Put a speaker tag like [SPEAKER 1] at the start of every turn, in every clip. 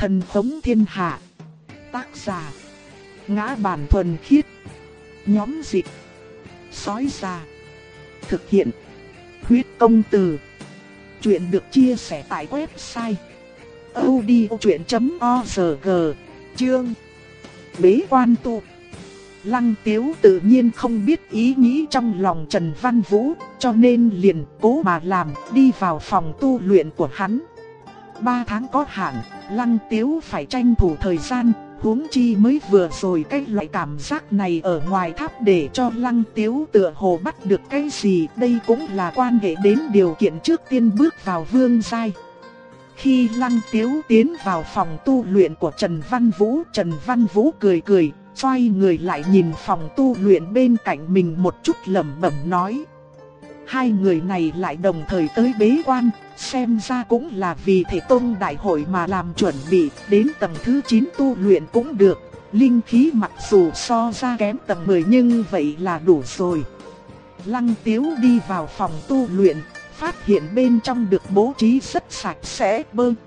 [SPEAKER 1] Thần khống thiên hạ. Tác giả: Ngã Bản Thuần Khiết. Nhóm dịch: Sói Già. Thực hiện: Huyết Công Từ. Chuyện được chia sẻ tại website audiochuyện.org. Chương: Bế quan tu. Lăng Tiếu tự nhiên không biết ý nghĩ trong lòng Trần Văn Vũ, cho nên liền cố mà làm, đi vào phòng tu luyện của hắn. 3 tháng có hạn, Lăng Tiếu phải tranh thủ thời gian, huống chi mới vừa rồi cái loại cảm giác này ở ngoài tháp để cho Lăng Tiếu tựa hồ bắt được cái gì. Đây cũng là quan hệ đến điều kiện trước tiên bước vào vương giai. Khi Lăng Tiếu tiến vào phòng tu luyện của Trần Văn Vũ cười cười, xoay người lại nhìn phòng tu luyện bên cạnh mình một chút, lẩm bẩm nói: hai người này lại đồng thời tới bế quan, xem ra cũng là vì Thể Tông đại hội mà làm chuẩn bị, đến tầng thứ 9 tu luyện cũng được. Linh khí mặc dù so ra kém tầng 10 nhưng vậy là đủ rồi. Lăng Tiếu đi vào phòng tu luyện, phát hiện bên trong được bố trí rất sạch sẽ,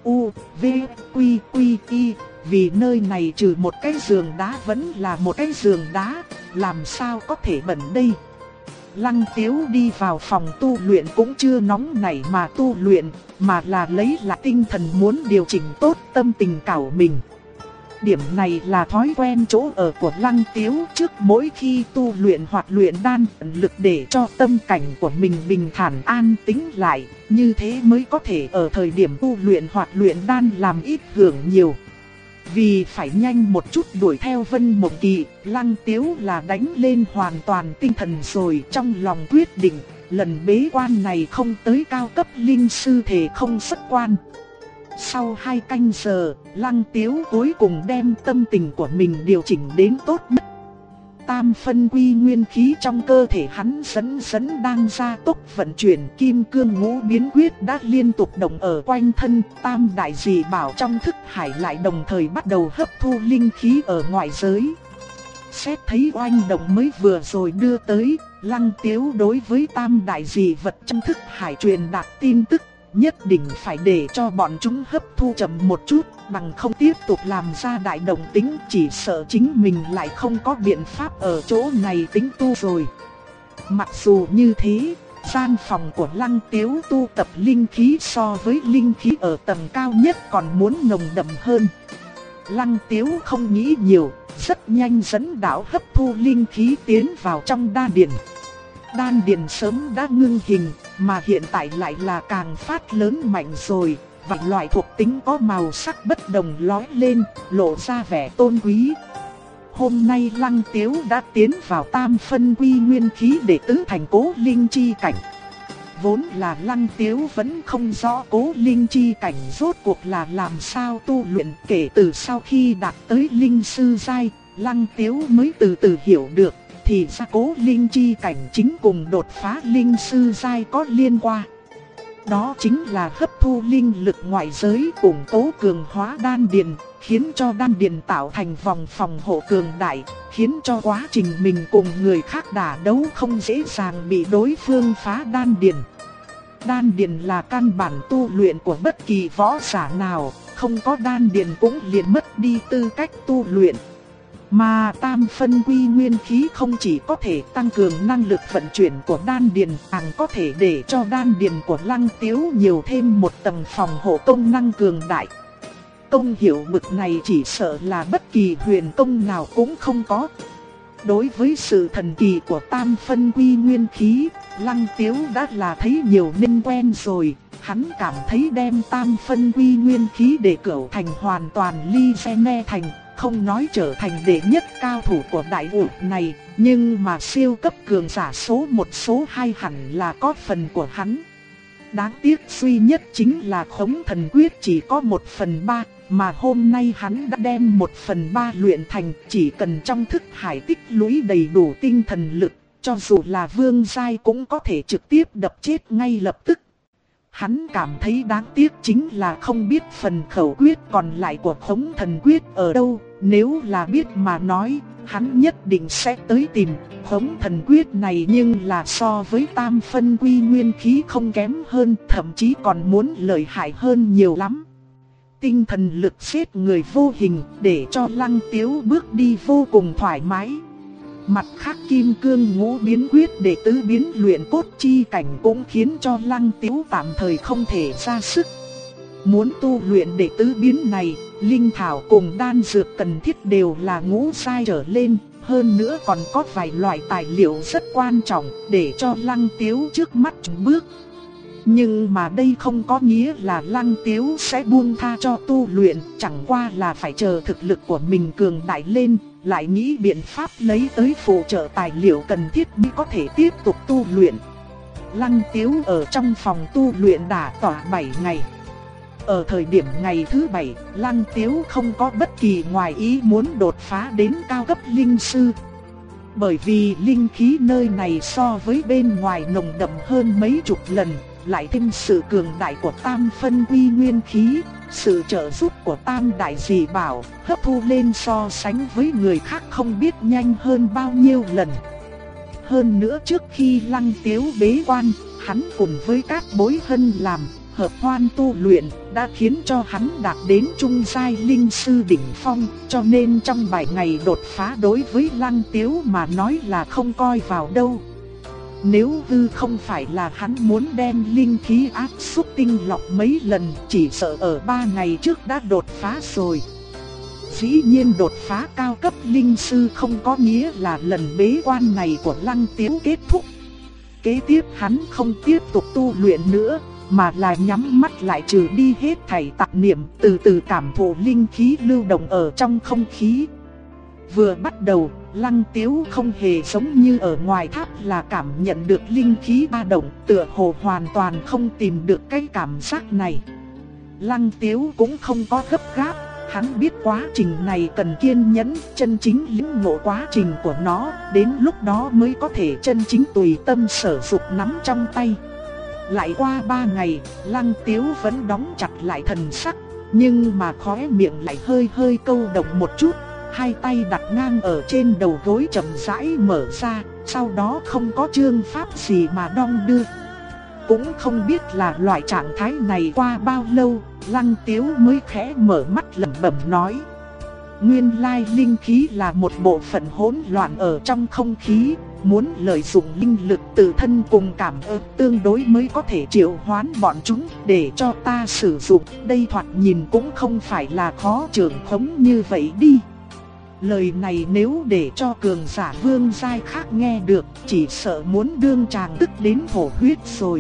[SPEAKER 1] y. Vì nơi này trừ một cái giường đá vẫn là một cái giường đá, làm sao có thể bẩn đây. Lăng Tiếu đi vào phòng tu luyện cũng chưa nóng nảy mà tu luyện, mà là lấy lại tinh thần muốn điều chỉnh tốt tâm tình của mình. Điểm này là thói quen chỗ ở của Lăng Tiếu, trước mỗi khi tu luyện hoặc luyện đan, tận lực để cho tâm cảnh của mình bình thản an tĩnh lại, như thế mới có thể ở thời điểm tu luyện hoặc luyện đan làm ít hưởng nhiều. Vì phải nhanh một chút đuổi theo Vân Mộng Kỳ, Lăng Tiếu là đánh lên hoàn toàn tinh thần rồi, trong lòng quyết định, lần bế quan này không tới cao cấp linh sư thể không xuất quan. Sau 2 canh giờ, Lăng Tiếu cuối cùng đem tâm tình của mình điều chỉnh đến tốt nhất. Tam phân quy nguyên khí trong cơ thể hắn dần đang gia tốc vận chuyển, kim cương ngũ biến quyết đã liên tục động ở quanh thân, tam đại dị bảo trong thức hải lại đồng thời bắt đầu hấp thu linh khí ở ngoại giới. Xét thấy oanh động mới vừa rồi đưa tới, Lăng Tiếu đối với tam đại dị vật trong thức hải truyền đạt tin tức, nhất định phải để cho bọn chúng hấp thu chậm một chút, bằng không tiếp tục làm ra đại động tĩnh, chỉ sợ chính mình lại không có biện pháp ở chỗ này tính tu rồi. Mặc dù như thế, gian phòng của Lăng Tiếu tu tập linh khí so với linh khí ở tầng cao nhất còn muốn nồng đậm hơn. Lăng Tiếu không nghĩ nhiều, rất nhanh dẫn đạo hấp thu linh khí tiến vào trong đan điền. Đan điền sớm đã ngưng hình, mà hiện tại lại là càng phát lớn mạnh rồi, và loại thuộc tính có màu sắc bất đồng lói lên, lộ ra vẻ tôn quý. Hôm nay Lăng Tiếu đã tiến vào tam phân quy nguyên khí để tứ thành cố linh chi cảnh. Vốn là Lăng Tiếu vẫn không rõ cố linh chi cảnh rốt cuộc là làm sao tu luyện, kể từ sau khi đạt tới linh sư giai, Lăng Tiếu mới từ từ hiểu được. Thì ra cố linh chi cảnh chính cùng đột phá linh sư giai có liên quan. Đó chính là hấp thu linh lực ngoại giới, củng cố cường hóa đan điền, khiến cho đan điền tạo thành vòng phòng hộ cường đại, khiến cho quá trình mình cùng người khác đả đấu không dễ dàng bị đối phương phá đan điền. Đan điền là căn bản tu luyện của bất kỳ võ giả nào, không có đan điền cũng liền mất đi tư cách tu luyện. Mà tam phân quy nguyên khí không chỉ có thể tăng cường năng lực vận chuyển của đan điền, càng có thể để cho đan điền của Lăng Tiếu nhiều thêm một tầng phòng hộ công năng cường đại. Công hiệu bực này chỉ sợ là bất kỳ huyền công nào cũng không có. Đối với sự thần kỳ của tam phân quy nguyên khí, Lăng Tiếu đã là thấy nhiều nên quen rồi. Hắn cảm thấy đem tam phân quy nguyên khí để cửu thành hoàn toàn ly xe thành, không nói trở thành đệ nhất cao thủ của đại vũ này, nhưng mà siêu cấp cường giả số 1 số 2 hẳn là có phần của hắn. Đáng tiếc duy nhất chính là Khống Thần Quyết chỉ có 1/3, mà hôm nay hắn đã đem 1/3 luyện thành, chỉ cần trong thức hải tích lũy đầy đủ tinh thần lực, cho dù là vương giai cũng có thể trực tiếp đập chết ngay lập tức. Hắn cảm thấy đáng tiếc chính là không biết phần khẩu quyết còn lại của Khống Thần Quyết ở đâu, nếu là biết mà nói, hắn nhất định sẽ tới tìm. Khống Thần Quyết này nhưng là so với tam phân quy nguyên khí không kém hơn, thậm chí còn muốn lợi hại hơn nhiều lắm. tinh thần lực xếp người vô hình để cho Lăng Tiếu bước đi vô cùng thoải mái. Mặt khác Kim Cương Ngũ Biến Quyết để tứ biến luyện cốt chi cảnh cũng khiến cho Lăng Tiếu tạm thời không thể ra sức. Muốn tu luyện để tứ biến này, linh thảo cùng đan dược cần thiết đều là ngũ giai trở lên, hơn nữa còn có vài loại tài liệu rất quan trọng để cho Lăng Tiếu trước mắt chừng bước. Nhưng mà đây không có nghĩa là Lăng Tiếu sẽ buông tha cho tu luyện, chẳng qua là phải chờ thực lực của mình cường đại lên, lại nghĩ biện pháp lấy tới phụ trợ tài liệu cần thiết mới có thể tiếp tục tu luyện. Lăng Tiếu ở trong phòng tu luyện đã tỏa 7 ngày. Ở thời điểm ngày thứ 7, Lăng Tiếu không có bất kỳ ngoài ý muốn đột phá đến cao cấp linh sư. Bởi vì linh khí nơi này so với bên ngoài nồng đậm hơn mấy chục lần, lại thêm sự cường đại của tam phân quy nguyên khí, sự trợ giúp của tam đại dị bảo, hấp thu lên so sánh với người khác không biết nhanh hơn bao nhiêu lần. Hơn nữa trước khi Lăng Tiếu bế quan, hắn cùng với các bối hân làm hợp hoan tu luyện đã khiến cho hắn đạt đến trung giai linh sư đỉnh phong, cho nên trong 7 ngày đột phá đối với Lăng Tiếu mà nói là không coi vào đâu. Nếu hư không phải là hắn muốn đem linh khí áp xúc tinh lọc mấy lần, chỉ sợ ở 3 ngày trước đã đột phá rồi. Dĩ nhiên đột phá cao cấp linh sư không có nghĩa là lần bế quan này của Lăng Tiếu kết thúc. Kế tiếp hắn không tiếp tục tu luyện nữa, mà là nhắm mắt lại trừ đi hết thảy tạp niệm, từ từ cảm thụ linh khí lưu động ở trong không khí. Vừa bắt đầu, Lăng Tiếu không hề giống như ở ngoài tháp là cảm nhận được linh khí ba động, tựa hồ hoàn toàn không tìm được cái cảm giác này. Lăng Tiếu cũng không có gấp gáp, hắn biết quá trình này cần kiên nhẫn, chân chính lĩnh ngộ quá trình của nó, đến lúc đó mới có thể chân chính tùy tâm sở dục nắm trong tay. Lại qua 3 ngày, Lăng Tiếu vẫn đóng chặt lại thần sắc, nhưng mà khóe miệng lại hơi hơi câu động một chút, hai tay đặt ngang ở trên đầu gối chậm rãi mở ra, sau đó không có chương pháp gì mà đong đưa. Cũng không biết là loại trạng thái này qua bao lâu, Lăng Tiếu mới khẽ mở mắt lẩm bẩm nói: nguyên lai linh khí là một bộ phận hỗn loạn ở trong không khí, muốn lợi dụng linh lực tự thân cùng cảm ứng tương đối mới có thể triệu hoán bọn chúng để cho ta sử dụng. Đây thoạt nhìn cũng không phải là khó trưởng khống như vậy đi. Lời này nếu để cho cường giả vương giai khác nghe được, chỉ sợ muốn đương tràng tức đến thổ huyết rồi.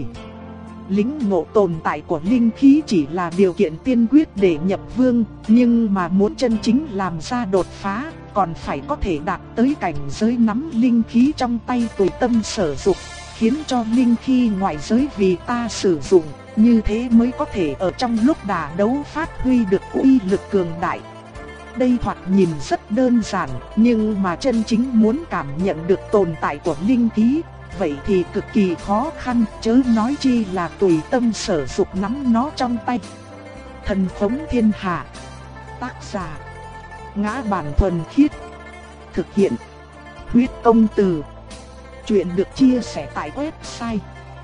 [SPEAKER 1] Lĩnh ngộ tồn tại của linh khí chỉ là điều kiện tiên quyết để nhập vương, nhưng mà muốn chân chính làm ra đột phá, còn phải có thể đạt tới cảnh giới nắm linh khí trong tay tùy tâm sở dục, khiến cho linh khí ngoại giới vì ta sử dụng, như thế mới có thể ở trong lúc đả đấu phát huy được uy lực cường đại. Đây thoạt nhìn rất đơn giản, nhưng mà chân chính muốn cảm nhận được tồn tại của linh khí, vậy thì cực kỳ khó khăn, chớ nói chi là tùy tâm sở dục nắm nó trong tay. Thần Phóng Thiên Hạ. Tác giả: Ngã Bản Thuần Khiết. Thực hiện: Huyết Công Từ. Chuyện được chia sẻ tại website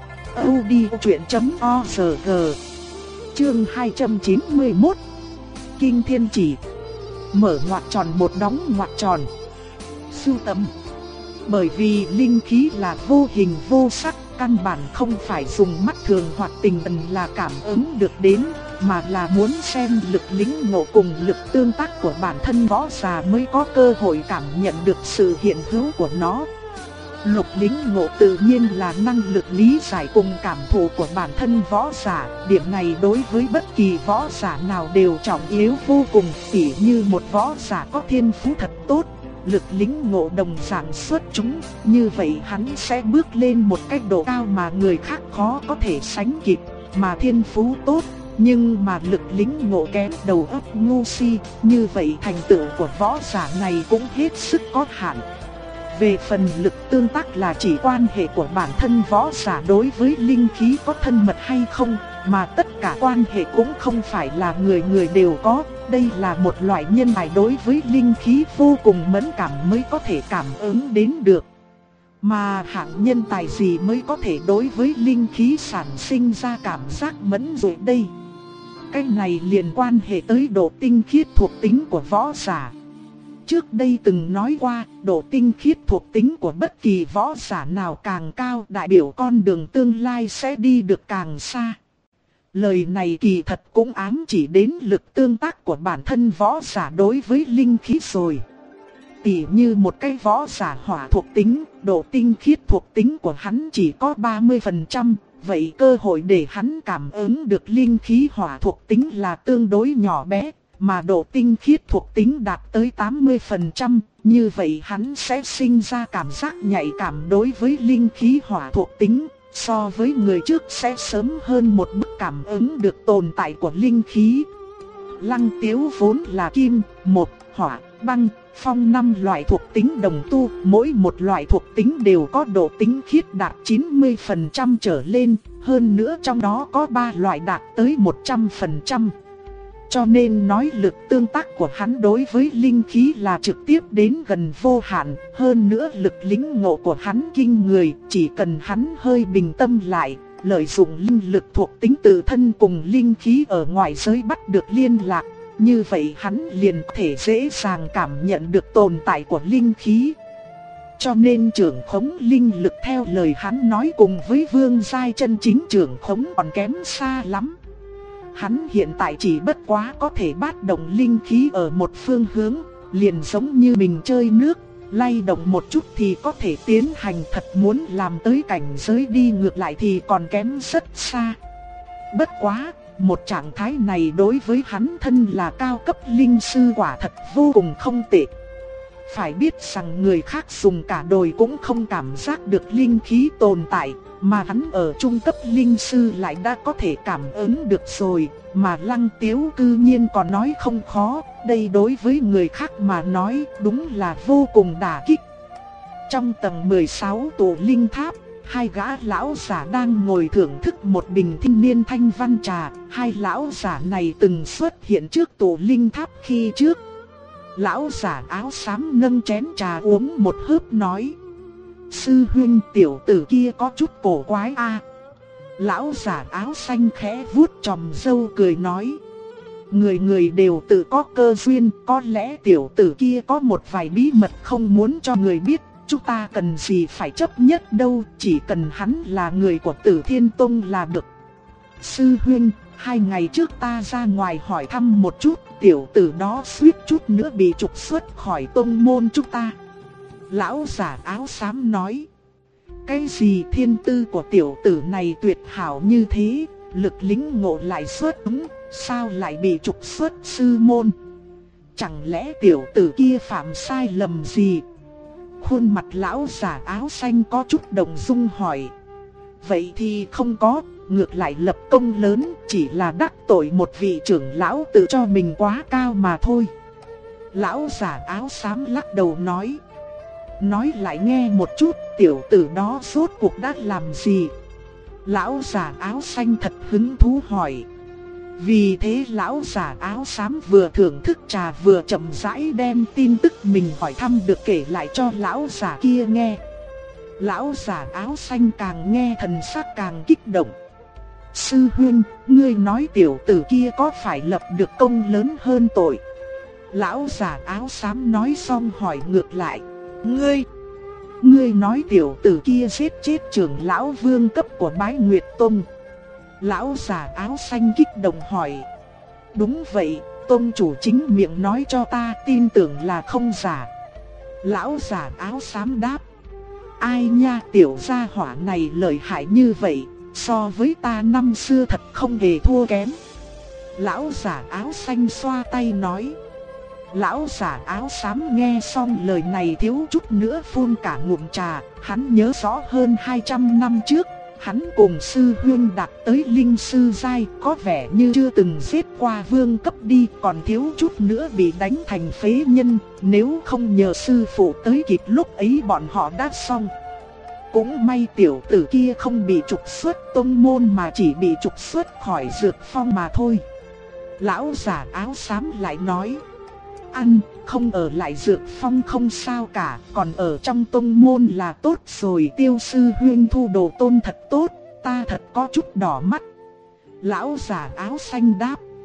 [SPEAKER 1] audiochuyện.org. Chương 291. Kinh Thiên Chỉ. Mở ngoặc tròn một đóng ngoặc tròn. Sưu tầm. Bởi vì linh khí là vô hình vô sắc, căn bản không phải dùng mắt thường hoặc tình ẩn là cảm ứng được đến, mà là muốn xem lực lĩnh ngộ cùng lực tương tác của bản thân võ giả mới có cơ hội cảm nhận được sự hiện hữu của nó. Lục lĩnh ngộ tự nhiên là năng lực lý giải cùng cảm thụ của bản thân võ giả, điểm này đối với bất kỳ võ giả nào đều trọng yếu vô cùng. Tỉ như một võ giả có thiên phú thật tốt, lực lĩnh ngộ đồng dạng xuất chúng, như vậy hắn sẽ bước lên một cách độ cao mà người khác khó có thể sánh kịp. Mà thiên phú tốt, nhưng mà lực lĩnh ngộ kém, đầu óc ngu si, như vậy thành tựu của võ giả này cũng hết sức có hạn. Về phần lực tương tác là chỉ quan hệ của bản thân võ giả đối với linh khí có thân mật hay không, mà tất cả quan hệ cũng không phải là người người đều có. Đây là một loại nhân tài đối với linh khí vô cùng mẫn cảm mới có thể cảm ứng đến được. Mà hạng nhân tài gì mới có thể đối với linh khí sản sinh ra cảm giác mẫn rồi đây? Cái này liền quan hệ tới độ tinh khiết thuộc tính của võ giả. Trước đây từng nói qua, độ tinh khiết thuộc tính của bất kỳ võ giả nào càng cao, đại biểu con đường tương lai sẽ đi được càng xa. Lời này kỳ thật cũng ám chỉ đến lực tương tác của bản thân võ giả đối với linh khí rồi. Tỉ như một cái võ giả hỏa thuộc tính, độ tinh khiết thuộc tính của hắn chỉ có 30%, vậy cơ hội để hắn cảm ứng được linh khí hỏa thuộc tính là tương đối nhỏ bé, mà độ tinh khiết thuộc tính đạt tới 80%, như vậy hắn sẽ sinh ra cảm giác nhạy cảm đối với linh khí hỏa thuộc tính, so với người trước sẽ sớm hơn một bước cảm ứng được tồn tại của linh khí. Lăng Tiếu vốn là kim, một, hỏa, băng, phong 5 loại thuộc tính đồng tu, mỗi một loại thuộc tính đều có độ tinh khiết đạt 90% trở lên, hơn nữa trong đó có 3 loại đạt tới 100%. Cho nên nói lực tương tác của hắn đối với linh khí là trực tiếp đến gần vô hạn, hơn nữa lực lĩnh ngộ của hắn kinh người, chỉ cần hắn hơi bình tâm lại, lợi dụng linh lực thuộc tính tự thân cùng linh khí ở ngoài giới bắt được liên lạc, như vậy hắn liền có thể dễ dàng cảm nhận được tồn tại của linh khí. Cho nên trưởng khống linh lực theo lời hắn nói cùng với vương giai chân chính trưởng khống còn kém xa lắm. Hắn hiện tại chỉ bất quá có thể bát động linh khí ở một phương hướng, liền giống như mình chơi nước, lay động một chút thì có thể tiến hành, thật muốn làm tới cảnh giới đi ngược lại thì còn kém rất xa. Bất quá, một trạng thái này đối với hắn thân là cao cấp linh sư quả thật vô cùng không tệ. Phải biết rằng người khác dùng cả đồi cũng không cảm giác được linh khí tồn tại, mà hắn ở trung cấp linh sư lại đã có thể cảm ứng được rồi, mà Lăng Tiếu cư nhiên còn nói không khó, đây đối với người khác mà nói đúng là vô cùng đả kích. Trong tầng 16 tụ linh tháp, hai gã lão giả đang ngồi thưởng thức một bình thiên niên thanh văn trà, hai lão giả này từng xuất hiện trước tụ linh tháp khi trước. Lão giả áo xám nâng chén trà uống một hớp nói: sư huynh, tiểu tử kia có chút cổ quái a. Lão giả áo xanh khẽ vuốt chòm râu cười nói: người người đều tự có cơ duyên, có lẽ tiểu tử kia có một vài bí mật không muốn cho người biết, chúng ta cần gì phải chấp nhất đâu, chỉ cần hắn là người của Tử Thiên Tông là được. Sư huynh, 2 ngày trước ta ra ngoài hỏi thăm một chút, tiểu tử đó suýt chút nữa bị trục xuất khỏi tông môn chúng ta. Lão giả áo xám nói: cái gì thiên tư của tiểu tử này tuyệt hảo như thế, lực lĩnh ngộ lại xuất chúng, sao lại bị trục xuất sư môn? Chẳng lẽ tiểu tử kia phạm sai lầm gì? Khuôn mặt lão giả áo xanh có chút động dung hỏi: vậy thì không có, ngược lại lập công lớn, chỉ là đắc tội một vị trưởng lão tự cho mình quá cao mà thôi. Lão giả áo xám lắc đầu nói: nói lại nghe một chút, tiểu tử đó rốt cuộc đã làm gì? Lão giả áo xanh thật hứng thú hỏi. Vì thế lão giả áo xám vừa thưởng thức trà vừa chậm rãi đem tin tức mình hỏi thăm được kể lại cho lão giả kia nghe. Lão giả áo xanh càng nghe thần sắc càng kích động. Sư huynh, ngươi nói tiểu tử kia có phải lập được công lớn hơn tội? Lão giả áo xám nói xong hỏi ngược lại: Ngươi nói tiểu tử kia giết chết trưởng lão vương cấp của Bái Nguyệt Tông? Lão giả áo xanh kích động hỏi: đúng vậy, tông chủ chính miệng nói cho ta, tin tưởng là không giả. Lão giả áo xám đáp: ai nha, tiểu gia hỏa này lợi hại như vậy, so với ta năm xưa thật không hề thua kém. Lão giả áo xanh xoa tay nói. Lão giả áo xám nghe xong lời này thiếu chút nữa phun cả ngụm trà. Hắn nhớ rõ hơn 200 năm trước, hắn cùng sư huynh đạt tới linh sư giai, có vẻ như chưa từng giết qua vương cấp đi, còn thiếu chút nữa bị đánh thành phế nhân. Nếu không nhờ sư phụ tới kịp lúc ấy bọn họ đã xong. Cũng may tiểu tử kia không bị trục xuất tông môn mà chỉ bị trục xuất khỏi Dược Phong mà thôi. Lão giả áo xám lại nói: ăn, không ở lại Dược Phong không sao cả, còn ở trong tông môn là tốt rồi. Tiêu sư huynh thu đồ tôn thật tốt, ta thật có chút đỏ mắt. Lão giả áo xanh đáp: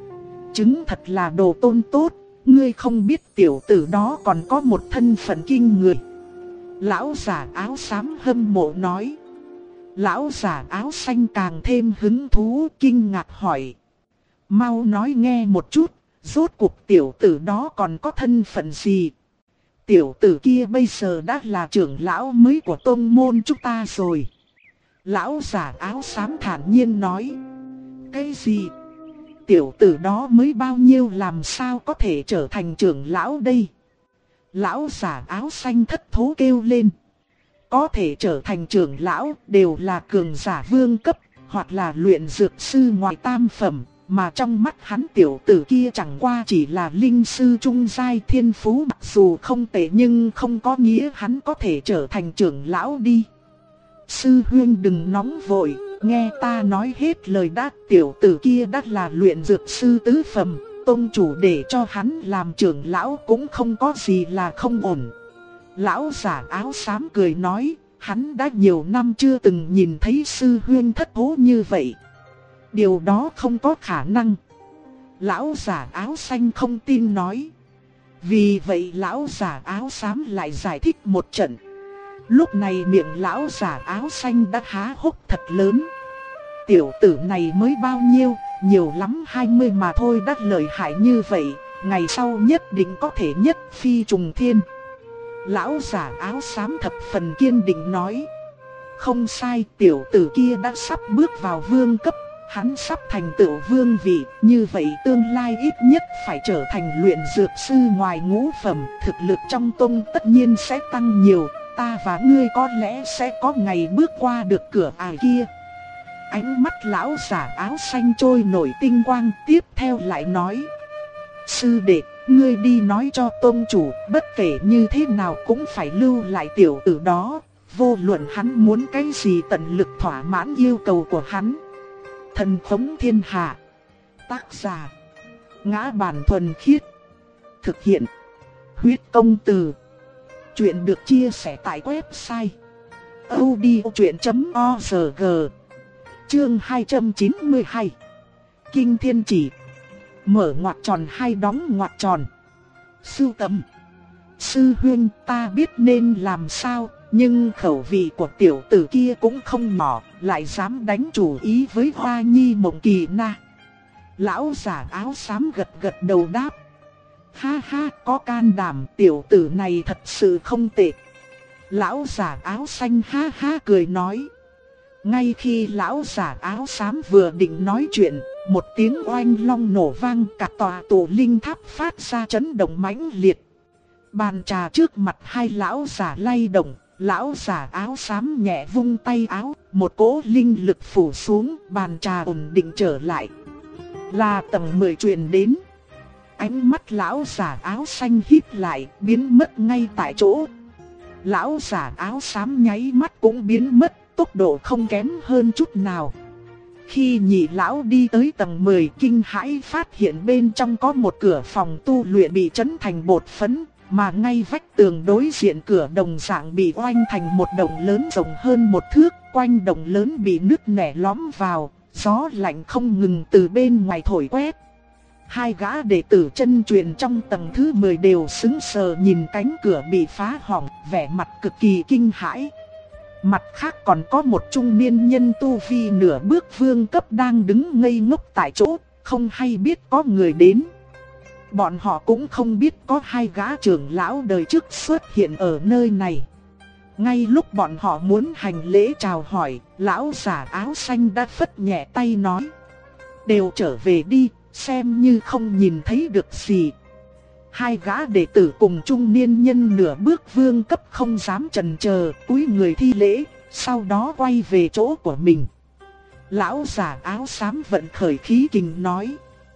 [SPEAKER 1] Chứng thật là đồ tôn tốt, ngươi không biết tiểu tử đó còn có một thân phận kinh người. Lão giả áo xám hâm mộ nói. Lão giả áo xanh càng thêm hứng thú, kinh ngạc hỏi. Mau nói nghe một chút, rốt cuộc tiểu tử đó còn có thân phận gì? Tiểu tử kia bây giờ đã là trưởng lão mới của tông môn chúng ta rồi. Lão giả áo xám thản nhiên nói. Cái gì? Tiểu tử đó mới bao nhiêu làm sao có thể trở thành trưởng lão đây? Lão giả áo xanh thất thố kêu lên. Có thể trở thành trưởng lão đều là cường giả vương cấp, hoặc là luyện dược sư ngoài tam phẩm. Mà trong mắt hắn tiểu tử kia chẳng qua chỉ là linh sư trung giai, thiên phú mặc dù không tệ nhưng không có nghĩa hắn có thể trở thành trưởng lão đi. Sư huynh đừng nóng vội, nghe ta nói hết lời đã. Tiểu tử kia đã là luyện dược sư tứ phẩm, tông chủ để cho hắn làm trưởng lão cũng không có gì là không ổn. Lão giả áo xám cười nói, hắn đã nhiều năm chưa từng nhìn thấy sư huynh thất thố như vậy. Điều đó không có khả năng. Lão giả áo xanh không tin nói. Vì vậy lão giả áo xám lại giải thích một trận. Lúc này miệng lão giả áo xanh đã há hốc thật lớn. Tiểu tử này mới bao nhiêu, nhiều lắm 20 mà thôi đã lợi hại như vậy, ngày sau nhất định có thể nhất phi trùng thiên. Lão giả áo xám thập phần kiên định nói. Không sai, tiểu tử kia đã sắp bước vào vương cấp. Hắn sắp thành tựu vương vị, như vậy tương lai ít nhất phải trở thành luyện dược sư ngoài ngũ phẩm. Thực lực trong tông tất nhiên sẽ tăng nhiều, ta và ngươi có lẽ sẽ có ngày bước qua được cửa ải kia. Ánh mắt lão giả áo xanh trôi nổi tinh quang, tiếp theo lại nói. Sư đệ, ngươi đi nói cho tông chủ, bất kể như thế nào cũng phải lưu lại tiểu tử đó. Vô luận hắn muốn cái gì tận lực thỏa mãn yêu cầu của hắn. Thần khống thiên hạ. Tác giả Ngã Bản Thuần Khiết. Thực hiện Huyết Công Từ. Chuyện được chia sẻ tại website audiochuyện.org. Chương 292. Kinh Thiên Chỉ. Mở ngoặc tròn hay đóng ngoặc tròn. Sưu tầm. Sư huynh, ta biết nên làm sao, nhưng khẩu vị của tiểu tử kia cũng không nhỏ, lại dám đánh chủ ý với Hoa Nhi Mộng Kỳ Na. Lão giả áo xám gật gật đầu đáp. Ha ha, có can đảm, tiểu tử này thật sự không tệ. Lão giả áo xanh ha ha cười nói. Ngay khi lão giả áo xám vừa định nói chuyện, một tiếng oanh long nổ vang, cả tòa tổ linh tháp phát ra chấn động mãnh liệt. Bàn trà trước mặt hai lão giả lay động, lão giả áo xám nhẹ vung tay áo, một cỗ linh lực phủ xuống, bàn trà ổn định trở lại. Là tầng 10 truyền đến. Ánh mắt lão giả áo xanh híp lại, biến mất ngay tại chỗ. Lão giả áo xám nháy mắt cũng biến mất, tốc độ không kém hơn chút nào. Khi nhị lão đi tới tầng 10, kinh hãi phát hiện bên trong có một cửa phòng tu luyện bị chấn thành bột phấn, mà ngay vách tường đối diện cửa đồng dạng bị oanh thành một động lớn rộng hơn một thước, quanh động lớn bị nứt nẻ lõm vào, gió lạnh không ngừng từ bên ngoài thổi quét. Hai gã đệ tử chân truyền trong tầng thứ 10 đều sững sờ nhìn cánh cửa bị phá hỏng, vẻ mặt cực kỳ kinh hãi. Mặt khác còn có một trung niên nhân tu vi nửa bước vương cấp đang đứng ngây ngốc tại chỗ, không hay biết có người đến. Bọn họ cũng không biết có hai gã trưởng lão đời trước xuất hiện ở nơi này. Ngay lúc bọn họ muốn hành lễ chào hỏi, lão giả áo xanh đã phất nhẹ tay nói. Đều trở về đi, xem như không nhìn thấy được gì. Hai gã đệ tử cùng trung niên nhân nửa bước vương cấp không dám chần chờ, cúi người thi lễ, sau đó quay về chỗ của mình. Lão giả áo xám vận khởi khí kình nói.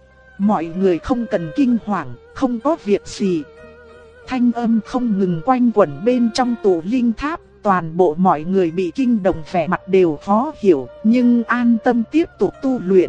[SPEAKER 1] Mọi người không cần kinh hoàng, không có việc gì. Thanh âm không ngừng quanh quẩn bên trong tổ linh tháp, toàn bộ mọi người bị kinh động, vẻ mặt đều khó hiểu, nhưng an tâm tiếp tục tu luyện.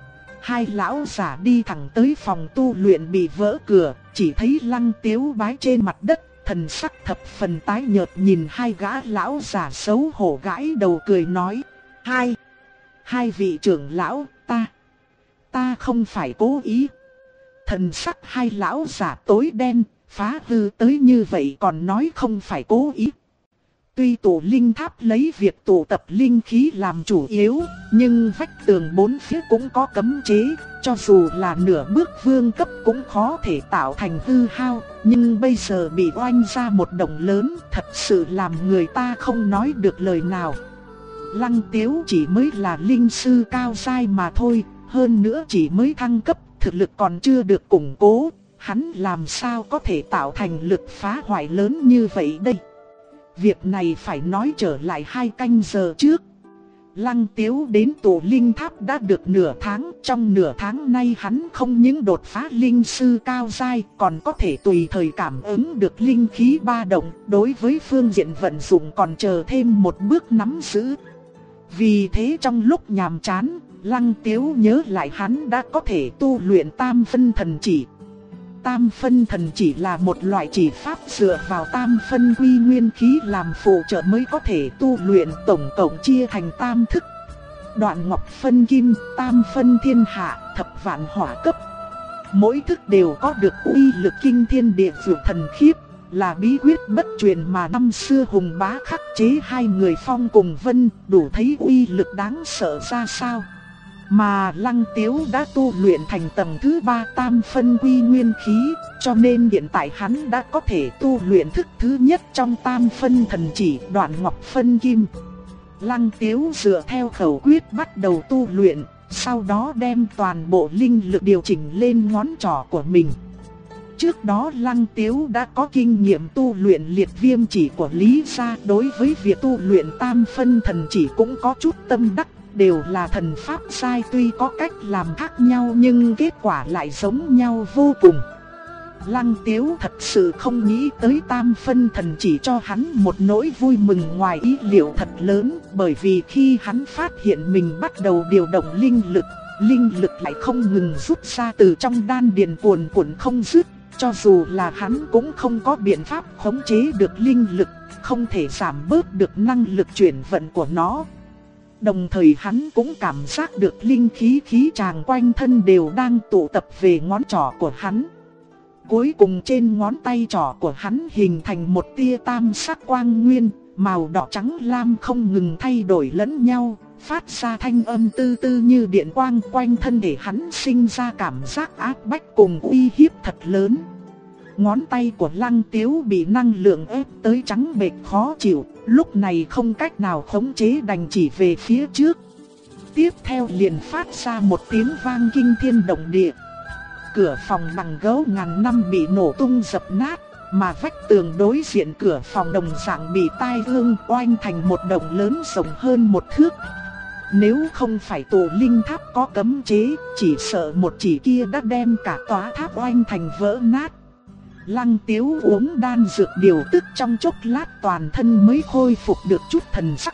[SPEAKER 1] Hai lão giả đi thẳng tới phòng tu luyện bị vỡ cửa, chỉ thấy Lăng Tiếu bái trên mặt đất, thần sắc thập phần tái nhợt, nhìn hai gã lão giả xấu hổ gãi đầu cười nói. Hai vị trưởng lão, ta không phải cố ý. Thần sắc hai lão giả tối đen, phá hư tới như vậy còn nói không phải cố ý. Tuy tụ linh tháp lấy việc tụ tập linh khí làm chủ yếu, nhưng vách tường bốn phía cũng có cấm chế, cho dù là nửa bước vương cấp cũng khó thể tạo thành hư hao, nhưng bây giờ bị oanh ra một động lớn, thật sự làm người ta không nói được lời nào. Lăng Tiếu chỉ mới là linh sư cao giai mà thôi, hơn nữa chỉ mới thăng cấp, thực lực còn chưa được củng cố, hắn làm sao có thể tạo thành lực phá hoại lớn như vậy đây? Việc này phải nói trở lại 2 canh giờ trước. Lăng Tiếu đến tụ linh tháp đã được nửa tháng, trong nửa tháng nay hắn không những đột phá linh sư cao giai, còn có thể tùy thời cảm ứng được linh khí ba động, đối với phương diện vận dụng còn chờ thêm một bước nắm giữ. Vì thế trong lúc nhàm chán, Lăng Tiếu nhớ lại hắn đã có thể tu luyện tam phân thần chỉ. Tam phân thần chỉ là một loại chỉ pháp dựa vào tam phân quy nguyên khí làm phụ trợ mới có thể tu luyện, tổng cộng chia thành tam thức. Đoạn ngọc phân kim, tam phân thiên hạ, thập vạn hỏa cấp. Mỗi thức đều có được uy lực kinh thiên địa vượt thần khiếp, là bí quyết bất truyền mà năm xưa hùng bá khắc chế 2 người Phong cùng Vân, đủ thấy uy lực đáng sợ ra sao. Mà Lăng Tiếu đã tu luyện thành tầng thứ 3 tam phân quy nguyên khí, cho nên hiện tại hắn đã có thể tu luyện thức thứ nhất trong tam phân thần chỉ, đoạn ngọc phân kim. Lăng Tiếu dựa theo khẩu quyết bắt đầu tu luyện, sau đó đem toàn bộ linh lực điều chỉnh lên ngón trỏ của mình. Trước đó Lăng Tiếu đã có kinh nghiệm tu luyện liệt viêm chỉ của Lý gia, đối với việc tu luyện tam phân thần chỉ cũng có chút tâm đắc. Đều là thần pháp sai, tuy có cách làm khác nhau nhưng kết quả lại giống nhau vô cùng. Lăng Tiếu thật sự không nghĩ tới tam phân thần chỉ cho hắn một nỗi vui mừng ngoài ý liệu thật lớn, bởi vì khi hắn phát hiện mình bắt đầu điều động linh lực lại không ngừng rút ra từ trong đan điền cuồn cuộn không dứt, cho dù là hắn cũng không có biện pháp khống chế được linh lực, không thể giảm bớt được năng lực chuyển vận của nó. Đồng thời hắn cũng cảm giác được linh khí tràng quanh thân đều đang tụ tập về ngón trỏ của hắn. Cuối cùng trên ngón tay trỏ của hắn hình thành một tia tam sắc quang nguyên, màu đỏ trắng lam không ngừng thay đổi lẫn nhau, phát ra thanh âm tư tư như điện quang, quanh thân thể hắn sinh ra cảm giác áp bách cùng uy hiếp thật lớn. Ngón tay của Lăng Tiếu bị năng lượng ép tới trắng bệch khó chịu, lúc này không cách nào khống chế đành chỉ về phía trước. Tiếp theo liền phát ra một tiếng vang kinh thiên động địa. Cửa phòng bằng gỗ ngàn năm bị nổ tung dập nát, mà vách tường đối diện cửa phòng đồng dạng bị tai ương oanh thành một động lớn rộng hơn 1 thước. Nếu không phải tụ linh tháp có cấm chế, chỉ sợ một chỉ kia đã đem cả tòa tháp oanh thành vỡ nát. Lăng Tiếu uống đan dược điều tức trong chốc lát toàn thân mới khôi phục được chút thần sắc.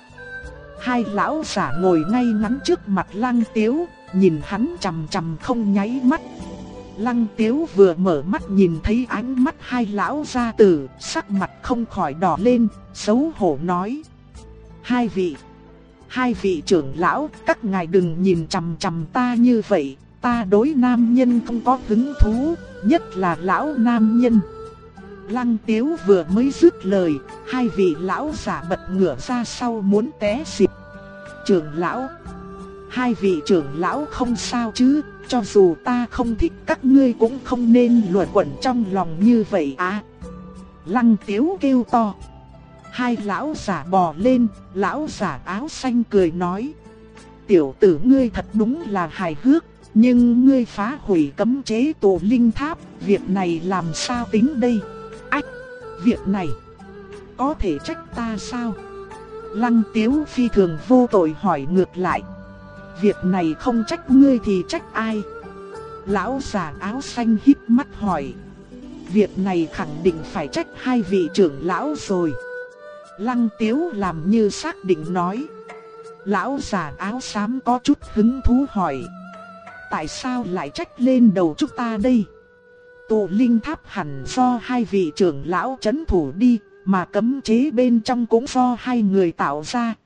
[SPEAKER 1] 2 lão giả ngồi ngay ngắn trước mặt Lăng Tiếu, nhìn hắn chằm chằm không nháy mắt. Lăng Tiếu vừa mở mắt nhìn thấy ánh mắt 2 lão gia tử, sắc mặt không khỏi đỏ lên, xấu hổ nói: Hai vị trưởng lão, các ngài đừng nhìn chằm chằm ta như vậy. Ta đối nam nhân không có hứng thú, nhất là lão nam nhân. Lăng Tiếu vừa mới dứt lời, 2 vị lão giả bật ngửa ra sau muốn té xỉu. Trưởng lão, 2 vị trưởng lão không sao chứ? Cho dù ta không thích các ngươi cũng không nên luẩn quẩn trong lòng như vậy à? Lăng Tiếu kêu to. 2 lão giả bò lên, lão giả áo xanh cười nói: Tiểu tử ngươi thật đúng là hài hước. Nhưng ngươi phá hủy cấm chế tụ linh tháp, việc này làm sao tính đây? Ách, việc này có thể trách ta sao? Lăng Tiếu phi thường vô tội hỏi ngược lại: Việc này không trách ngươi thì trách ai? Lão già áo xanh híp mắt hỏi: Việc này khẳng định phải trách 2 vị trưởng lão rồi. Lăng Tiếu làm như xác định nói. Lão già áo xám có chút hứng thú hỏi: Tại sao lại trách lên đầu chúng ta đây? Tụ linh tháp hẳn do 2 vị trưởng lão trấn thủ đi, mà cấm chế bên trong cũng do 2 người tạo ra,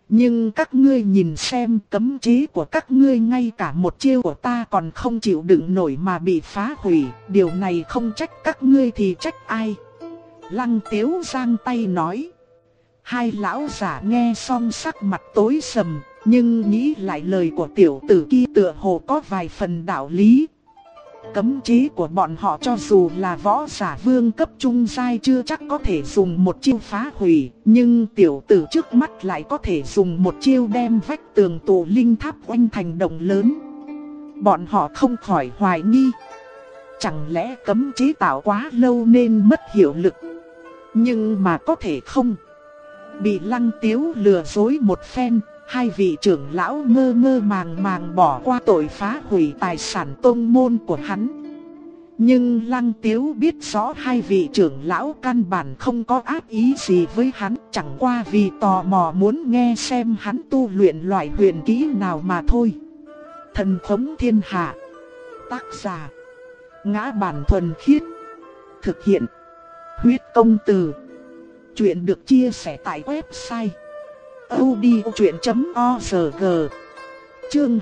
[SPEAKER 1] Nhưng các ngươi nhìn xem, cấm chế của các ngươi ngay cả một chiêu của ta còn không chịu đựng nổi mà bị phá hủy. Điều này không trách các ngươi thì trách ai? Lăng Tiếu giang tay nói. Hai lão giả nghe xong sắc mặt tối sầm, nhưng nghĩ lại lời của tiểu tử kia tựa hồ có vài phần đạo lý. Cấm chế của bọn họ cho dù là võ giả vương cấp trung giai chưa chắc có thể dùng một chiêu phá hủy, nhưng tiểu tử trước mắt lại có thể dùng một chiêu đem vách tường tụ linh tháp oanh thành động lớn. Bọn họ không khỏi hoài nghi, chẳng lẽ cấm chế tạo quá lâu nên mất hiệu lực? Nhưng mà có thể không. Bị Lăng Tiếu lừa dối một phen, hai vị trưởng lão mơ mơ màng màng bỏ qua tội phá hủy tài sản tông môn của hắn. Nhưng Lăng Tiếu biết rõ hai vị trưởng lão căn bản không có ác ý gì với hắn, chẳng qua vì tò mò muốn nghe xem hắn tu luyện loại huyền kỹ nào mà thôi. Thần khống thiên hạ. Tác giả: Ngã Bản Thuần Khiết. Thực hiện: Huyết Công Từ. Chuyện được chia sẻ tại website audiochuyện.org. Chương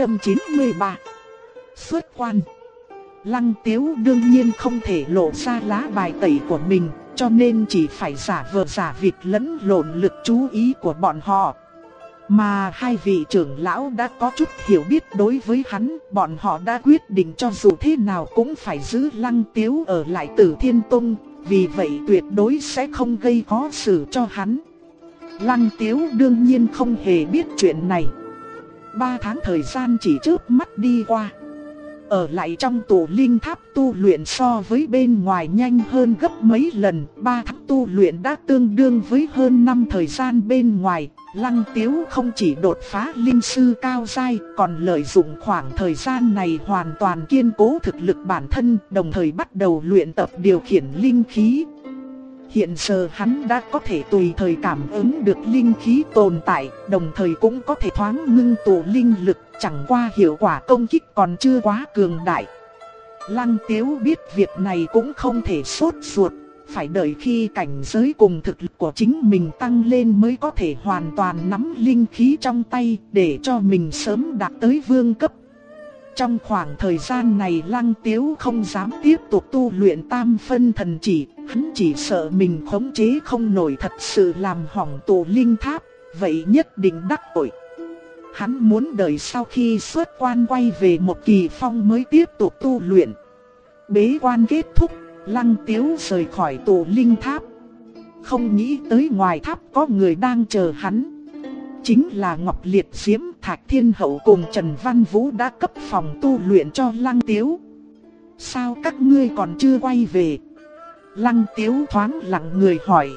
[SPEAKER 1] 293. Xuất quan. Lăng Tiếu đương nhiên không thể lộ ra lá bài tẩy của mình, cho nên chỉ phải giả vờ giả vịt lẫn lộn lực chú ý của bọn họ. Mà hai vị trưởng lão đã có chút hiểu biết đối với hắn, bọn họ đã quyết định cho dù thế nào cũng phải giữ Lăng Tiếu ở lại Tử Thiên Tông, vì vậy tuyệt đối sẽ không gây khó xử cho hắn. Lăng Tiếu đương nhiên không hề biết chuyện này. 3 tháng thời gian chỉ chớp mắt đi qua. Ở lại trong tụ linh tháp tu luyện so với bên ngoài nhanh hơn gấp mấy lần. 3 tháng tu luyện đã tương đương với hơn 5 thời gian bên ngoài. Lăng Tiếu không chỉ đột phá linh sư cao giai, còn lợi dụng khoảng thời gian này hoàn toàn kiên cố thực lực bản thân, đồng thời bắt đầu luyện tập điều khiển linh khí. Hiện giờ hắn đã có thể tùy thời cảm ứng được linh khí tồn tại, đồng thời cũng có thể thoáng ngưng tụ linh lực, chẳng qua hiệu quả công kích còn chưa quá cường đại. Lăng Tiếu biết việc này cũng không thể sốt ruột, phải đợi khi cảnh giới cùng thực lực của chính mình tăng lên mới có thể hoàn toàn nắm linh khí trong tay để cho mình sớm đạt tới vương cấp. Trong khoảng thời gian này Lăng Tiếu không dám tiếp tục tu luyện tam phân thần chỉ, hắn chỉ sợ mình khống chế không nổi thật sự làm hỏng tụ linh tháp, vậy nhất định đắc tội. Hắn muốn đợi sau khi xuất quan quay về một kỳ phong mới tiếp tục tu luyện. Bế quan kết thúc, Lăng Tiếu rời khỏi tụ linh tháp. Không nghĩ tới ngoài tháp có người đang chờ hắn. Chính là Ngọc Liệt Diễm, Thạch Thiên Hậu cùng Trần Văn Vũ đã cấp phòng tu luyện cho Lăng Tiếu. Sao các ngươi còn chưa quay về? Lăng Tiếu thoáng lặng người hỏi.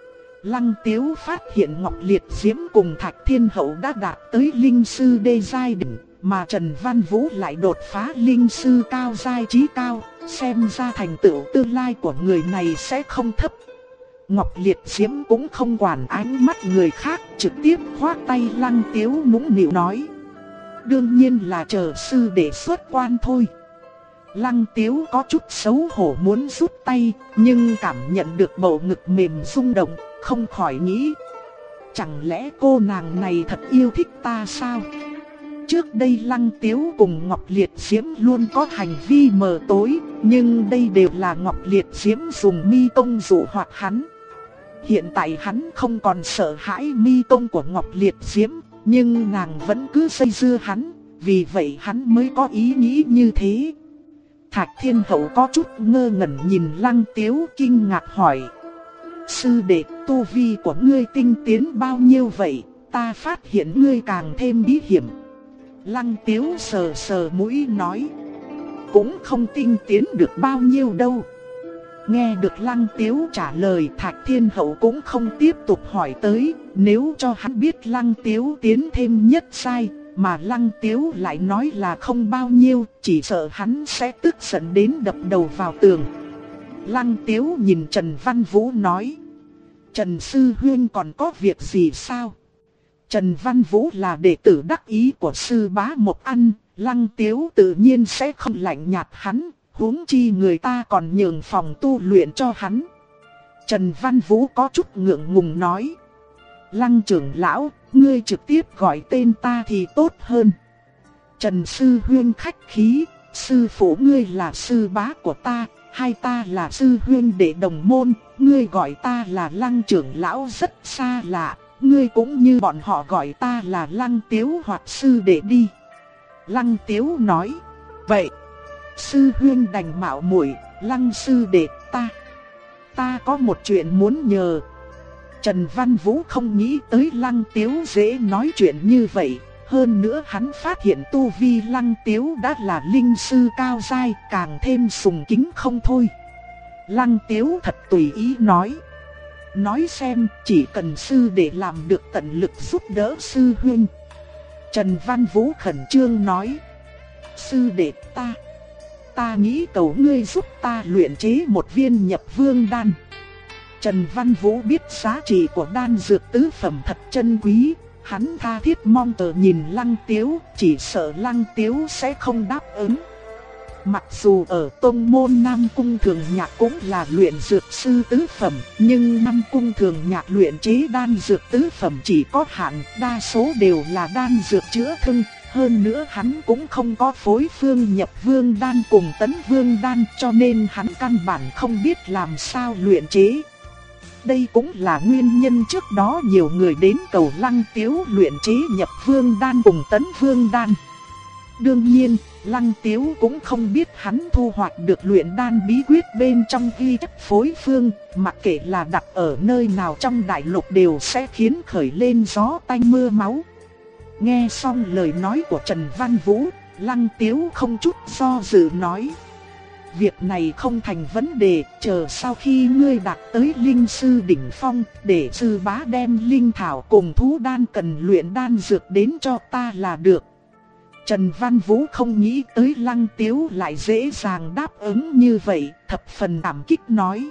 [SPEAKER 1] Lăng Tiếu phát hiện Ngọc Liệt Diễm cùng Thạch Thiên Hậu đã đạt tới linh sư đê giai đỉnh, mà Trần Văn Vũ lại đột phá linh sư cao giai chí cao, xem ra thành tựu tương lai của người này sẽ không thấp. Ngọc Liệt Diễm cũng không quản ánh mắt người khác, trực tiếp khoát tay Lăng Tiếu nũng nịu nói. Đương nhiên là chờ sư để xuất quan thôi. Lăng Tiếu có chút xấu hổ muốn rút tay, nhưng cảm nhận được bầu ngực mềm rung động, không khỏi nghĩ. Chẳng lẽ cô nàng này thật yêu thích ta sao? Trước đây Lăng Tiếu cùng Ngọc Liệt Diễm luôn có hành vi mờ tối, nhưng đây đều là Ngọc Liệt Diễm dùng mi công dụ hoặc hắn. Hiện tại hắn không còn sợ hãi mi công của Ngọc Liệt Diễm, nhưng nàng vẫn cứ dây dưa hắn, vì vậy hắn mới có ý nghĩ như thế. Thạch Thiên Hậu có chút ngơ ngẩn nhìn Lăng Tiếu kinh ngạc hỏi. Sư đệ, tu vi của ngươi tinh tiến bao nhiêu vậy? Ta phát hiện ngươi càng thêm bí hiểm. Lăng Tiếu sờ sờ mũi nói. Cũng không tinh tiến được bao nhiêu đâu. Nghe được Lăng Tiếu trả lời, Thạch Thiên Hậu cũng không tiếp tục hỏi tới. Nếu cho hắn biết Lăng Tiếu tiến thêm nhất sai, mà Lăng Tiếu lại nói là không bao nhiêu, chỉ sợ hắn sẽ tức giận đến đập đầu vào tường. Lăng Tiếu nhìn Trần Văn Vũ nói. Trần Sư Huynh còn có việc gì sao? Trần Văn Vũ là đệ tử đắc ý của sư bá Mộc Ăn, Lăng Tiếu tự nhiên sẽ không lạnh nhạt hắn, huống chi người ta còn nhường phòng tu luyện cho hắn. Trần Văn Vũ có chút ngượng ngùng nói. Lăng trưởng lão, ngươi trực tiếp gọi tên ta thì tốt hơn. Trần sư huynh khách khí, sư phụ ngươi là sư bá của ta, hai ta là sư huynh đệ đồng môn, ngươi gọi ta là Lăng trưởng lão rất xa lạ, ngươi cũng như bọn họ gọi ta là Lăng Tiếu hoặc sư đệ đi. Lăng Tiếu nói, vậy, sư huynh đành mạo muội, Lăng sư đệ ta có một chuyện muốn nhờ. Trần Văn Vũ không nghĩ tới Lăng Tiếu dễ nói chuyện như vậy, hơn nữa hắn phát hiện tu vi Lăng Tiếu đã là linh sư cao giai, càng thêm sùng kính không thôi. Lăng Tiếu thật tùy ý nói xem, chỉ cần sư để làm được tận lực giúp đỡ sư huynh. Trần Văn Vũ khẩn trương nói, sư đệ ta nghĩ cầu ngươi giúp ta luyện chế một viên nhập vương đan. Trần Văn Vũ biết giá trị của đan dược tứ phẩm thật chân quý, hắn tha thiết mong chờ nhìn Lăng Tiếu, chỉ sợ Lăng Tiếu sẽ không đáp ứng. Mặc dù ở tông môn Nam Cung Thường Nhạc cũng là luyện dược sư tứ phẩm, nhưng Nam Cung Thường Nhạc luyện chế đan dược tứ phẩm chỉ có hạn, đa số đều là đan dược chữa thương. Hơn nữa hắn cũng không có phối phương nhập vương đan cùng tấn vương đan, cho nên hắn căn bản không biết làm sao luyện chế. Đây cũng là nguyên nhân trước đó nhiều người đến cầu Lăng Tiếu luyện chế nhập vương đan cùng tấn vương đan. Đương nhiên, Lăng Tiếu cũng không biết hắn thu hoạch được luyện đan bí quyết bên trong ghi chép phối phương, mặc kệ là đặt ở nơi nào trong đại lục đều sẽ khiến khởi lên gió tanh mưa máu. Nghe xong lời nói của Trần Văn Vũ, Lăng Tiếu không chút do dự nói, việc này không thành vấn đề, chờ sau khi ngươi đạt tới linh sư đỉnh phong, để sư bá đem linh thảo cùng thú đan cần luyện đan dược đến cho ta là được. Trần Văn Vũ không nghĩ tới Lăng Tiếu lại dễ dàng đáp ứng như vậy, thập phần cảm kích nói,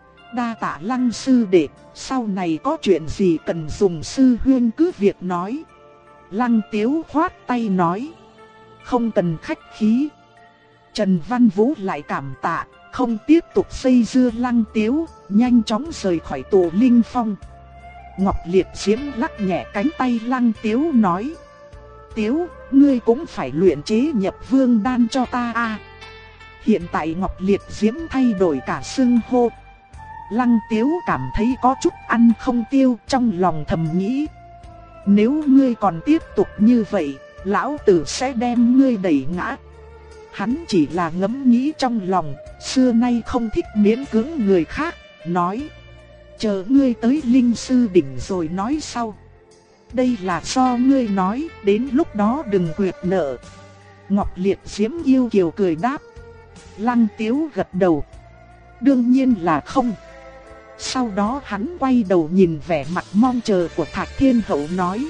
[SPEAKER 1] đa tạ Lăng sư đệ, sau này có chuyện gì cần dùng sư huynh cứ việc nói. Lăng Tiếu khoát tay nói, không cần khách khí. Trần Văn Vũ lại cảm tạ, không tiếp tục xây dưa Lăng Tiếu, nhanh chóng rời khỏi tổ linh phong. Ngọc Liệt Diễm lắc nhẹ cánh tay Lăng Tiếu nói, Tiếu, ngươi cũng phải luyện chế nhập vương đan cho ta à. Hiện tại Ngọc Liệt Diễm thay đổi cả xưng hô. Lăng Tiếu cảm thấy có chút ăn không tiêu, trong lòng thầm nghĩ, nếu ngươi còn tiếp tục như vậy, lão tử sẽ đem ngươi đẩy ngã. Hắn chỉ là ngẫm nghĩ trong lòng, xưa nay không thích miễn cưỡng người khác, nói, chờ ngươi tới linh sư đỉnh rồi nói sau. Đây là do ngươi nói, đến lúc đó đừng quyệt nợ. Ngọc Liệt Diễm yêu kiều cười đáp. Lăng Tiếu gật đầu, đương nhiên là không. Sau đó hắn quay đầu nhìn vẻ mặt mong chờ của Thạch Thiên Hậu nói,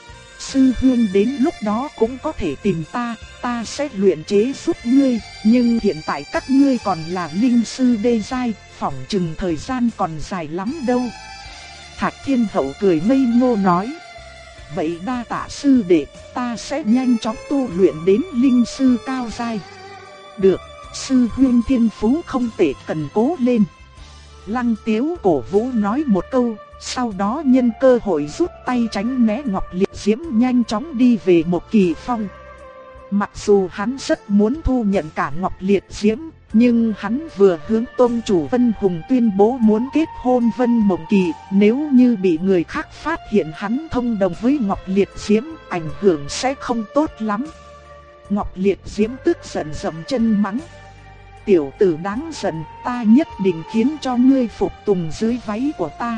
[SPEAKER 1] sư huynh đến lúc đó cũng có thể tìm ta sẽ luyện chế giúp ngươi, nhưng hiện tại các ngươi còn là linh sư đê giai, phỏng chừng thời gian còn dài lắm đâu. Thạch Thiên Hậu cười ngây ngô nói, vậy đa tạ sư đệ, ta sẽ nhanh chóng tu luyện đến linh sư cao giai. Được, sư huynh thiên phú không tệ, cần cố lên. Lăng Tiếu cổ vũ nói một câu, sau đó nhân cơ hội rút tay tránh né Ngọc Liệt Diễm nhanh chóng đi về một kỳ phong. Mặc dù hắn rất muốn thu nhận cả Ngọc Liệt Diễm, nhưng hắn vừa hướng tông chủ Vân Hùng tuyên bố muốn kết hôn Vân Mộng Kỳ, nếu như bị người khác phát hiện hắn thông đồng với Ngọc Liệt Diễm, ảnh hưởng sẽ không tốt lắm. Ngọc Liệt Diễm tức giận dậm chân mắng, tiểu tử đáng giận, ta nhất định khiến cho ngươi phục tùng dưới váy của ta.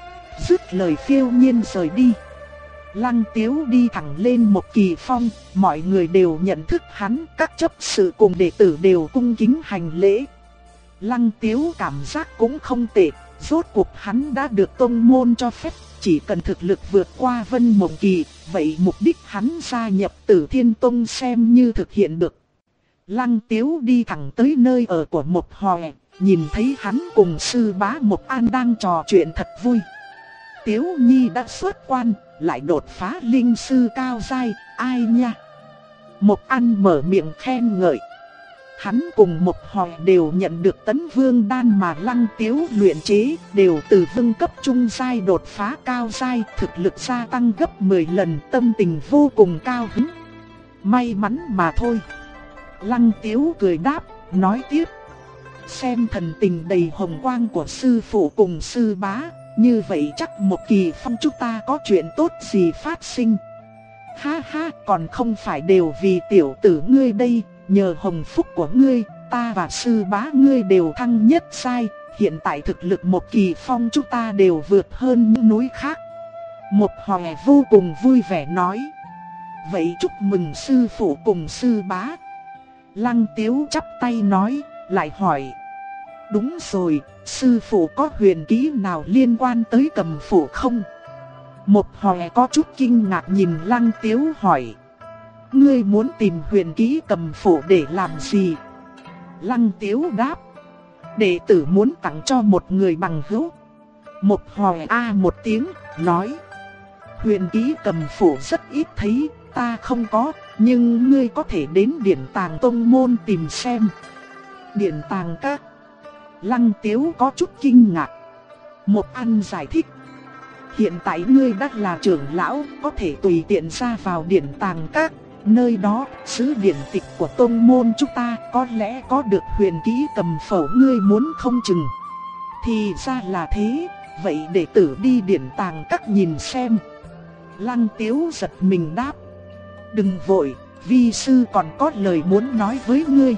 [SPEAKER 1] Dứt lời phiêu nhiên rời đi. Lăng Tiếu đi thẳng lên một kỳ phong, mọi người đều nhận thức hắn, các chấp sự cùng đệ tử đều cung kính hành lễ. Lăng Tiếu cảm giác cũng không tệ, rốt cuộc hắn đã được tông môn cho phép, chỉ cần thực lực vượt qua Vân Mộng Kỳ, vậy mục đích hắn gia nhập Tử Thiên Tông xem như thực hiện được. Lăng Tiếu đi thẳng tới nơi ở của Mộc Hòe, nhìn thấy hắn cùng sư bá Mộc An đang trò chuyện thật vui. Tiếu Nhi đã xuất quan, lại đột phá linh sư cao giai, ai nha? Mộc An mở miệng khen ngợi. Hắn cùng Mộc Hòe đều nhận được Tấn Vương đan mà Lăng Tiếu luyện chế, đều từ vương cấp trung giai đột phá cao giai, thực lực gia tăng gấp 10 lần, tâm tình vô cùng cao hứng. May mắn mà thôi. Lăng Tiếu cười đáp, nói tiếp. Xem thần tình đầy hồng quang của sư phụ cùng sư bá, như vậy chắc một kỳ phong chúng ta có chuyện tốt gì phát sinh. Ha ha, còn không phải đều vì tiểu tử ngươi đây, nhờ hồng phúc của ngươi, ta và sư bá ngươi đều thăng nhất giai, hiện tại thực lực một kỳ phong chúng ta đều vượt hơn những núi khác. Một Hòe vô cùng vui vẻ nói. Vậy chúc mừng sư phụ cùng sư bá. Lăng Tiếu chắp tay nói, lại hỏi. Đúng rồi, sư phụ có huyền kỹ nào liên quan tới Cầm Phủ không? Một Hòe có chút kinh ngạc nhìn Lăng Tiếu hỏi. Ngươi muốn tìm huyền kỹ Cầm Phủ để làm gì? Lăng Tiếu đáp. Đệ tử muốn tặng cho một người bằng hữu. Một Hòe một tiếng, nói. Huyền kỹ Cầm Phủ rất ít thấy, ta không có, nhưng ngươi có thể đến Điển Tàng Tông Môn tìm xem. Điển Tàng Các. Lăng Tiếu có chút kinh ngạc. Một An giải thích. Hiện tại ngươi đã là trưởng lão, có thể tùy tiện ra vào Điển Tàng Các. Nơi đó, sứ điển tịch của tông môn chúng ta có lẽ có được huyền kỹ Cầm Phủ ngươi muốn không chừng. Thì ra là thế, vậy đệ tử đi Điển Tàng Các nhìn xem. Lăng Tiếu giật mình đáp. Đừng vội, vi sư còn có lời muốn nói với ngươi.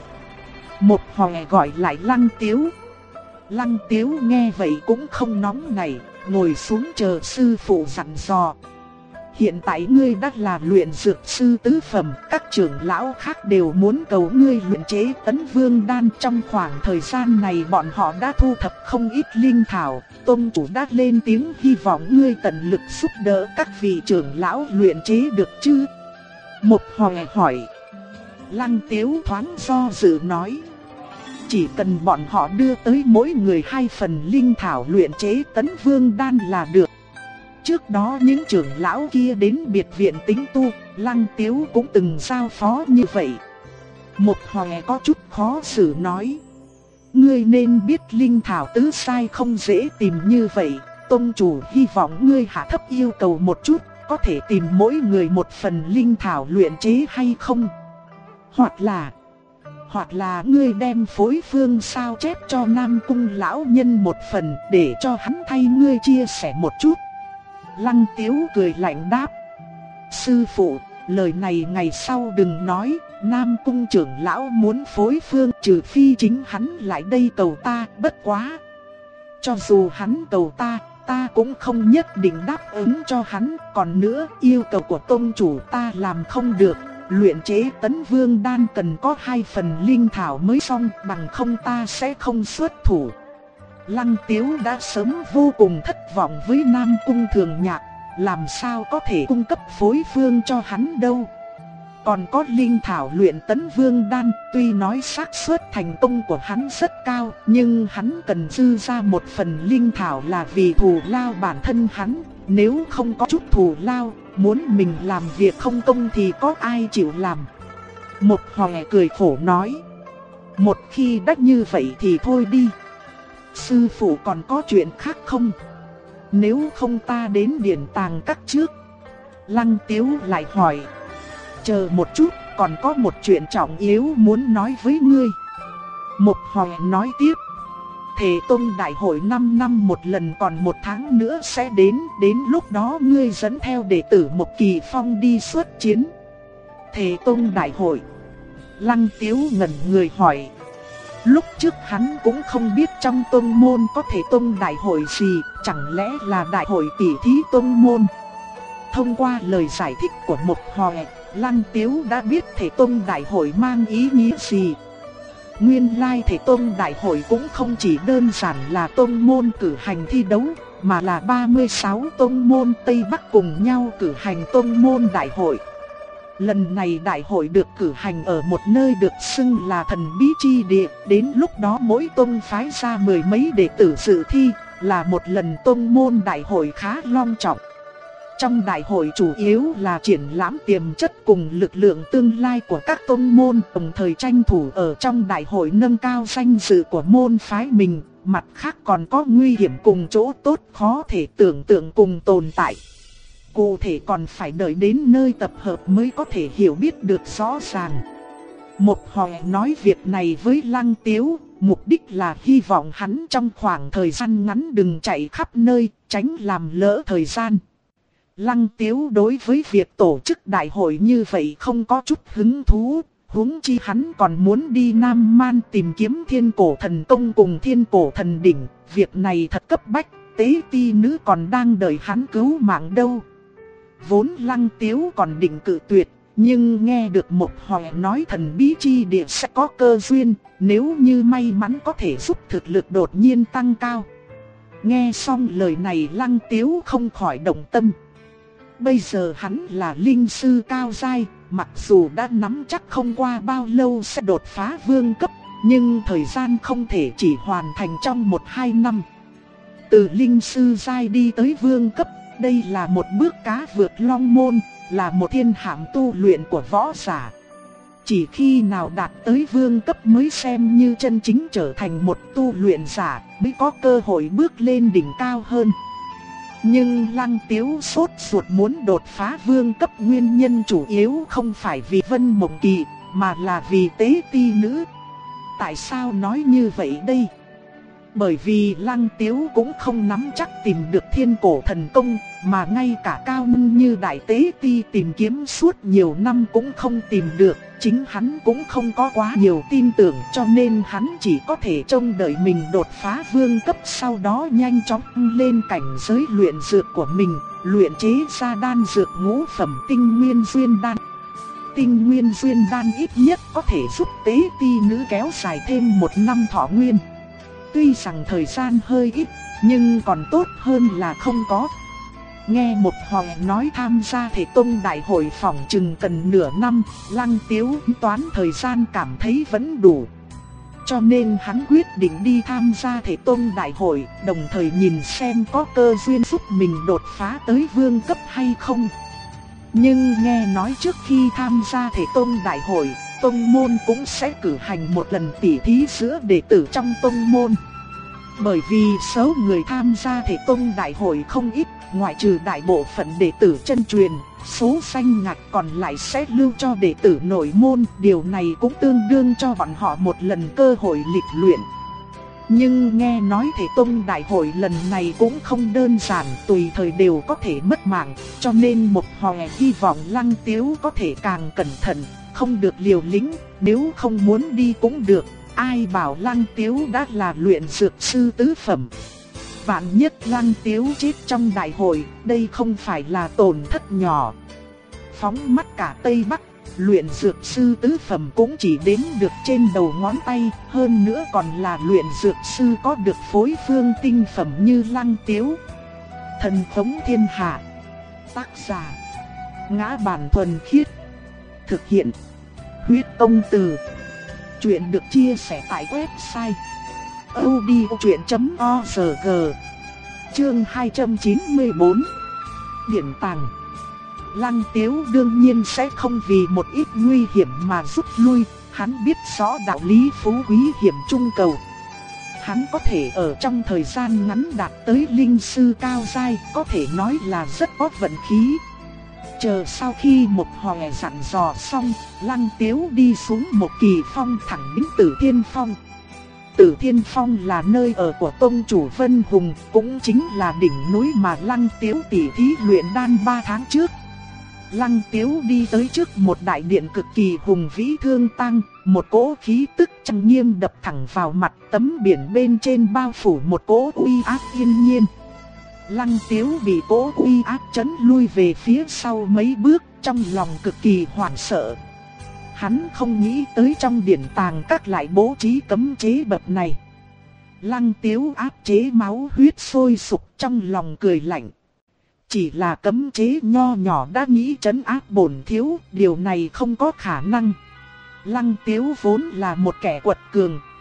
[SPEAKER 1] Một Hòe gọi lại Lăng Tiếu. Lăng Tiếu nghe vậy cũng không nóng nảy, ngồi xuống chờ sư phụ dặn dò. Hiện tại ngươi đã là luyện dược sư tứ phẩm, các trưởng lão khác đều muốn cầu ngươi luyện chế Tấn Vương đan. Trong khoảng thời gian này bọn họ đã thu thập không ít linh thảo, tông chủ đã lên tiếng hy vọng ngươi tận lực giúp đỡ các vị trưởng lão luyện chế được chứ. Một Hòe hỏi. Lăng Tiếu thoáng do dự nói. Chỉ cần bọn họ đưa tới mỗi người 2 phần linh thảo luyện chế Tấn Vương đan là được. Trước đó những trưởng lão kia đến biệt viện tính tu, Lăng Tiếu cũng từng giao phó như vậy. Một Hòe có chút khó xử nói. Ngươi nên biết linh thảo tứ sai không dễ tìm như vậy, tông chủ hy vọng ngươi hạ thấp yêu cầu một chút, có thể tìm mỗi người 1 phần linh thảo luyện chế hay không? Hoặc là ngươi đem phối phương sao chép cho Nam Cung lão nhân 1 phần để cho hắn thay ngươi chia sẻ một chút. Lăng Tiếu cười lạnh đáp. Sư phụ, lời này ngày sau đừng nói, Nam Cung trưởng lão muốn phối phương trừ phi chính hắn lại đây cầu ta, bất quá. Cho dù hắn cầu ta cũng không nhất định đáp ứng cho hắn, còn nữa yêu cầu của tông chủ ta làm không được. Luyện chế Tấn Vương đan cần có 2 phần linh thảo mới xong, bằng không ta sẽ không xuất thủ. Lăng Tiếu đã sớm vô cùng thất vọng với Nam Cung Thường Nhạc, làm sao có thể cung cấp phối phương cho hắn đâu. Còn có linh thảo luyện Tấn Vương đan, tuy nói xác suất thành công của hắn rất cao, nhưng hắn cần dư ra 1 phần linh thảo là vì thù lao bản thân hắn. Nếu không có chút thù lao, muốn mình làm việc không công thì có ai chịu làm. Một Hòe cười khổ nói. Một khi đã như vậy thì thôi đi. Sư phụ còn có chuyện khác không? Nếu không ta đến Điển Tàng Các trước. Lăng Tiếu lại hỏi. Chờ một chút, còn có một chuyện trọng yếu muốn nói với ngươi. Một Hòe nói tiếp. Thể Tông đại hội 5 năm một lần, còn 1 tháng nữa sẽ đến lúc đó ngươi dẫn theo đệ tử Một Kỳ Phong đi xuất chiến. Thể Tông đại hội. Lăng Tiếu ngẩn người hỏi. Lúc trước hắn cũng không biết trong tông môn có Thể Tông đại hội gì, chẳng lẽ là đại hội tỷ thí tông môn. Thông qua lời giải thích của Một Hòe, Lăng Tiếu đã biết Thể Tông đại hội mang ý nghĩa gì. Nguyên lai Thể Tông đại hội cũng không chỉ đơn giản là tông môn cử hành thi đấu, mà là 36 tông môn Tây Bắc cùng nhau cử hành tông môn đại hội. Lần này đại hội được cử hành ở một nơi được xưng là Thần Bí Chi Địa, đến lúc đó mỗi tông phái ra 10 mấy đệ tử dự thi, là một lần tông môn đại hội khá long trọng. Trong đại hội chủ yếu là triển lãm tiềm chất cùng lực lượng tương lai của các tông môn, đồng thời tranh thủ ở trong đại hội nâng cao danh dự của môn phái mình, mặt khác còn có nguy hiểm cùng chỗ tốt khó thể tưởng tượng cùng tồn tại. Cụ thể còn phải đợi đến nơi tập hợp mới có thể hiểu biết được rõ ràng. Một Hòe nói việc này với Lăng Tiếu, mục đích là hy vọng hắn trong khoảng thời gian ngắn đừng chạy khắp nơi, tránh làm lỡ thời gian. Lăng Tiếu đối với việc tổ chức đại hội như vậy không có chút hứng thú, huống chi hắn còn muốn đi Nam Man tìm kiếm Thiên Cổ Thần Công cùng Thiên Cổ Thần Đỉnh, việc này thật cấp bách, tế ti nữ còn đang đợi hắn cứu mạng đâu. Vốn Lăng Tiếu còn định cự tuyệt, nhưng nghe được một Hòe nói thần bí chi địa sẽ có cơ duyên, nếu như may mắn có thể giúp thực lực đột nhiên tăng cao. Nghe xong lời này Lăng Tiếu không khỏi động tâm. Bây giờ hắn là linh sư cao giai, mặc dù đã nắm chắc không qua bao lâu sẽ đột phá vương cấp, nhưng thời gian không thể chỉ hoàn thành trong 1-2 năm. Từ linh sư giai đi tới vương cấp, đây là một bước cá vượt long môn, là một thiên hạm tu luyện của võ giả. Chỉ khi nào đạt tới vương cấp mới xem như chân chính trở thành một tu luyện giả, mới có cơ hội bước lên đỉnh cao hơn. Nhưng Lăng Tiếu sốt ruột muốn đột phá vương cấp nguyên nhân chủ yếu không phải vì Vân Mộng Kỳ, mà là vì tế ti nữ. Tại sao nói như vậy đây? Bởi vì Lăng Tiếu cũng không nắm chắc tìm được Thiên Cổ Thần Công, mà ngay cả cao nhân như Đại Tế Ti tìm kiếm suốt nhiều năm cũng không tìm được. Chính hắn cũng không có quá nhiều tin tưởng, cho nên hắn chỉ có thể trông đợi mình đột phá vương cấp, sau đó nhanh chóng lên cảnh giới luyện dược của mình, luyện chế ra đan dược ngũ phẩm tinh nguyên duyên đan. Tinh nguyên duyên đan ít nhất có thể giúp tế ti nữ kéo dài thêm 1 năm thọ nguyên. Tuy rằng thời gian hơi ít, nhưng còn tốt hơn là không có. Nghe một Hòe nói tham gia Thể Tông đại hội phỏng chừng cần nửa năm, Lăng Tiếu toán thời gian cảm thấy vẫn đủ. Cho nên hắn quyết định đi tham gia Thể Tông đại hội, đồng thời nhìn xem có cơ duyên giúp mình đột phá tới vương cấp hay không. Nhưng nghe nói trước khi tham gia Thể Tông đại hội, tông môn cũng sẽ cử hành một lần tỉ thí giữa đệ tử trong tông môn. Bởi vì số người tham gia Thể Tông đại hội không ít, ngoại trừ đại bộ phận đệ tử chân truyền, số danh ngạch còn lại sẽ lưu cho đệ tử nội môn, điều này cũng tương đương cho bọn họ một lần cơ hội lịch luyện. Nhưng nghe nói Thể Tông đại hội lần này cũng không đơn giản, tùy thời đều có thể mất mạng, cho nên một Hòe hy vọng Lăng Tiếu có thể càng cẩn thận, không được liều lĩnh, nếu không muốn đi cũng được, ai bảo Lăng Tiếu đã là luyện dược sư tứ phẩm. Vạn nhất Lăng Tiếu chết trong đại hội, đây không phải là tổn thất nhỏ. Phóng mắt cả Tây Bắc, luyện dược sư tứ phẩm cũng chỉ đếm được trên đầu ngón tay, hơn nữa còn là luyện dược sư có được phối phương tinh phẩm như Lăng Tiếu. Thần thống thiên hạ. Tác giả: Ngã Bản Thuần Khiết. Thực hiện: Huyết Tông Từ. Chuyện được chia sẻ tại website audiochuyện.org. Chương 294. Điển tàng. Lăng Tiếu đương nhiên sẽ không vì một ít nguy hiểm mà rút lui, hắn biết rõ đạo lý phú quý hiểm trung cầu. Hắn có thể ở trong thời gian ngắn đạt tới linh sư cao giai, có thể nói là rất có vận khí. Chờ sau khi một Hòe dặn dò xong, Lăng Tiếu đi xuống một Kỳ Phong thẳng đến Tử Thiên Phong. Tử Thiên Phong là nơi ở của tông chủ Vân Hùng, cũng chính là đỉnh núi mà Lăng Tiếu tỉ thí luyện đan 3 tháng trước. Lăng Tiếu đi tới trước một đại điện cực kỳ hùng vĩ thương tăng, một cỗ khí tức trang nghiêm đập thẳng vào mặt, tấm biển bên trên bao phủ một cỗ uy áp thiên nhiên. Lăng Tiếu bị cỗ uy áp chấn lui về phía sau mấy bước, trong lòng cực kỳ hoảng sợ. Hắn không nghĩ tới trong điển tàng các lại bố trí cấm chế bậc này. Lăng Tiếu áp chế máu huyết sôi sục, trong lòng cười lạnh. Chỉ là cấm chế nho nhỏ đã nghĩ trấn áp bổn thiếu, điều này không có khả năng. Lăng Tiếu vốn là một kẻ quật cường,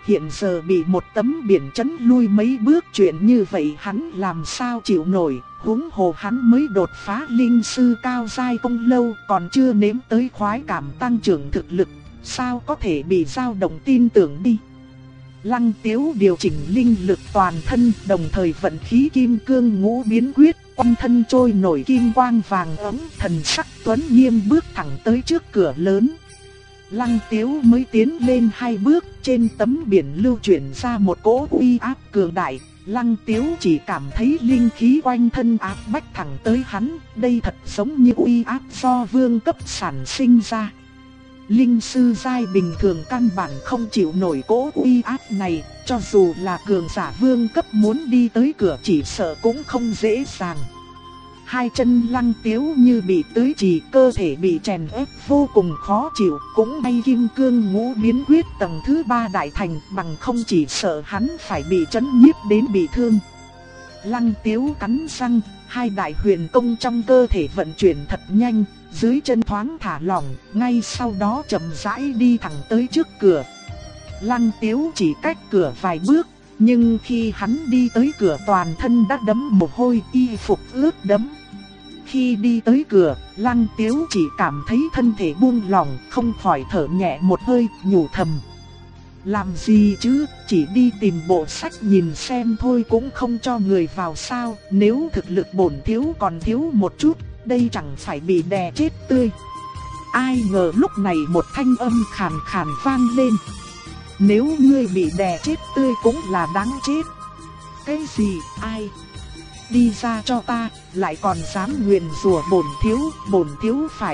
[SPEAKER 1] hiện giờ bị một tấm biển chắn lui mấy bước, chuyện như vậy hắn làm sao chịu nổi, huống hồ hắn mới đột phá linh sư cao giai không lâu, còn chưa nếm tới khoái cảm tăng trưởng thực lực, sao có thể bị dao động tin tưởng đi. Lăng Tiếu điều chỉnh linh lực toàn thân, đồng thời vận khí kim cương ngũ biến quyết, quanh thân trôi nổi kim quang vàng ấm, thần sắc tuấn nghiêm bước thẳng tới trước cửa lớn. Lăng Tiếu mới tiến lên 2 bước, trên tấm biển lưu chuyển ra một cỗ uy áp cường đại. Lăng Tiếu chỉ cảm thấy linh khí quanh thân áp bách thẳng tới hắn, đây thật giống như uy áp do vương cấp sản sinh ra. Linh sư giai bình thường căn bản không chịu nổi cỗ uy áp này, cho dù là cường giả vương cấp muốn đi tới cửa chỉ sợ cũng không dễ dàng. Hai chân Lăng Tiếu như bị tưới trì, cơ thể bị chèn ép vô cùng khó chịu, cũng may kim cương ngũ biến quyết tầng thứ 3 đại thành, bằng không chỉ sợ hắn phải bị chấn nhiếp đến bị thương. Lăng Tiếu cắn răng, hai đại huyền công trong cơ thể vận chuyển thật nhanh, dưới chân thoáng thả lỏng, ngay sau đó chậm rãi đi thẳng tới trước cửa. Lăng Tiếu chỉ cách cửa vài bước, nhưng khi hắn đi tới cửa toàn thân đã đẫm mồ hôi, y phục ướt đẫm. Khi đi tới cửa, Lăng Tiếu chỉ cảm thấy thân thể buông lỏng, không khỏi thở nhẹ một hơi, nhủ thầm. Làm gì chứ, chỉ đi tìm bộ sách nhìn xem thôi cũng không cho người vào sao, nếu thực lực bổn thiếu còn thiếu một chút, đây chẳng phải bị đè chết tươi. Ai ngờ lúc này một thanh âm khàn khàn vang lên. Nếu ngươi bị đè chết tươi cũng là đáng chết. Cái gì, ai? Đi ra cho ta, lại còn dám nguyền rủa bổn thiếu phải.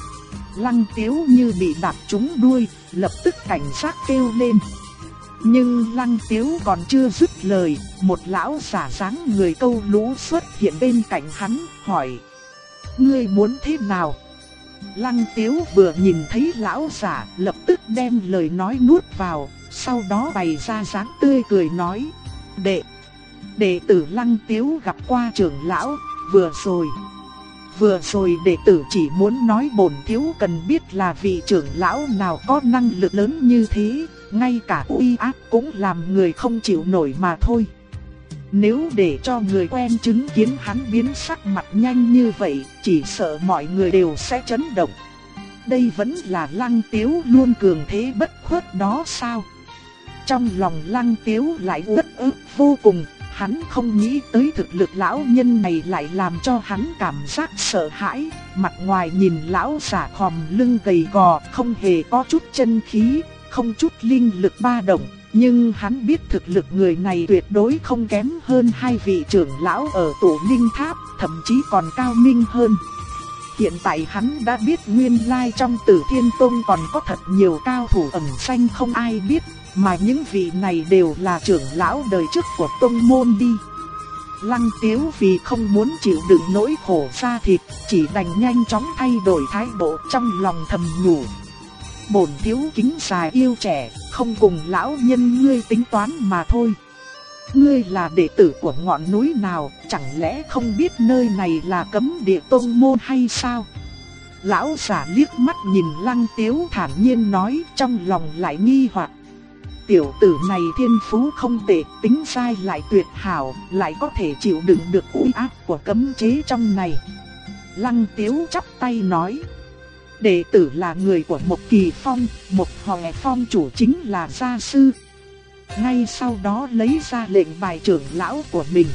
[SPEAKER 1] Lăng Tiếu như bị đạp trúng đuôi, lập tức cảnh giác kêu lên. Nhưng Lăng Tiếu còn chưa dứt lời, một lão giả dáng người câu lũ xuất hiện bên cạnh hắn, hỏi. Ngươi muốn thế nào? Lăng Tiếu vừa nhìn thấy lão giả, lập tức đem lời nói nuốt vào, sau đó bày ra dáng tươi cười nói. Đệ tử Lăng Tiếu gặp qua trưởng lão, vừa rồi đệ tử chỉ muốn nói bổn thiếu cần biết là vị trưởng lão nào có năng lực lớn như thế, ngay cả uy áp cũng làm người không chịu nổi mà thôi. Nếu để cho người quen chứng kiến hắn biến sắc mặt nhanh như vậy, chỉ sợ mọi người đều sẽ chấn động. Đây vẫn là Lăng Tiếu luôn cường thế bất khuất đó sao? Trong lòng Lăng Tiếu lại uất ức vô cùng, hắn không nghĩ tới thực lực lão nhân này lại làm cho hắn cảm giác sợ hãi. Mặt ngoài nhìn lão giả khom lưng gầy gò, không hề có chút chân khí, không chút linh lực ba động. Nhưng hắn biết thực lực người này tuyệt đối không kém hơn hai vị trưởng lão ở Tổ Linh Tháp, thậm chí còn cao minh hơn. Hiện tại hắn đã biết nguyên lai trong Tử Thiên Tông còn có thật nhiều cao thủ ẩn danh không ai biết, mà những vị này đều là trưởng lão đời trước của tông môn đi. Lăng Tiếu vì không muốn chịu đựng nỗi khổ da thịt, chỉ đành nhanh chóng thay đổi thái độ, trong lòng thầm nhủ. Bổn thiếu kính già yêu trẻ, không cùng lão nhân ngươi tính toán mà thôi. Ngươi là đệ tử của ngọn núi nào, chẳng lẽ không biết nơi này là cấm địa tông môn hay sao? Lão giả liếc mắt nhìn Lăng Tiếu thản nhiên nói, trong lòng lại nghi hoặc. Tiểu tử này thiên phú không tệ, tính sai lại tuyệt hảo, lại có thể chịu đựng được uy áp của cấm chế trong này. Lăng Tiếu chắp tay nói. Đệ tử là người của Mộc Kỳ Phong, Mộc Hòe Phong chủ chính là gia sư. Ngay sau đó lấy ra lệnh bài trưởng lão của mình.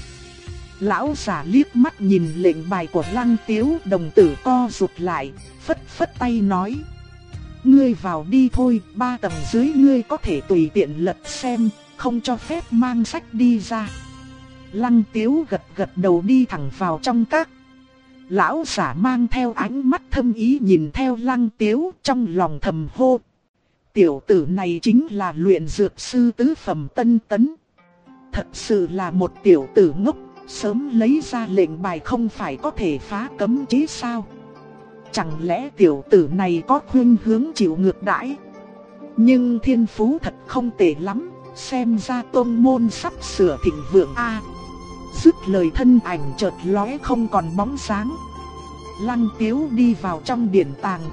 [SPEAKER 1] Lão giả liếc mắt nhìn lệnh bài của Lăng Tiếu, đồng tử co rụt lại, phất phất tay nói. Ngươi vào đi thôi, 3 tầng dưới ngươi có thể tùy tiện lật xem, không cho phép mang sách đi ra. Lăng Tiếu gật gật đầu đi thẳng vào trong các. Lão giả mang theo ánh mắt thâm ý nhìn theo Lăng Tiếu, trong lòng thầm hô. Tiểu tử này chính là luyện dược sư tứ phẩm Tân Tấn. Thật sự là một tiểu tử ngốc, sớm lấy ra lệnh bài không phải có thể phá cấm chế sao? Chẳng lẽ tiểu tử này có khuynh hướng chịu ngược đãi? Nhưng thiên phú thật không tệ lắm, xem ra tông môn sắp sửa thịnh vượng a. Dứt lời thân ảnh chợt lóe không còn bóng dáng. Lăng Tiếu đi vào trong điện tàng các,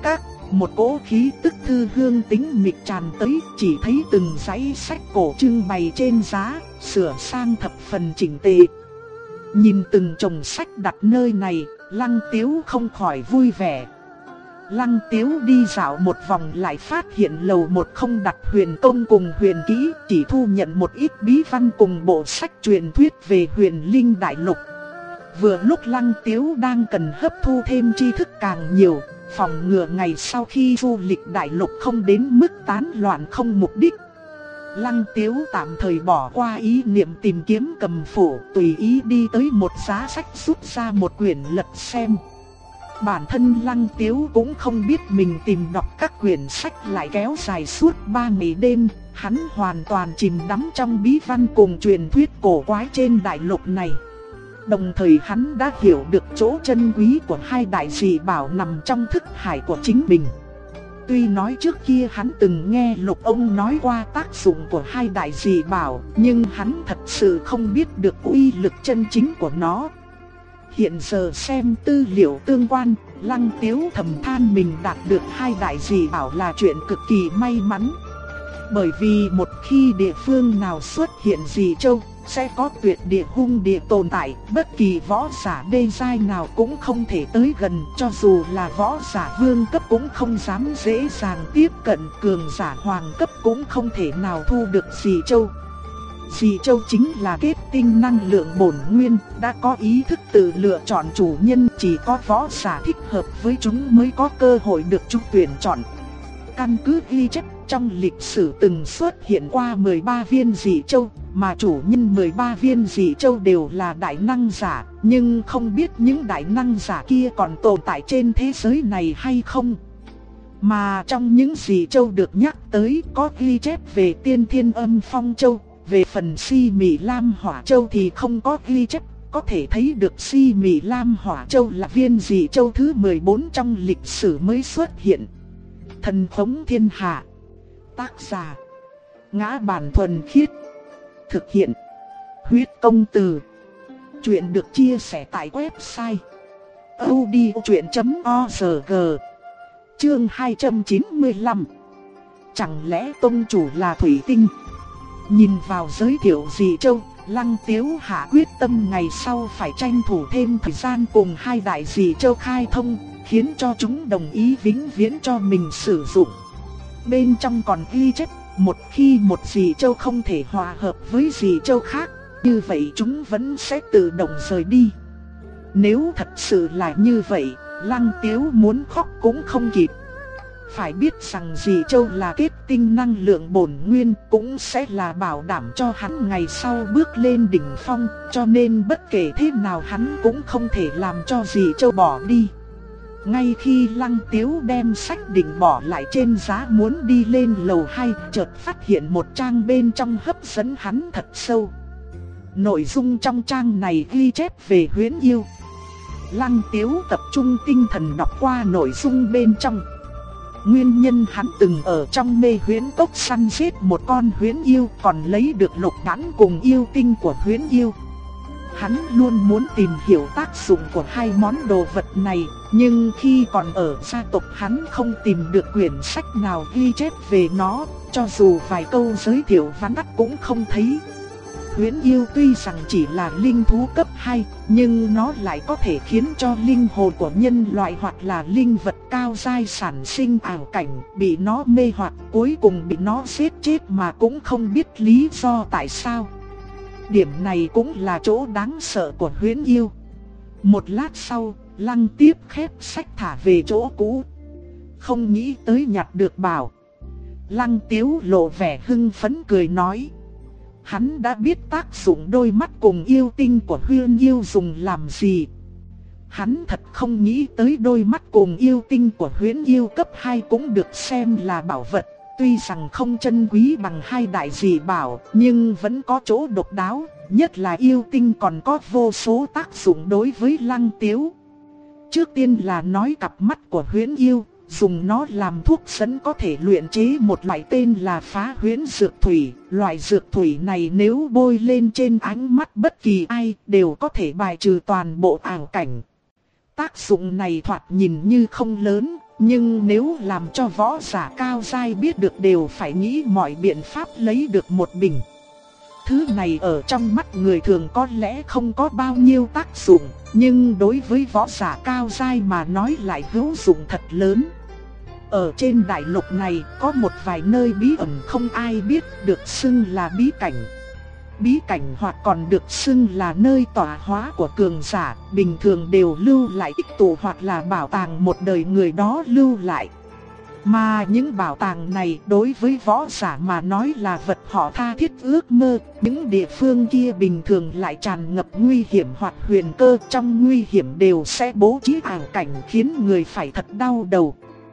[SPEAKER 1] một cỗ khí tức thư hương tĩnh mịch tràn tới, chỉ thấy từng dãy sách cổ trưng bày trên giá, sửa sang thập phần chỉnh tề. Nhìn từng chồng sách đặt nơi này, Lăng Tiếu không khỏi vui vẻ. Lăng Tiếu đi dạo một vòng lại phát hiện lầu một không đặt huyền công cùng huyền kỹ, chỉ thu nhận một ít bí văn cùng bộ sách truyền thuyết về huyền linh đại lục. Vừa lúc Lăng Tiếu đang cần hấp thu thêm tri thức càng nhiều, phòng ngừa ngày sau khi du lịch đại lục không đến mức tán loạn không mục đích. Lăng Tiếu tạm thời bỏ qua ý niệm tìm kiếm cầm phủ, tùy ý đi tới một giá sách rút ra một quyển lật xem. Bản thân Lăng Tiếu cũng không biết mình tìm đọc các quyển sách lại kéo dài suốt 3 ngày đêm, hắn hoàn toàn chìm đắm trong bí văn cùng truyền thuyết cổ quái trên đại lục này. Đồng thời hắn đã hiểu được chỗ chân quý của hai đại dị bảo nằm trong thức hải của chính mình. Tuy nói trước kia hắn từng nghe Lục ông nói qua tác dụng của hai đại dị bảo, nhưng hắn thật sự không biết được uy lực chân chính của nó. Hiện giờ xem tư liệu tương quan, Lăng Tiếu thầm than mình đạt được hai đại dị bảo là chuyện cực kỳ may mắn. Bởi vì một khi địa phương nào xuất hiện dị châu, sẽ có tuyệt địa hung địa tồn tại, bất kỳ võ giả đê giai nào cũng không thể tới gần, cho dù là võ giả vương cấp cũng không dám dễ dàng tiếp cận, cường giả hoàng cấp cũng không thể nào thu được dị châu. Dị châu chính là kết tinh năng lượng bổn nguyên, đã có ý thức tự lựa chọn chủ nhân, chỉ có võ giả thích hợp với chúng mới có cơ hội được chúng tuyển chọn. Căn cứ ghi chép trong lịch sử từng xuất hiện qua 13 viên dị châu, mà chủ nhân 13 viên dị châu đều là đại năng giả, nhưng không biết những đại năng giả kia còn tồn tại trên thế giới này hay không. Mà trong những dị châu được nhắc tới có ghi chép về Tiên Thiên Âm Phong Châu, về phần Si Mị Lam Hỏa Châu thì không có ghi chép. Có thể thấy được Si Mị Lam Hỏa Châu là viên dị châu thứ 14 trong lịch sử mới xuất hiện. Thần Khống Thiên Hạ. Tác giả Ngã Bản Thuần Khiết. Thực hiện Huyết Công Từ. Chuyện được chia sẻ tại website audiochuyện.org. Chương 295. Chẳng lẽ tông chủ là thủy tinh? Nhìn vào giới thiệu dị châu, Lăng Tiếu hạ quyết tâm ngày sau phải tranh thủ thêm thời gian cùng hai đại dị châu khai thông, khiến cho chúng đồng ý vĩnh viễn cho mình sử dụng. Bên trong còn ghi chép, một khi một dị châu không thể hòa hợp với dị châu khác, như vậy chúng vẫn sẽ tự động rời đi. Nếu thật sự là như vậy, Lăng Tiếu muốn khóc cũng không kịp. Phải biết rằng dị châu là kết tinh năng lượng bổn nguyên, cũng sẽ là bảo đảm cho hắn ngày sau bước lên đỉnh phong, cho nên bất kể thế nào hắn cũng không thể làm cho dị châu bỏ đi. Ngay khi Lăng Tiếu đem sách định bỏ lại trên giá muốn đi lên lầu 2, chợt phát hiện một trang bên trong hấp dẫn hắn thật sâu. Nội dung trong trang này ghi chép về huyễn yêu. Lăng Tiếu tập trung tinh thần đọc qua nội dung bên trong. Nguyên nhân hắn từng ở trong mê huyễn cốc săn giết một con huyễn yêu, còn lấy được lục nhãn cùng yêu tinh của huyễn yêu. Hắn luôn muốn tìm hiểu tác dụng của hai món đồ vật này, nhưng khi còn ở gia tộc hắn không tìm được quyển sách nào ghi chép về nó, cho dù vài câu giới thiệu vắn tắt cũng không thấy. Huyễn yêu tuy rằng chỉ là linh thú cấp 2, nhưng nó lại có thể khiến cho linh hồn của nhân loại hoặc là linh vật cao giai sản sinh ảo cảnh, bị nó mê hoặc, cuối cùng bị nó giết chết mà cũng không biết lý do tại sao. Điểm này cũng là chỗ đáng sợ của huyễn yêu. Một lát sau, Lăng tiếp khép sách thả về chỗ cũ. Không nghĩ tới nhặt được bảo. Lăng Tiếu lộ vẻ hưng phấn cười nói. Hắn đã biết tác dụng đôi mắt cùng yêu tinh của huyễn yêu dùng làm gì. Hắn thật không nghĩ tới đôi mắt cùng yêu tinh của huyễn yêu cấp 2 cũng được xem là bảo vật. Tuy rằng không chân quý bằng hai đại dị bảo, nhưng vẫn có chỗ độc đáo, nhất là yêu tinh còn có vô số tác dụng đối với Lăng Tiếu. Trước tiên là nói cặp mắt của huyễn yêu, dùng nó làm thuốc dẫn có thể luyện chế một loại tên là Phá Huyễn Dược Thủy. Loại dược thủy này nếu bôi lên trên ánh mắt bất kỳ ai đều có thể bài trừ toàn bộ ảo cảnh. Tác dụng này thoạt nhìn như không lớn, Nhưng nếu làm cho võ giả cao giai biết được đều phải nghĩ mọi biện pháp lấy được một bình. Thứ này ở trong mắt người thường có lẽ không có bao nhiêu tác dụng, nhưng đối với võ giả cao giai mà nói lại hữu dụng thật lớn. Ở trên đại lục này có một vài nơi bí ẩn không ai biết, được xưng là bí cảnh. Bí cảnh hoặc còn được xưng là nơi tọa hóa của cường giả, bình thường đều lưu lại tích tụ hoặc là bảo tàng một đời người đó lưu lại. Mà những bảo tàng này đối với võ giả mà nói là vật họ tha thiết ước mơ. Những địa phương kia bình thường lại tràn ngập nguy hiểm hoặc huyền cơ, trong nguy hiểm đều sẽ bố trí ảo cảnh khiến người phải thật đau đầu.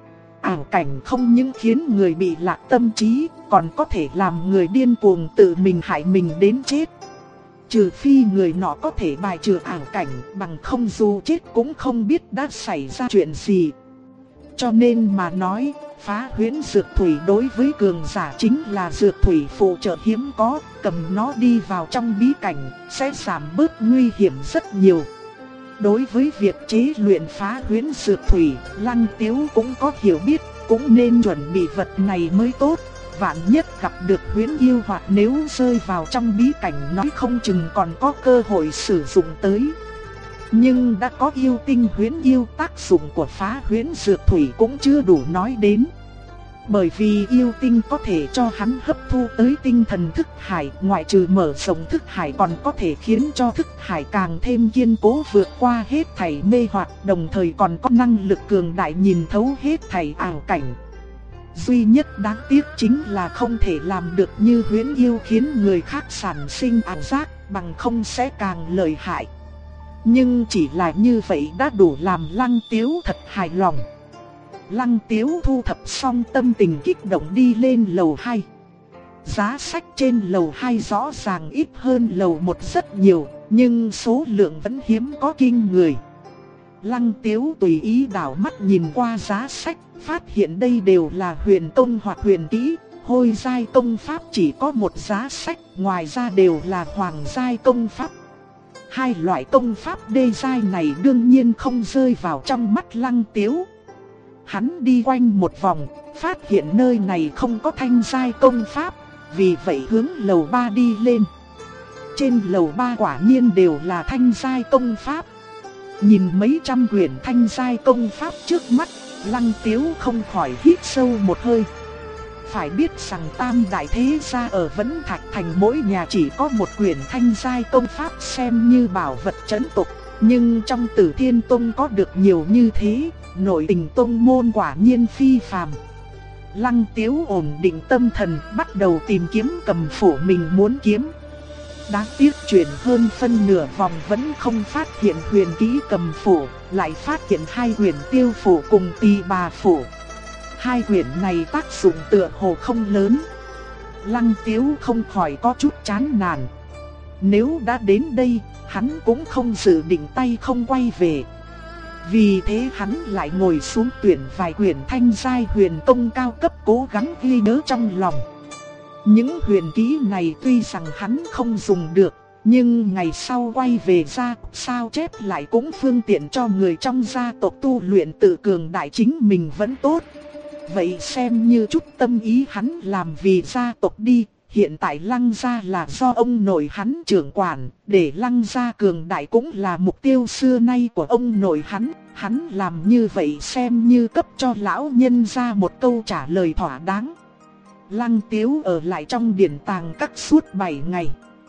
[SPEAKER 1] Ảo cảnh không những khiến người bị lạc tâm trí, còn có thể làm người điên cuồng tự mình hại mình đến chết. Trừ phi người nọ có thể bài trừ ảo cảnh, bằng không dù chết cũng không biết đã xảy ra chuyện gì. Cho nên mà nói, phá huyễn dược thủy đối với cường giả chính là dược thủy phụ trợ hiếm có, cầm nó đi vào trong bí cảnh sẽ giảm bớt nguy hiểm rất nhiều. Đối với việc chế luyện phá huyễn dược thủy, Lăng Tiếu cũng có hiểu biết, cũng nên chuẩn bị vật này mới tốt. Vạn nhất gặp được huyễn yêu hoặc nếu rơi vào trong bí cảnh nói không chừng còn có cơ hội sử dụng tới. Nhưng đã có yêu tinh huyễn yêu, tác dụng của phá huyễn dược thủy cũng chưa đủ nói đến. Bởi vì yêu tinh có thể cho hắn hấp thu tới tinh thần thức hải, ngoại trừ mở rộng thức hải còn có thể khiến cho thức hải càng thêm kiên cố vượt qua hết thảy mê hoặc, đồng thời còn có năng lực cường đại nhìn thấu hết thảy ảo cảnh. Duy nhất đáng tiếc chính là không thể làm được như huyễn yêu khiến người khác sản sinh ảo giác, bằng không sẽ càng lợi hại. Nhưng chỉ là như vậy đã đủ làm Lăng Tiếu thật hài lòng. Lăng Tiếu thu thập xong tâm tình kích động đi lên lầu 2. Giá sách trên lầu 2 rõ ràng ít hơn lầu 1 rất nhiều, nhưng số lượng vẫn hiếm có kinh người. Lăng Tiếu tùy ý đảo mắt nhìn qua giá sách, phát hiện đây đều là huyền tông hoặc huyền kỹ. Hôi giai công pháp chỉ có một giá sách, ngoài ra đều là hoàng giai công pháp. Hai loại công pháp đê giai này đương nhiên không rơi vào trong mắt Lăng Tiếu. Hắn đi quanh một vòng, phát hiện nơi này không có thanh giai công pháp, vì vậy hướng lầu 3 đi lên. Trên lầu 3 quả nhiên đều là thanh giai công pháp. Nhìn mấy trăm quyển thanh giai công pháp trước mắt, Lăng Tiếu không khỏi hít sâu một hơi. Phải biết rằng tam đại thế gia ở Vẫn Thạch Thành mỗi nhà chỉ có một quyển thanh giai công pháp xem như bảo vật trấn tộc, nhưng trong Tử Thiên Tông có được nhiều như thế, nội tình tông môn quả nhiên phi phàm. Lăng Tiếu ổn định tâm thần, bắt đầu tìm kiếm cầm phổ mình muốn kiếm. Đáng tiếc chuyển hơn phân nửa vòng vẫn không phát hiện huyền kỹ cầm phổ, lại phát hiện hai quyển tiêu phổ cùng tỳ bà phổ. Hai quyển này tác dụng tựa hồ không lớn. Lăng Tiếu không khỏi có chút chán nản. Nếu đã đến đây, hắn cũng không dự định tay không quay về. Vì thế hắn lại ngồi xuống tuyển vài quyển thanh giai huyền tông cao cấp cố gắng ghi nhớ trong lòng. Những huyền kỹ này tuy rằng hắn không dùng được, nhưng ngày sau quay về gia sao chép lại cũng phương tiện cho người trong gia tộc tu luyện tự cường đại chính mình vẫn tốt. Vậy xem như chút tâm ý hắn làm vì gia tộc đi. Hiện tại Lăng gia là do ông nội hắn trưởng quản, để Lăng gia cường đại cũng là mục tiêu xưa nay của ông nội hắn. Hắn làm như vậy xem như cấp cho lão nhân gia một câu trả lời thỏa đáng. Lăng Tiếu ở lại trong điển tàng các suốt 7 ngày.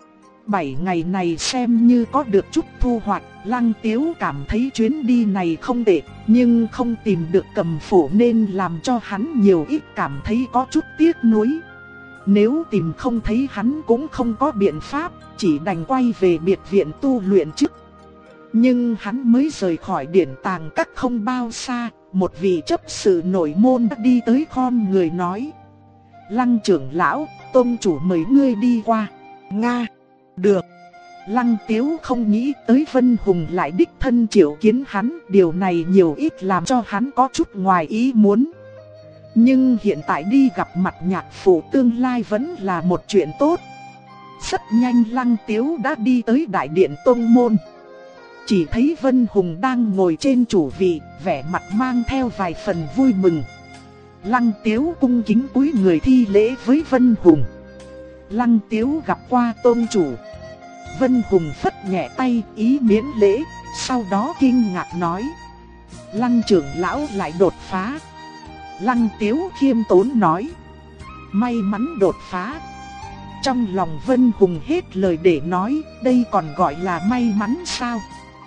[SPEAKER 1] 7 ngày này xem như có được chút thu hoạch. Lăng Tiếu cảm thấy chuyến đi này không tệ, nhưng không tìm được cầm phổ nên làm cho hắn nhiều ít cảm thấy có chút tiếc nuối. Nếu tìm không thấy hắn cũng không có biện pháp, chỉ đành quay về biệt viện tu luyện trước. Nhưng hắn mới rời khỏi điển tàng các không bao xa, một vị chấp sự nội môn đã đi tới khom người nói: Lăng trưởng lão, tông chủ mời ngươi đi qua. Nga, được. Lăng Tiếu không nghĩ tới Vân Hùng lại đích thân triệu kiến hắn, điều này nhiều ít làm cho hắn có chút ngoài ý muốn. Nhưng hiện tại đi gặp mặt nhạc phụ tương lai vẫn là một chuyện tốt. Rất nhanh Lăng Tiếu đã đi tới đại điện tông môn. chỉ thấy Vân Hùng đang ngồi trên chủ vị, vẻ mặt mang theo vài phần vui mừng. Lăng Tiếu cung kính cúi người thi lễ với Vân Hùng. Lăng Tiếu gặp qua tôn chủ. Vân Hùng phất nhẹ tay ý miễn lễ, sau đó kinh ngạc nói: Lăng trưởng lão lại đột phá. Lăng Tiếu khiêm tốn nói: May mắn đột phá. Trong lòng Vân Hùng hết lời để nói, đây còn gọi là may mắn sao?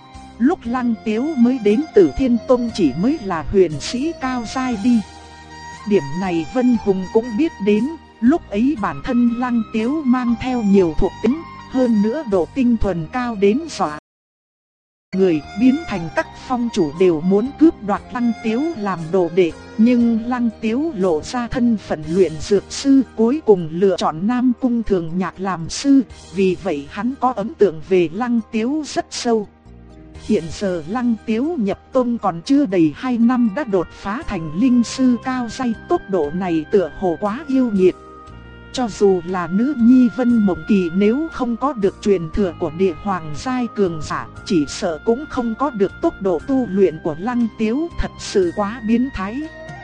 [SPEAKER 1] Lúc Lăng Tiếu mới đến Tử Thiên Tông chỉ mới là huyền sĩ cao giai đi. Điểm này Vân Hùng cũng biết đến, lúc ấy bản thân Lăng Tiếu mang theo nhiều thuộc tính, hơn nữa độ tinh thuần cao đến dọa người, biến thành các phong chủ đều muốn cướp đoạt Lăng Tiếu làm đồ đệ. Nhưng Lăng Tiếu lộ ra thân phận luyện dược sư, cuối cùng lựa chọn Nam Cung Thường Nhạc làm sư, vì vậy hắn có ấn tượng về Lăng Tiếu rất sâu. Hiện giờ Lăng Tiếu nhập tông còn chưa đầy 2 năm đã đột phá thành linh sư cao giai, tốc độ này tựa hồ quá yêu nghiệt. Cho dù là nữ nhi Vân Mộng Kỳ nếu không có được truyền thừa của địa hoàng giai cường giả, chỉ sợ cũng không có được tốc độ tu luyện của Lăng Tiếu, thật sự quá biến thái.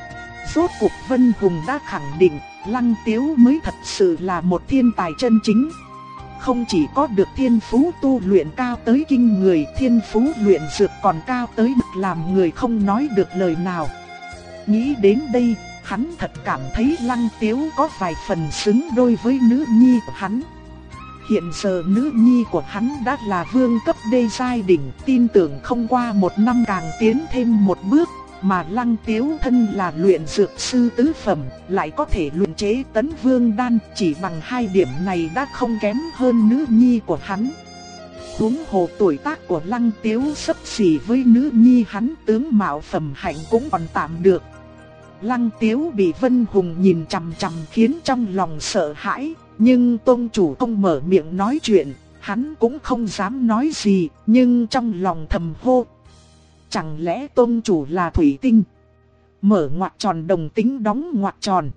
[SPEAKER 1] Rốt cuộc Vân Hùng đã khẳng định, Lăng Tiếu mới thật sự là một thiên tài chân chính. Không chỉ có được thiên phú tu luyện cao tới kinh người, thiên phú luyện dược còn cao tới mức làm người không nói được lời nào. Nghĩ đến đây, hắn thật cảm thấy Lăng Tiếu có vài phần xứng đôi với nữ nhi của hắn. Hiện giờ nữ nhi của hắn đã là vương cấp đê giai đỉnh, tin tưởng không qua 1 năm càng tiến thêm một bước. Mà Lăng Tiếu thân là luyện dược sư tứ phẩm, lại có thể luyện chế tấn vương đan, chỉ bằng 2 điểm này đã không kém hơn nữ nhi của hắn. Huống hồ tuổi tác của Lăng Tiếu xấp xỉ với nữ nhi hắn, tướng mạo phẩm hạnh cũng còn tạm được. Lăng Tiếu bị Vân Hùng nhìn chằm chằm khiến trong lòng sợ hãi, nhưng tôn chủ không mở miệng nói chuyện, hắn cũng không dám nói gì, nhưng trong lòng thầm hô: chẳng lẽ tôn chủ là thủy tinh? Mở ngoặc tròn đồng tính đóng ngoặc tròn.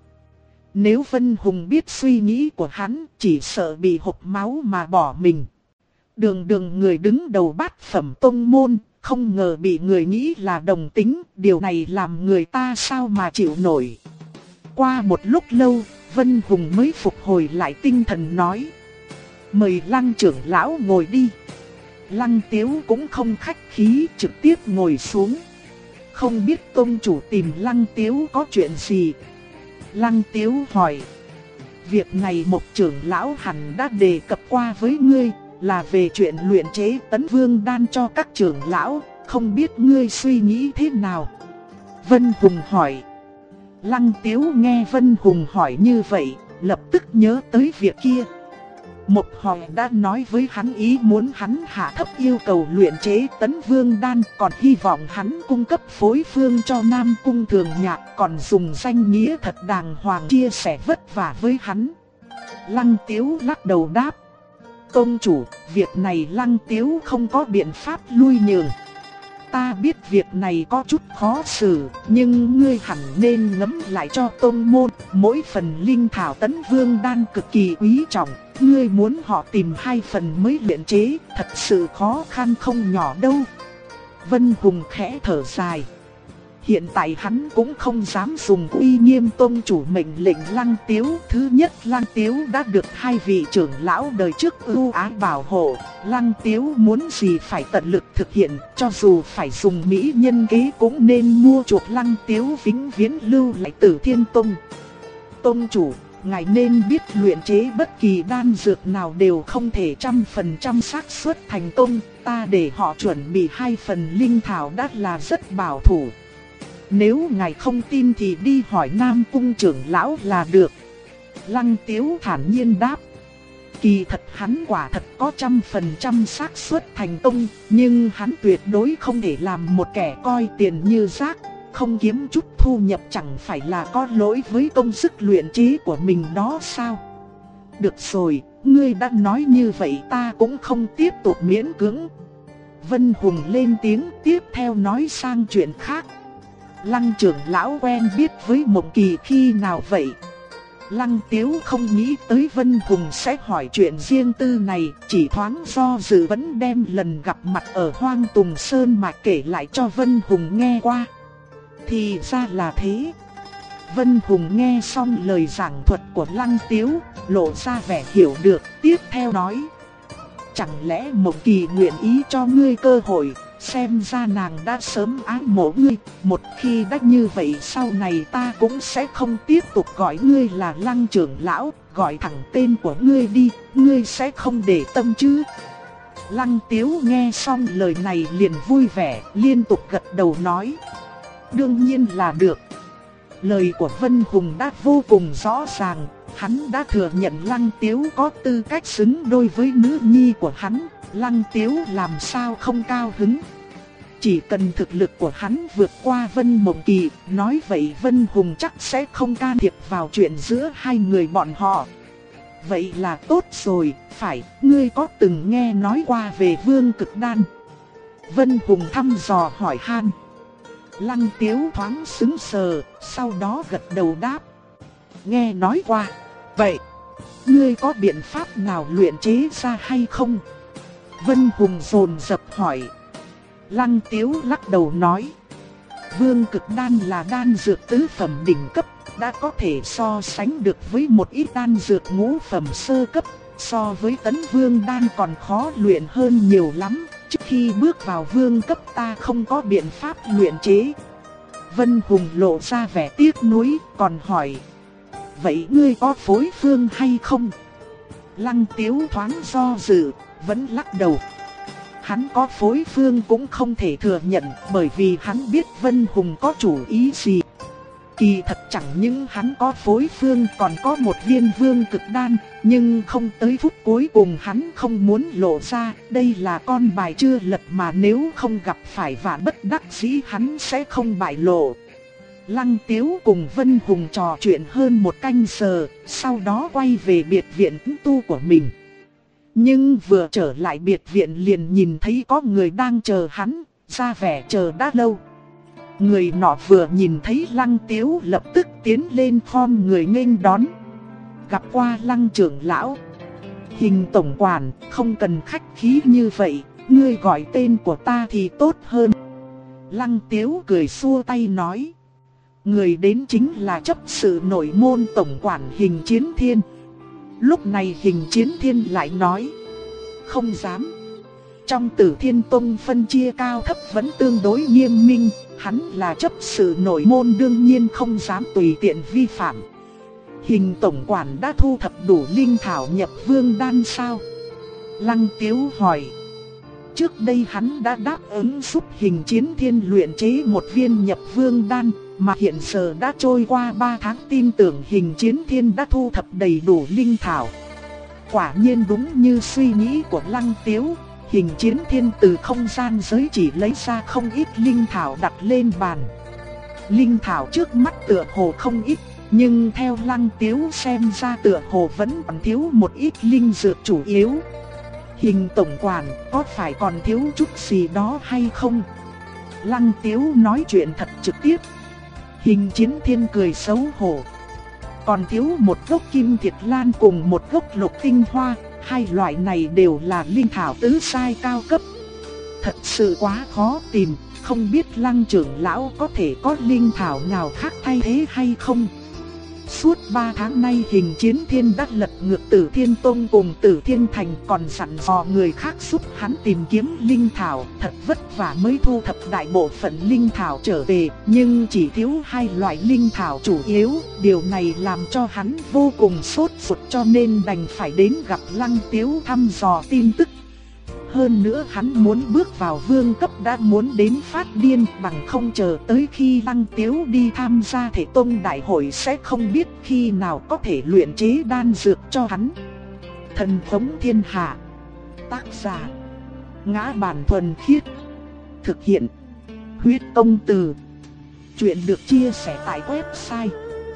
[SPEAKER 1] Nếu Vân Hùng biết suy nghĩ của hắn, chỉ sợ bị hộc máu mà bỏ mình. Đường đường người đứng đầu bát phẩm tông môn, không ngờ bị người nghĩ là đồng tính, điều này làm người ta sao mà chịu nổi. Qua một lúc lâu, Vân Hùng mới phục hồi lại tinh thần nói: mời Lăng trưởng lão ngồi đi. Lăng Tiếu cũng không khách khí, trực tiếp ngồi xuống. Không biết tôn chủ tìm Lăng Tiếu có chuyện gì? Lăng Tiếu hỏi: việc này một trưởng lão hẳn đã đề cập qua với ngươi, là về chuyện luyện chế tấn vương đan cho các trưởng lão, không biết ngươi suy nghĩ thế nào? Vân Hùng hỏi. Lăng Tiếu nghe Vân Hùng hỏi như vậy, lập tức nhớ tới việc kia. Một hồi đã nói với hắn ý muốn hắn hạ thấp yêu cầu luyện chế tấn vương đan, còn hy vọng hắn cung cấp phối phương cho Nam Cung Thường Nhạc, còn dùng danh nghĩa thật đàng hoàng chia sẻ vất vả với hắn. Lăng Tiếu lắc đầu đáp: tôn chủ, việc này Lăng Tiếu không có biện pháp lui nhường. Ta biết việc này có chút khó xử, nhưng ngươi hẳn nên ngẫm lại cho tôn môn. Mỗi phần linh thảo tấn vương đan cực kỳ quý trọng, ngươi muốn họ tìm 2 phần mới luyện chế, thật sự khó khăn không nhỏ đâu. Vân Hùng khẽ thở dài. Hiện tại hắn cũng không dám dùng uy nghiêm tôn chủ mệnh lệnh Lăng Tiếu. Thứ nhất, Lăng Tiếu đã được 2 vị trưởng lão đời trước ưu ái bảo hộ. Lăng Tiếu muốn gì phải tận lực thực hiện, cho dù phải dùng mỹ nhân kế cũng nên mua chuộc Lăng Tiếu vĩnh viễn lưu lại Tử Thiên Tông. Tôn chủ, ngài nên biết luyện chế bất kỳ đan dược nào đều không thể 100% xác suất thành công. Ta để họ chuẩn bị 2 phần linh thảo đã là rất bảo thủ. Nếu ngài không tin thì đi hỏi Nam Cung trưởng lão là được. Lăng Tiếu thản nhiên đáp. Kỳ thật hắn quả thật có 100% xác suất thành công, nhưng hắn tuyệt đối không thể làm một kẻ coi tiền như rác. Không kiếm chút thu nhập chẳng phải là có lỗi với công sức luyện chế của mình đó sao? Được rồi, ngươi đã nói như vậy ta cũng không tiếp tục miễn cưỡng. Vân Hùng lên tiếng tiếp theo nói sang chuyện khác. Lăng trưởng lão quen biết với Mộng Kỳ khi nào vậy? Lăng Tiếu không nghĩ tới Vân Hùng sẽ hỏi chuyện riêng tư này, chỉ thoáng do dự vẫn đem lần gặp mặt ở Hoang Tùng Sơn mà kể lại cho Vân Hùng nghe qua. Thì ra là thế. Vân Hùng nghe xong lời giảng thuật của Lăng Tiếu, lộ ra vẻ hiểu được, tiếp theo nói: chẳng lẽ Mộng Kỳ nguyện ý cho ngươi cơ hội, xem ra nàng đã sớm ái mộ ngươi, một khi đã như vậy sau này ta cũng sẽ không tiếp tục gọi ngươi là Lăng trưởng lão, gọi thẳng tên của ngươi đi, ngươi sẽ không để tâm chứ? Lăng Tiếu nghe xong lời này liền vui vẻ, liên tục gật đầu nói: đương nhiên là được. Lời của Vân Hùng đã vô cùng rõ ràng, hắn đã thừa nhận Lăng Tiếu có tư cách xứng đôi với nữ nhi của hắn, Lăng Tiếu làm sao không cao hứng. Chỉ cần thực lực của hắn vượt qua Vân Mộng Kỳ, nói vậy Vân Hùng chắc sẽ không can thiệp vào chuyện giữa hai người bọn họ. Vậy là tốt rồi, phải, ngươi có từng nghe nói qua về Vương Cực Đan? Vân Hùng thăm dò hỏi han. Lăng Tiếu thoáng sững sờ, sau đó gật đầu đáp: nghe nói qua. Vậy, ngươi có biện pháp nào luyện chế ra hay không? Vân Hùng dồn dập hỏi. Lăng Tiếu lắc đầu nói: Vương Cực Đan là đan dược tứ phẩm đỉnh cấp, đã có thể so sánh được với một ít đan dược ngũ phẩm sơ cấp, so với Tấn Vương Đan còn khó luyện hơn nhiều lắm. Trước khi bước vào vương cấp ta không có biện pháp luyện chế. Vân Hùng lộ ra vẻ tiếc nuối, còn hỏi: vậy ngươi có phối phương hay không? Lăng Tiếu thoáng do dự, vẫn lắc đầu. Hắn có phối phương cũng không thể thừa nhận, bởi vì hắn biết Vân Hùng có chủ ý gì. Kỳ thật chẳng những hắn có phối phương, còn có một viên Vương Cực Đan, nhưng không tới phút cuối cùng hắn không muốn lộ ra. Đây là con bài chưa lật mà nếu không gặp phải vạn bất đắc dĩ hắn sẽ không bại lộ. Lăng Tiếu cùng Vân Hùng trò chuyện hơn một canh giờ, sau đó quay về biệt viện tu của mình. Nhưng vừa trở lại biệt viện liền nhìn thấy có người đang chờ hắn, ra vẻ chờ đã lâu. Người nọ vừa nhìn thấy Lăng Tiếu lập tức tiến lên khom người nghênh đón. Gặp qua Lăng trưởng lão. Hình tổng quản, không cần khách khí như vậy, ngươi gọi tên của ta thì tốt hơn. Lăng Tiếu cười xua tay nói: người đến chính là chấp sự nội môn tổng quản Hình Chiến Thiên. Lúc này Hình Chiến Thiên lại nói: không dám. Trong Tử Thiên Tông phân chia cao thấp vẫn tương đối nghiêm minh, hắn là chấp sự nội môn đương nhiên không dám tùy tiện vi phạm. Hình tổng quản đã thu thập đủ linh thảo nhập vương đan sao? Lăng Tiếu hỏi. Trước đây hắn đã đáp ứng giúp Hình Chiến Thiên luyện chế một viên nhập vương đan, mà hiện giờ đã trôi qua 3 tháng, tin tưởng Hình Chiến Thiên đã thu thập đầy đủ linh thảo. Quả nhiên đúng như suy nghĩ của Lăng Tiếu, Hình Chiến Thiên từ không gian giới chỉ lấy ra không ít linh thảo đặt lên bàn. Linh thảo trước mắt tựa hồ không ít, nhưng theo Lăng Tiếu xem ra tựa hồ vẫn còn thiếu một ít linh dược chủ yếu. Hình tổng quản, có phải còn thiếu chút gì đó hay không? Lăng Tiếu nói chuyện thật trực tiếp. Hình Chiến Thiên cười xấu hổ. Còn thiếu một gốc kim thiệt lan cùng một gốc lục tinh hoa, hai loại này đều là linh thảo tứ sai cao cấp. Thật sự quá khó tìm, không biết Lăng trưởng lão có thể có linh thảo nào khác thay thế hay không? Suốt 3 tháng nay Hình Chiến Thiên đã lật ngược Tử Thiên Tông cùng Tử Thiên Thành, còn dặn dò người khác giúp hắn tìm kiếm linh thảo, thật vất vả mới thu thập đại bộ phận linh thảo trở về, nhưng chỉ thiếu 2 loại linh thảo chủ yếu, điều này làm cho hắn vô cùng sốt ruột, cho nên đành phải đến gặp Lăng Tiếu thăm dò tin tức. Hơn nữa hắn muốn bước vào vương cấp đã muốn đến phát điên, bằng không chờ tới khi Lăng Tiếu đi tham gia thể tông đại hội sẽ không biết khi nào có thể luyện chế đan dược cho hắn. Thần thống thiên hạ. Tác giả: Ngã Bản Thuần Khiết. Thực hiện: Huyết Công Từ. Chuyện được chia sẻ tại website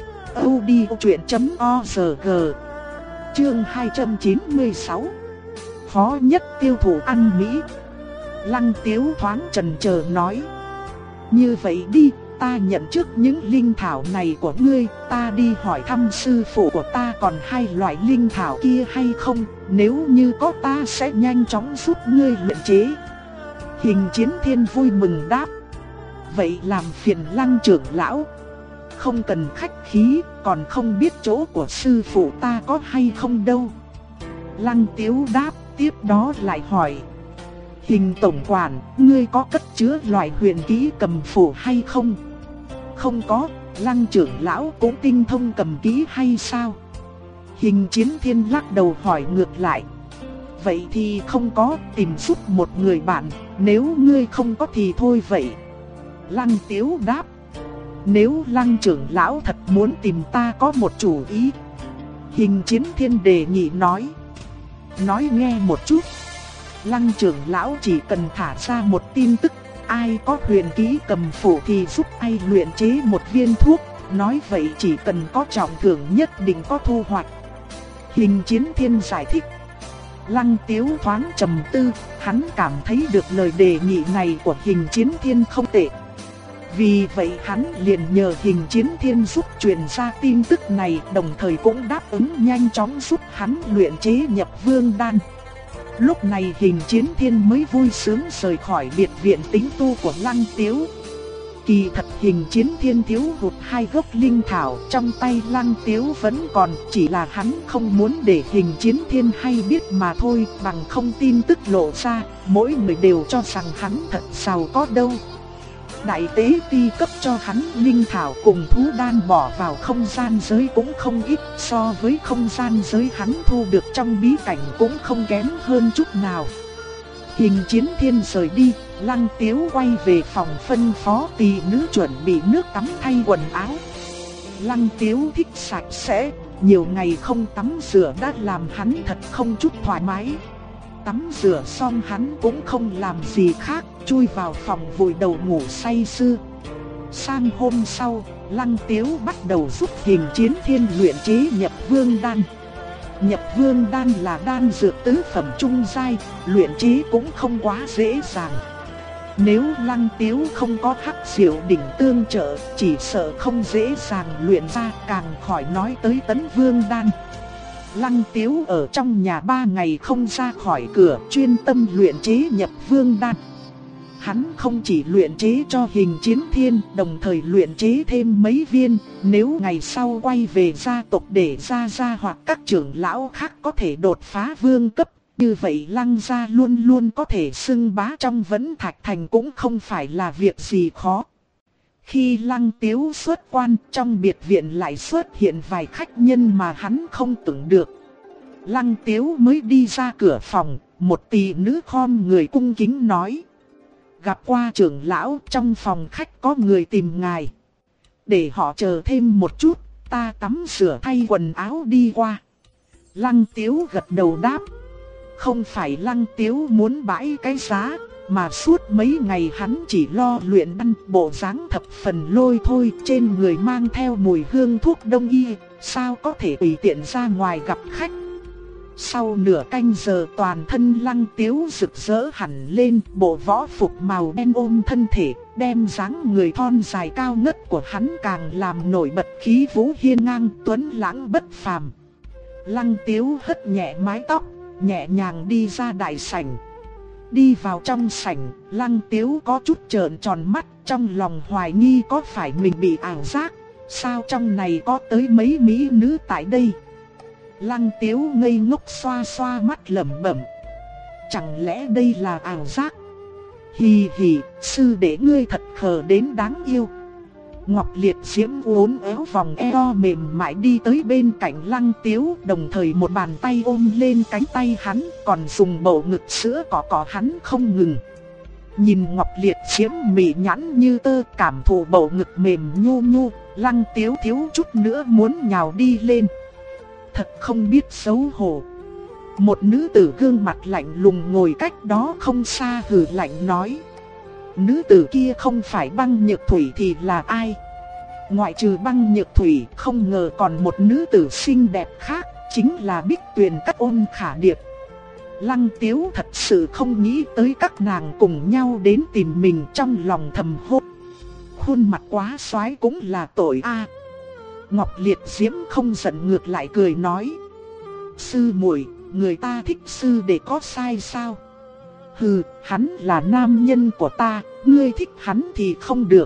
[SPEAKER 1] audiochuyện.org. Chương 296. Khó nhất tiêu thụ ăn Mỹ. Lăng Tiếu thoáng chần chờ nói: như vậy đi, ta nhận trước những linh thảo này của ngươi, ta đi hỏi thăm sư phụ của ta còn hai loại linh thảo kia hay không, nếu như có ta sẽ nhanh chóng giúp ngươi luyện chế. Hình Chiến Thiên vui mừng đáp. Vậy làm phiền Lăng trưởng lão. Không cần khách khí, còn không biết chỗ của sư phụ ta có hay không đâu. Lăng Tiếu đáp, tiếp đó lại hỏi. Hình tổng quản, ngươi có cất chứa loại huyền kỹ cầm phổ hay không? Không có, Lăng trưởng lão cũng tinh thông cầm kỹ hay sao? Hình Chiến Thiên lắc đầu hỏi ngược lại. Vậy thì không có, tìm giúp một người bạn, nếu ngươi không có thì thôi vậy. Lăng Tiếu đáp. Nếu Lăng trưởng lão thật muốn tìm ta có một chủ ý. Hình Chiến Thiên đề nghị nói. Nói nghe một chút. Lăng trưởng lão chỉ cần thả ra một tin tức, ai có huyền kỹ cầm phổ thì giúp ai luyện chế một viên thuốc, nói vậy chỉ cần có trọng thưởng nhất định có thu hoạch. Hình Chiến Thiên giải thích. Lăng Tiếu thoáng trầm tư, hắn cảm thấy được lời đề nghị này của Hình Chiến Thiên không tệ. Vì vậy hắn liền nhờ Hình Chiến Thiên giúp truyền ra tin tức này, đồng thời cũng đáp ứng nhanh chóng giúp hắn luyện chế Nhập Vương đan. Lúc này Hình Chiến Thiên mới vui sướng rời khỏi biệt viện tính tu của Lăng Tiếu. Kỳ thật Hình Chiến Thiên thiếu hụt hai gốc linh thảo trong tay Lăng Tiếu vẫn còn, chỉ là hắn không muốn để Hình Chiến Thiên hay biết mà thôi, bằng không tin tức lộ ra, mỗi người đều cho rằng hắn thật giàu có đâu. Đại tế ti cấp cho hắn linh thảo cùng thú đan bỏ vào không gian giới cũng không ít, so với không gian giới hắn thu được trong bí cảnh cũng không kém hơn chút nào. Hình Chiến Thiên rời đi, Lăng Tiếu quay về phòng phân phó tỳ nữ chuẩn bị nước tắm thay quần áo. Lăng Tiếu thích sạch sẽ, nhiều ngày không tắm rửa đã làm hắn thật không chút thoải mái. Tắm rửa xong hắn cũng không làm gì khác, chui vào phòng vùi đầu ngủ say sưa. Sang hôm sau, Lăng Tiếu bắt đầu giúp Hình Chiến Thiên luyện chế Nhập Vương đan. Nhập Vương đan là đan dược tứ phẩm trung giai, luyện chế cũng không quá dễ dàng. Nếu Lăng Tiếu không có Hắc Diệu đỉnh tương trợ, chỉ sợ không dễ dàng luyện ra, càng khỏi nói tới Tấn Vương đan. Lăng Tiếu ở trong nhà 3 ngày không ra khỏi cửa, chuyên tâm luyện chế Nhập Vương đan. Hắn không chỉ luyện chế cho Hình Chiến Thiên, đồng thời luyện chế thêm mấy viên, nếu ngày sau quay về gia tộc để gia hoặc các trưởng lão khác có thể đột phá vương cấp, như vậy Lăng gia luôn luôn có thể xưng bá trong Vẫn Thạch Thành cũng không phải là việc gì khó. Khi Lăng Tiếu xuất quan, trong biệt viện lại xuất hiện vài khách nhân mà hắn không tưởng được. Lăng Tiếu mới đi ra cửa phòng, một tỳ nữ khom người cung kính nói. Gặp qua trưởng lão, trong phòng khách có người tìm ngài. Để họ chờ thêm một chút, ta tắm rửa thay quần áo đi qua. Lăng Tiếu gật đầu đáp. Không phải Lăng Tiếu muốn bãi cái giá, mà suốt mấy ngày hắn chỉ lo luyện đan, bộ dáng thập phần lôi thôi, trên người mang theo mùi hương thuốc đông y, sao có thể tùy tiện ra ngoài gặp khách. Sau nửa canh giờ toàn thân Lăng Tiếu rực rỡ hẳn lên, bộ võ phục màu đen ôm thân thể, đem dáng người thon dài cao ngất của hắn càng làm nổi bật khí vũ hiên ngang, tuấn lãng bất phàm. Lăng Tiếu hất nhẹ mái tóc, nhẹ nhàng đi ra đại sảnh. Đi vào trong sảnh, Lăng Tiếu có chút trợn tròn mắt, trong lòng hoài nghi có phải mình bị ảo giác, sao trong này có tới mấy mỹ nữ tại đây. Lăng Tiếu ngây ngốc xoa xoa mắt lẩm bẩm. Chẳng lẽ đây là ảo giác? Hì hì, sư đệ ngươi thật khờ đến đáng yêu. Ngọc Liệt Diễm uốn éo vòng eo mềm mại đi tới bên cạnh Lăng Tiếu, đồng thời một bàn tay ôm lên cánh tay hắn, còn dùng bầu ngực sữa cọ hắn không ngừng. Nhìn Ngọc Liệt Diễm mị nhãn như tơ, cảm thụ bầu ngực mềm nhu nhu, Lăng Tiếu thiếu chút nữa muốn nhào đi lên. Thật không biết xấu hổ. Một nữ tử gương mặt lạnh lùng ngồi cách đó không xa hừ lạnh nói. Nữ tử kia không phải Băng Nhược Thủy thì là ai? Ngoại trừ Băng Nhược Thủy, không ngờ còn một nữ tử xinh đẹp khác, chính là Bích Tuyền Cát Ôn Khả Điệp. Lăng Tiếu thật sự không nghĩ tới các nàng cùng nhau đến tìm mình, trong lòng thầm hốt. khuôn mặt quá xoái cũng là tội a. Ngọc Liệt Diễm không giận ngược lại cười nói. Sư muội, người ta thích sư đệ có sai sao? Hừ, hắn là nam nhân của ta, ngươi thích hắn thì không được.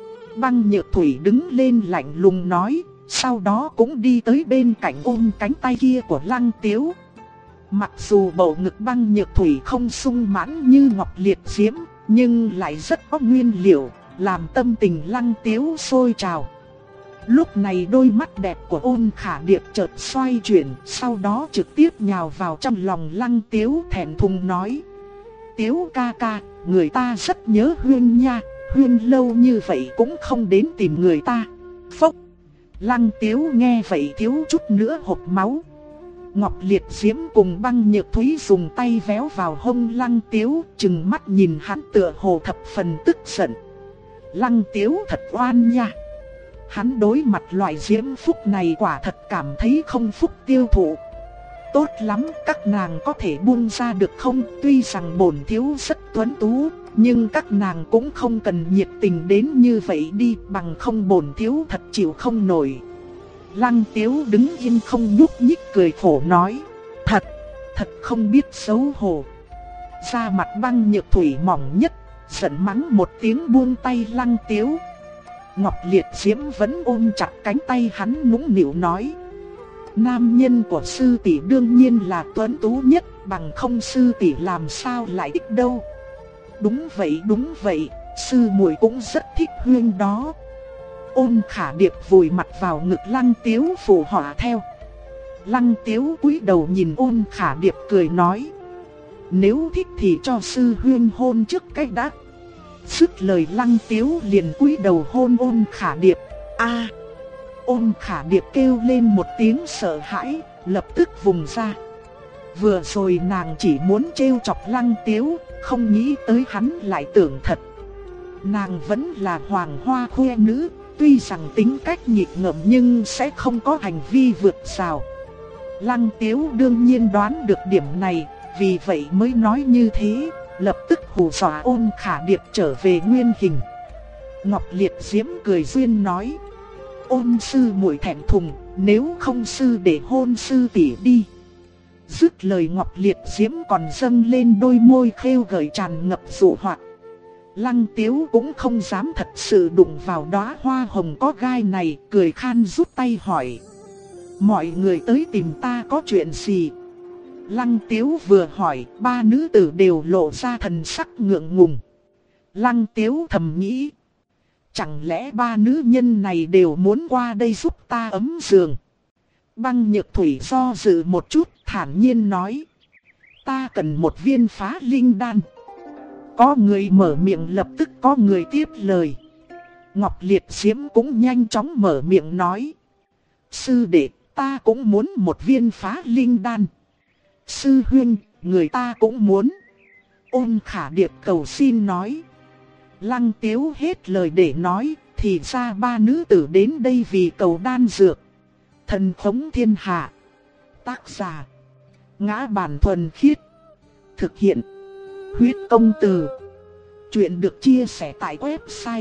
[SPEAKER 1] Băng Nhược Thủy đứng lên lạnh lùng nói, sau đó cũng đi tới bên cạnh ôm cánh tay kia của Lăng Tiếu. Mặc dù bầu ngực Băng Nhược Thủy không sung mãn như Ngọc Liệt Diễm, nhưng lại rất có nguyên liệu, làm tâm tình Lăng Tiếu sôi trào. Lúc này đôi mắt đẹp của Ôn Khả Điệp chợt xoay chuyển, sau đó trực tiếp nhào vào trong lòng Lăng Tiếu thẹn thùng nói. Tiếu ca ca, người ta rất nhớ Huyên nha, Huyên lâu như vậy cũng không đến tìm người ta. Phốc! Lăng Tiếu nghe vậy thiếu chút nữa hộc máu. Ngọc Liệt Diễm cùng Băng Nhược Thủy dùng tay véo vào hông Lăng Tiếu, trừng mắt nhìn hắn tựa hồ thập phần tức giận. Lăng Tiếu thật oan nha. Hắn đối mặt loại diễm phúc này quả thật cảm thấy không phúc tiêu thụ. Tốt lắm, các nàng có thể buông ra được không? Tuy rằng bổn thiếu rất tuấn tú, nhưng các nàng cũng không cần nhiệt tình đến như vậy đi, bằng không bổn thiếu thật chịu không nổi. Lăng Tiếu đứng yên không nhúc nhích cười khổ nói. Thật không biết xấu hổ. Da mặt Băng Nhược Thủy mỏng nhất, giận mắng một tiếng buông tay Lăng Tiếu. Ngọc Liệt Diễm vẫn ôm chặt cánh tay hắn nũng nịu nói. Nam nhân của sư tỷ đương nhiên là tuấn tú nhất, bằng không sư tỷ làm sao lại thích đâu. Đúng vậy, sư muội cũng rất thích Huyên đó. Ôn Khả Điệp vùi mặt vào ngực Lăng Tiếu phụ họa theo. Lăng Tiếu cúi đầu nhìn Ôn Khả Điệp cười nói. Nếu thích thì cho sư Huyên hôn trước cái đã. Dứt lời Lăng Tiếu liền cúi đầu hôn Ôn Khả Điệp. A! Ôn Khả Điệp kêu lên một tiếng sợ hãi, lập tức vùng ra. Vừa rồi nàng chỉ muốn trêu chọc Lăng Tiếu, không nghĩ tới hắn lại tưởng thật. Nàng vẫn là hoàng hoa khoe nữ, tuy rằng tính cách nghịch ngợm nhưng sẽ không có hành vi vượt rào. Lăng Tiếu đương nhiên đoán được điểm này, vì vậy mới nói như thế, lập tức hù dọa Ôn Khả Điệp trở về nguyên hình. Ngọc Liệt Diễm cười duyên nói. Ôn sư muội thẹn thùng, nếu không sư để hôn sư tỷ đi. Dứt lời Ngọc Liệt Diễm còn dâng lên đôi môi khêu gợi tràn ngập dụ hoặc. Lăng Tiếu cũng không dám thật sự đụng vào đóa hoa hồng có gai này, cười khan rút tay hỏi. Mọi người tới tìm ta có chuyện gì? Lăng Tiếu vừa hỏi, ba nữ tử đều lộ ra thần sắc ngượng ngùng. Lăng Tiếu thầm nghĩ. Chẳng lẽ ba nữ nhân này đều muốn qua đây giúp ta ấm giường? Băng Nhược Thủy do dự một chút, thản nhiên nói. Ta cần một viên phá linh đan. Có người mở miệng lập tức có người tiếp lời. Ngọc Liệt Diễm cũng nhanh chóng mở miệng nói. Sư đệ, ta cũng muốn một viên phá linh đan. Sư huynh, người ta cũng muốn. Ôn Khả Điệp cầu xin nói. Lăng Tiếu hết lời để nói, thì ra ba nữ tử đến đây vì cầu đan dược. Thần khống thiên hạ. Tác giả Ngã Bản Thuần Khiết. Thực hiện Huyết Công Từ. Chuyện được chia sẻ tại website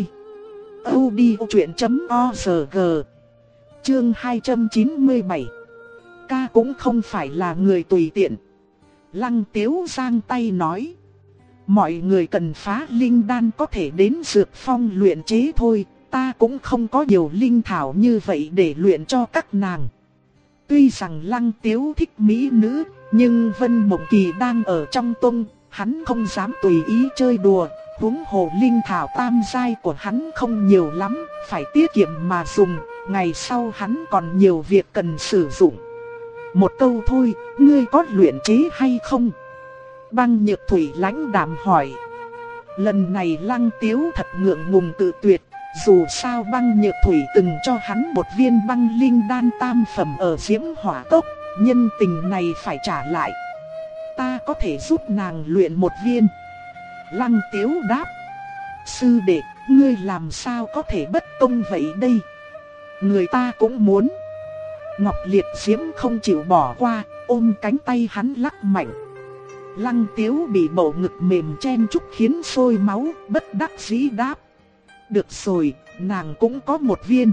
[SPEAKER 1] audiochuyện.org. Chương 297. Ca cũng không phải là người tùy tiện. Lăng Tiếu giang tay nói. Mọi người cần phá linh đan có thể đến dược phong luyện chế thôi. Ta cũng không có nhiều linh thảo như vậy để luyện cho các nàng. Tuy rằng Lăng Tiếu thích mỹ nữ, nhưng Vân Mộng Kỳ đang ở trong tông, hắn không dám tùy ý chơi đùa. Huống hồ linh thảo tam giai của hắn không nhiều lắm, phải tiết kiệm mà dùng, ngày sau hắn còn nhiều việc cần sử dụng. Một câu thôi, ngươi có luyện chế hay không? Băng Nhược Thủy lãnh đạm hỏi. Lần này Lăng Tiếu thật ngượng ngùng tự tuyệt. Dù sao Băng Nhược Thủy từng cho hắn một viên băng linh đan tam phẩm ở Diễm Hỏa Cốc, nhân tình này phải trả lại. Ta có thể giúp nàng luyện một viên. Lăng Tiếu đáp. Sư đệ, ngươi làm sao có thể bất công vậy đây? Người ta cũng muốn. Ngọc Liệt Diễm không chịu bỏ qua, ôm cánh tay hắn lắc mạnh. Lăng Tiếu bị bầu ngực mềm chen chúc khiến sôi máu, bất đắc dĩ đáp. Được rồi, nàng cũng có một viên.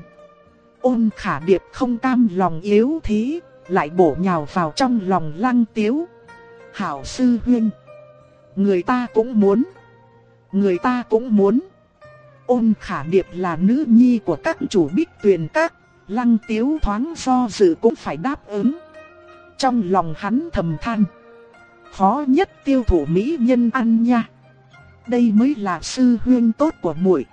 [SPEAKER 1] Ôn Khả Điệp không cam lòng yếu thế, lại bổ nhào vào trong lòng Lăng Tiếu. Hảo sư huynh, người ta cũng muốn, người ta cũng muốn. Ôn Khả Điệp là nữ nhi của các chủ Bích Tuyền Các, Lăng Tiếu thoáng do dự cũng phải đáp ứng. Trong lòng hắn thầm than, khó nhất tiêu thụ mỹ nhân ăn nha. Đây mới là sư huynh tốt của muội.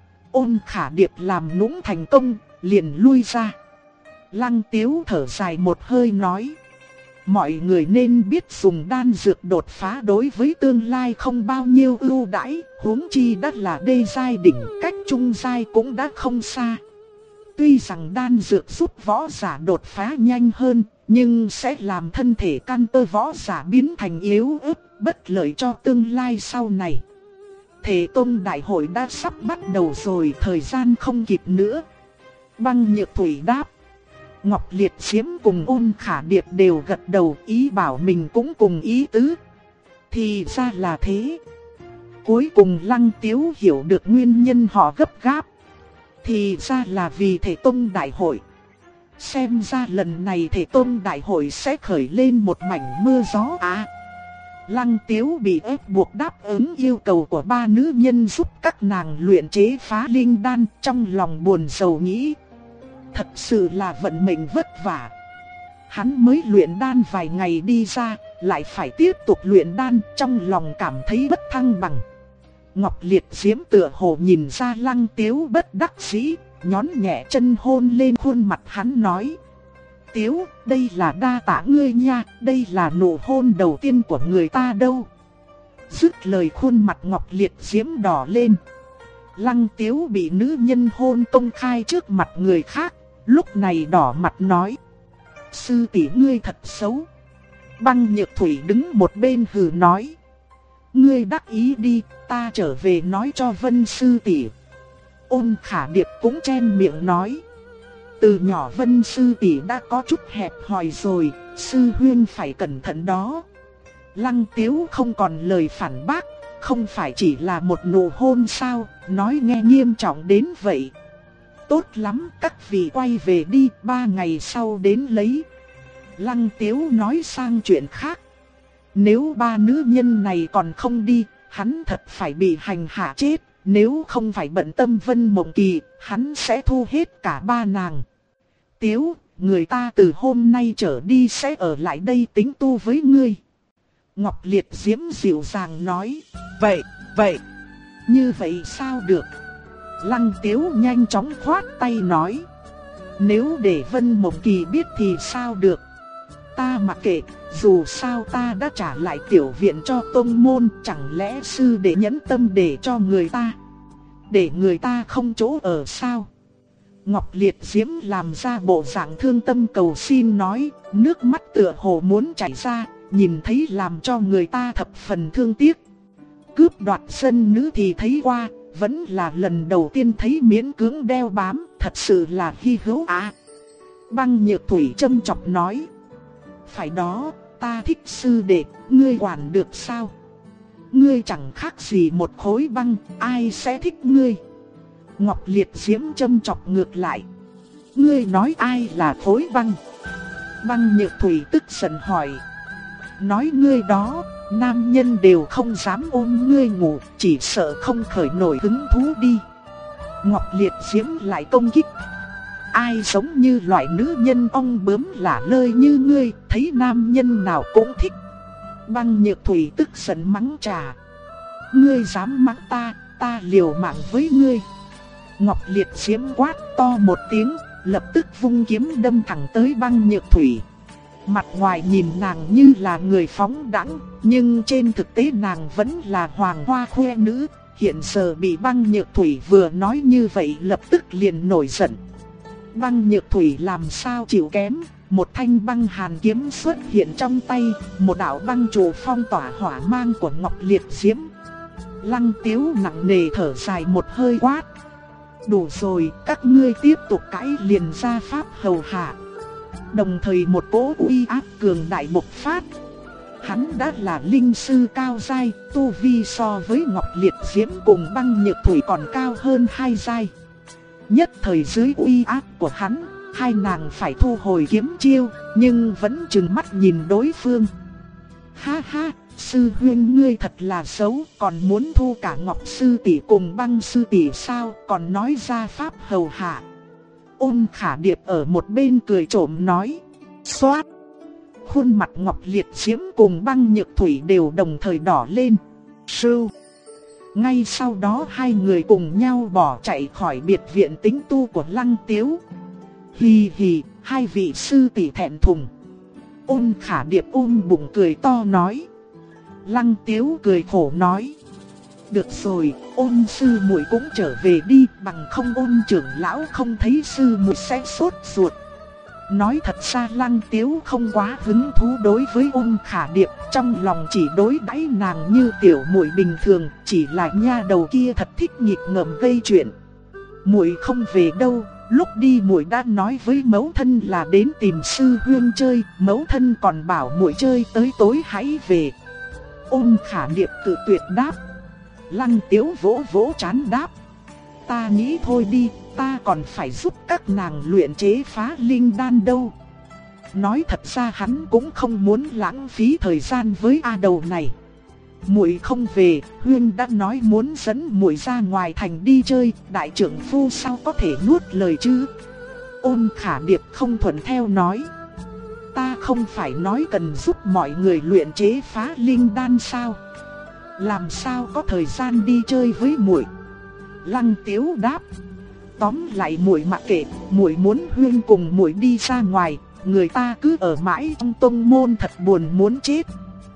[SPEAKER 1] Ôn Khả Điệp làm nũng thành công, liền lui ra. Lăng Tiếu thở dài một hơi nói, mọi người nên biết dùng đan dược đột phá đối với tương lai không bao nhiêu ưu đãi, huống chi đã là đê giai đỉnh, cách trung giai cũng đã không xa. Tuy rằng đan dược giúp võ giả đột phá nhanh hơn, nhưng sẽ làm thân thể căn cơ võ giả biến thành yếu ớt, bất lợi cho tương lai sau này. Thể Tông đại hội đã sắp bắt đầu rồi, thời gian không kịp nữa. Băng Nhược Thủy đáp. Ngọc Liệt Diễm cùng Ôn Khả Điệp đều gật đầu, ý bảo mình cũng cùng ý tứ. Thì ra là thế. Cuối cùng Lăng Tiếu hiểu được nguyên nhân họ gấp gáp. Thì ra là vì Thể Tông đại hội. Xem ra lần này Thể Tông đại hội sẽ khởi lên một mảnh mưa gió à. Lăng Tiếu bị ép buộc đáp ứng yêu cầu của ba nữ nhân giúp các nàng luyện chế phá linh đan, trong lòng buồn rầu nghĩ. Thật sự là vận mệnh vất vả. Hắn mới luyện đan vài ngày đi ra, lại phải tiếp tục luyện đan, trong lòng cảm thấy bất thăng bằng. Ngọc Liệt Diễm tựa hồ nhìn ra Lăng Tiếu bất đắc dĩ, nhón nhẹ chân hôn lên khuôn mặt hắn nói. Tiếu, đây là đa tạ ngươi nha, đây là nụ hôn đầu tiên của người ta đâu. Dứt lời khuôn mặt Ngọc Liệt Diễm đỏ lên. Lăng Tiếu bị nữ nhân hôn công khai trước mặt người khác, lúc này đỏ mặt nói. Sư tỷ ngươi thật xấu. Băng Nhược Thủy đứng một bên hừ nói. Ngươi đắc ý đi, ta trở về nói cho Vân sư tỷ. Ôn Khả Điệp cũng chen miệng nói. Từ nhỏ Vân sư tỷ đã có chút hẹp hòi rồi, sư huynh phải cẩn thận đó. Lăng Tiếu không còn lời phản bác, không phải chỉ là một nụ hôn sao, nói nghe nghiêm trọng đến vậy. Tốt lắm, các vị quay về đi, 3 ngày sau đến lấy. Lăng Tiếu nói sang chuyện khác. Nếu ba nữ nhân này còn không đi, hắn thật phải bị hành hạ chết. Nếu không phải bận tâm Vân Mộng Kỳ, hắn sẽ thu hết cả ba nàng. Tiếu, người ta từ hôm nay trở đi sẽ ở lại đây tính tu với ngươi. Ngọc Liệt Diễm dịu dàng nói. Vậy, như vậy sao được? Lăng Tiếu nhanh chóng khoát tay nói. Nếu để Vân Mộng Kỳ biết thì sao được? Ta mặc kệ, dù sao ta đã trả lại tiểu viện cho tông môn, chẳng lẽ sư đệ nhẫn tâm để cho người ta, để người ta không chỗ ở sao? Ngọc Liệt Diễm làm ra bộ dạng thương tâm cầu xin nói, nước mắt tựa hồ muốn chảy ra, nhìn thấy làm cho người ta thập phần thương tiếc. Cướp đoạt dân nữ thì thấy qua, vẫn là lần đầu tiên thấy miễn cưỡng đeo bám, thật sự là hy hữu à. Băng Nhược Thủy châm chọc nói. Phải đó, ta thích sư đệ, ngươi quản được sao? Ngươi chẳng khác gì một khối băng, ai sẽ thích ngươi? Ngọc Liệt Diễm châm chọc ngược lại. Ngươi nói ai là khối băng? Băng Nhược Thủy tức giận hỏi. Nói ngươi đó, nam nhân đều không dám ôm ngươi ngủ, chỉ sợ không khởi nổi hứng thú đi. Ngọc Liệt Diễm lại công kích. Ai giống như loại nữ nhân ong bướm lả lơi như ngươi, thấy nam nhân nào cũng thích. Băng Nhược Thủy tức giận mắng trà. Ngươi dám mắng ta liều mạng với ngươi. Ngọc Liệt Diễm quát to một tiếng, lập tức vung kiếm đâm thẳng tới Băng Nhược Thủy. Mặt ngoài nhìn nàng như là người phóng đãng, nhưng trên thực tế nàng vẫn là hoàng hoa khoe nữ. Hiện giờ bị Băng Nhược Thủy vừa nói như vậy lập tức liền nổi giận. Băng Nhược Thủy làm sao chịu kém, một thanh băng hàn kiếm xuất hiện trong tay, một đạo băng trụ phong tỏa hỏa mang của Ngọc Liệt Diễm. Lăng Tiếu nặng nề thở dài một hơi quát. Đủ rồi, các ngươi tiếp tục cãi liền ra pháp hầu hạ. Đồng thời một cỗ uy áp cường đại bộc phát. Hắn đã là linh sư cao giai, tu vi so với Ngọc Liệt Diễm cùng Băng Nhược Thủy còn cao hơn 2 giai. Nhất thời dưới uy áp của hắn, hai nàng phải thu hồi kiếm chiêu, nhưng vẫn trừng mắt nhìn đối phương. Ha ha, sư huynh ngươi thật là xấu, còn muốn thu cả Ngọc sư tỷ cùng Băng sư tỷ sao, còn nói ra pháp hầu hạ. Ôn Khả Điệp ở một bên cười trộm nói. Xoát! Khuôn mặt Ngọc Liệt Diễm cùng Băng Nhược Thủy đều đồng thời đỏ lên. Sưu! Ngay sau đó hai người cùng nhau bỏ chạy khỏi biệt viện tĩnh tu của Lăng Tiếu. Hì hì, hai vị sư tỷ thẹn thùng. Ôn Khả Điệp ôm bụng cười to nói. Lăng Tiếu cười khổ nói. Được rồi, Ôn sư muội cũng trở về đi, bằng không Ôn trưởng lão không thấy sư muội sẽ sốt ruột. Nói thật ra Lăng Tiếu không quá hứng thú đối với Ôn Khả Điệp, trong lòng chỉ đối đãi nàng như tiểu muội bình thường, chỉ là nha đầu kia thật thích nghịch ngợm gây chuyện. Muội không về đâu, lúc đi muội đã nói với mẫu thân là đến tìm sư huynh chơi, mẫu thân còn bảo muội chơi tới tối hãy về. Ôn Khả Điệp cự tuyệt đáp. Lăng Tiếu vỗ vỗ trán đáp. Ta nghĩ thôi đi, ta còn phải giúp các nàng luyện chế phá linh đan đâu. Nói thật ra hắn cũng không muốn lãng phí thời gian với A đầu này. Muội không về, huynh đã nói muốn dẫn muội ra ngoài thành đi chơi, đại trưởng phu sao có thể nuốt lời chứ. Ôn Khả Điệp không thuận theo nói. Ta không phải nói cần giúp mọi người luyện chế phá linh đan sao? Làm sao có thời gian đi chơi với muội? Lăng Tiếu đáp. Tóm lại muội mặc kệ, muội muốn huynh cùng muội đi ra ngoài, người ta cứ ở mãi trong tông môn thật buồn muốn chết.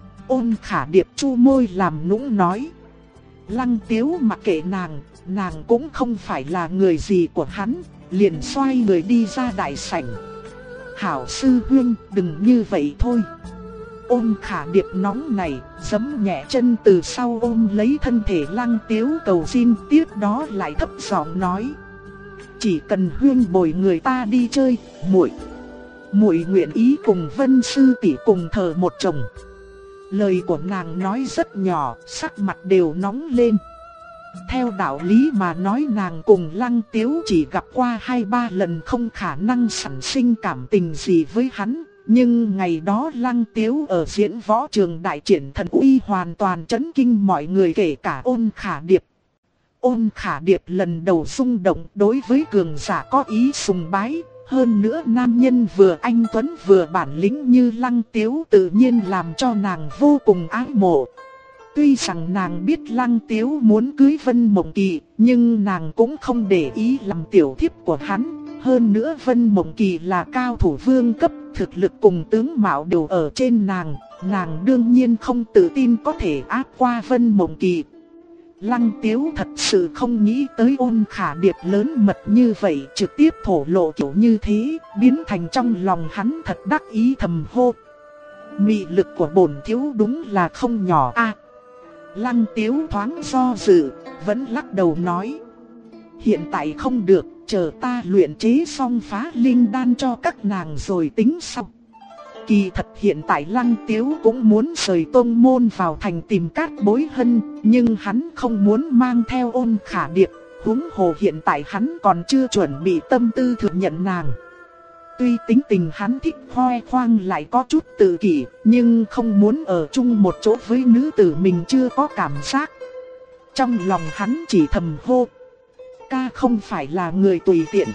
[SPEAKER 1] Ôn Khả Điệp chu môi làm nũng nói. Lăng Tiếu mặc kệ nàng cũng không phải là người gì của hắn, liền xoay người đi ra đại sảnh. Hảo sư huynh, đừng như vậy thôi. Ôn Khả Điệp nóng này, giẫm nhẹ chân từ sau ôm lấy thân thể Lăng Tiếu cầu xin, tiếp đó lại thấp giọng nói. Chỉ cần huynh bồi người ta đi chơi, muội nguyện ý cùng Vân sư tỷ cùng thờ một chồng. Lời của nàng nói rất nhỏ, sắc mặt đều nóng lên. Theo đạo lý mà nói nàng cùng Lăng Tiếu chỉ gặp qua 2-3 lần, không khả năng sản sinh cảm tình gì với hắn. Nhưng ngày đó Lăng Tiếu ở diễn võ trường đại triển thần uy hoàn toàn chấn kinh mọi người, kể cả Ôn Khả Điệp. Ôn Khả Điệp lần đầu rung động, đối với cường giả có ý sùng bái. Hơn nữa nam nhân vừa anh tuấn vừa bản lĩnh như Lăng Tiếu tự nhiên làm cho nàng vô cùng ái mộ. Tuy rằng nàng biết Lăng Tiếu muốn cưới Vân Mộng Kỳ, nhưng nàng cũng không để ý làm tiểu thiếp của hắn. Hơn nữa Vân Mộng Kỳ là cao thủ vương cấp, thực lực cùng tướng mạo đều ở trên nàng đương nhiên không tự tin có thể áp qua Vân Mộng Kỳ. Lăng Tiếu thật sự không nghĩ tới Ôn Khả Điệp lớn mật như vậy, trực tiếp thổ lộ kiểu như thế, biến thành trong lòng hắn thật đắc ý thầm hô. Mị lực của bổn thiếu đúng là không nhỏ a. Lăng Tiếu thoáng do dự, vẫn lắc đầu nói. Hiện tại không được, chờ ta luyện chế xong phá linh đan cho các nàng rồi tính sau. Kỳ thật hiện tại Lăng Tiếu cũng muốn rời tông môn vào thành tìm Cát Bối Hân, nhưng hắn không muốn mang theo Ôn Khả Điệp, huống hồ hiện tại hắn còn chưa chuẩn bị tâm tư thừa nhận nàng. Tuy tính tình hắn thích khoe khoang lại có chút tự kỷ, nhưng không muốn ở chung một chỗ với nữ tử mình chưa có cảm giác. Trong lòng hắn chỉ thầm hô. Ca không phải là người tùy tiện.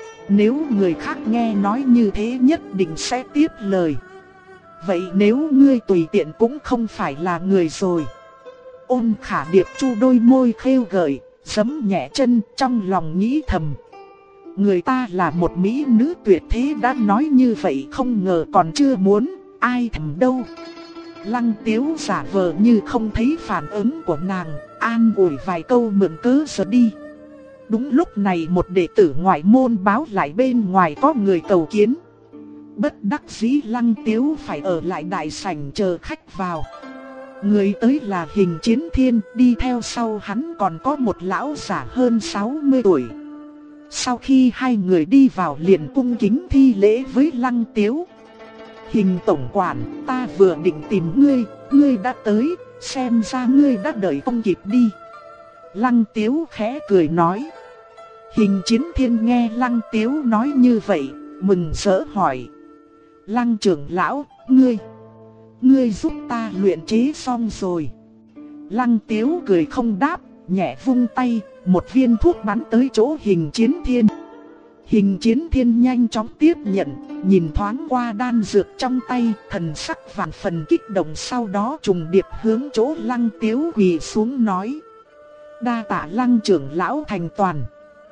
[SPEAKER 1] Nếu người khác nghe nói như thế nhất định sẽ tiếp lời. Vậy nếu ngươi tùy tiện cũng không phải là người rồi. Ôn Khả Điệp chu đôi môi khêu gợi, giẫm nhẹ chân, trong lòng nghĩ thầm. Người ta là một mỹ nữ tuyệt thế đã nói như vậy, không ngờ còn chưa muốn, ai thèm đâu. Lăng Tiếu giả vờ như không thấy phản ứng của nàng, an ủi vài câu mượn cớ rồi đi. Đúng lúc này một đệ tử ngoại môn báo lại bên ngoài có người cầu kiến. Bất đắc dĩ Lăng Tiếu phải ở lại đại sảnh chờ khách vào. Người tới là Hình Chiến Thiên, đi theo sau hắn còn có một lão giả hơn 60 tuổi. Sau khi hai người đi vào liền cung kính thi lễ với Lăng Tiếu. Hình tổng quản, ta vừa định tìm ngươi, ngươi đã tới, xem ra ngươi đã đợi không kịp đi. Lăng Tiếu khẽ cười nói. Hình Chiến Thiên nghe Lăng Tiếu nói như vậy, mừng rỡ hỏi. Lăng trưởng lão, ngươi giúp ta luyện chế xong rồi. Lăng Tiếu cười không đáp, nhẹ vung tay, một viên thuốc bắn tới chỗ Hình Chiến Thiên. Hình Chiến Thiên nhanh chóng tiếp nhận, nhìn thoáng qua đan dược trong tay, thần sắc vạn phần kích động, sau đó trùng điệp hướng chỗ Lăng Tiếu quỳ xuống nói. Đa tạ Lăng trưởng lão thành toàn.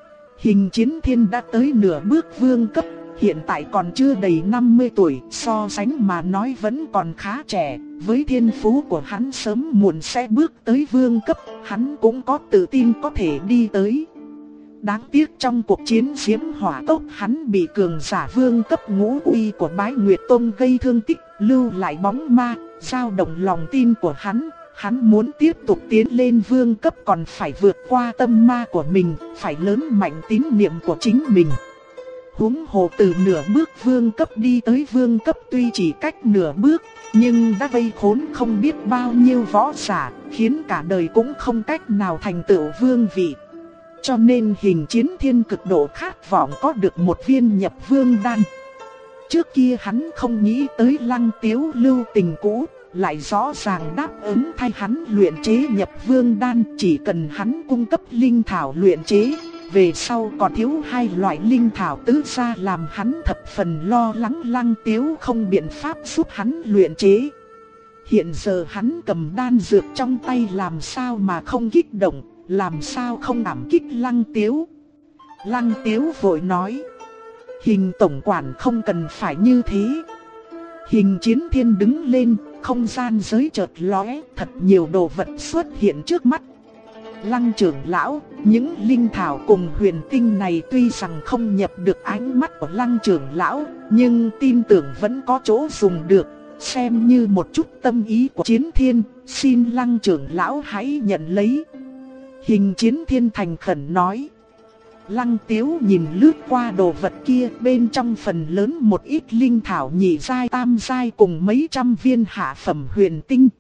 [SPEAKER 1] Hình Chiến Thiên đã tới nửa bước vương cấp, hiện tại còn chưa đầy 50 tuổi, so sánh mà nói vẫn còn khá trẻ. Với thiên phú của hắn sớm muộn sẽ bước tới vương cấp, hắn cũng có tự tin có thể đi tới. Đáng tiếc trong cuộc chiến Diễm Hỏa Cốc hắn bị cường giả vương cấp ngũ uy của Bái Nguyệt Tông gây thương tích, lưu lại bóng ma, dao động lòng tin của hắn. Hắn muốn tiếp tục tiến lên vương cấp còn phải vượt qua tâm ma của mình, phải lớn mạnh tín niệm của chính mình. Huống hồ từ nửa bước vương cấp đi tới vương cấp tuy chỉ cách nửa bước, nhưng đã vây khốn không biết bao nhiêu võ giả, khiến cả đời cũng không cách nào thành tựu vương vị. Cho nên Hình Chiến Thiên cực độ khát vọng có được một viên nhập vương đan. Trước kia hắn không nghĩ tới Lăng Tiếu lưu tình cũ, lại rõ ràng đáp ứng thay hắn luyện chế nhập vương đan, chỉ cần hắn cung cấp linh thảo luyện chế. Về sau còn thiếu hai loại linh thảo tứ gia làm hắn thập phần lo lắng Lăng Tiếu không biện pháp giúp hắn luyện chế. Hiện giờ hắn cầm đan dược trong tay làm sao mà không kích động, làm sao không cảm kích Lăng Tiếu. Lăng Tiếu vội nói. Hình tổng quản không cần phải như thế. Hình Chiến Thiên đứng lên, không gian giới chợt lóe, thật nhiều đồ vật xuất hiện trước mắt. Lăng trưởng lão, những linh thảo cùng huyền tinh này tuy rằng không nhập được ánh mắt của Lăng trưởng lão, nhưng tin tưởng vẫn có chỗ dùng được, xem như một chút tâm ý của Chiến Thiên, xin Lăng trưởng lão hãy nhận lấy. Hình Chiến Thiên thành khẩn nói. Lăng Tiếu nhìn lướt qua đồ vật kia, bên trong phần lớn một ít linh thảo nhị giai tam giai cùng mấy trăm viên hạ phẩm huyền tinh.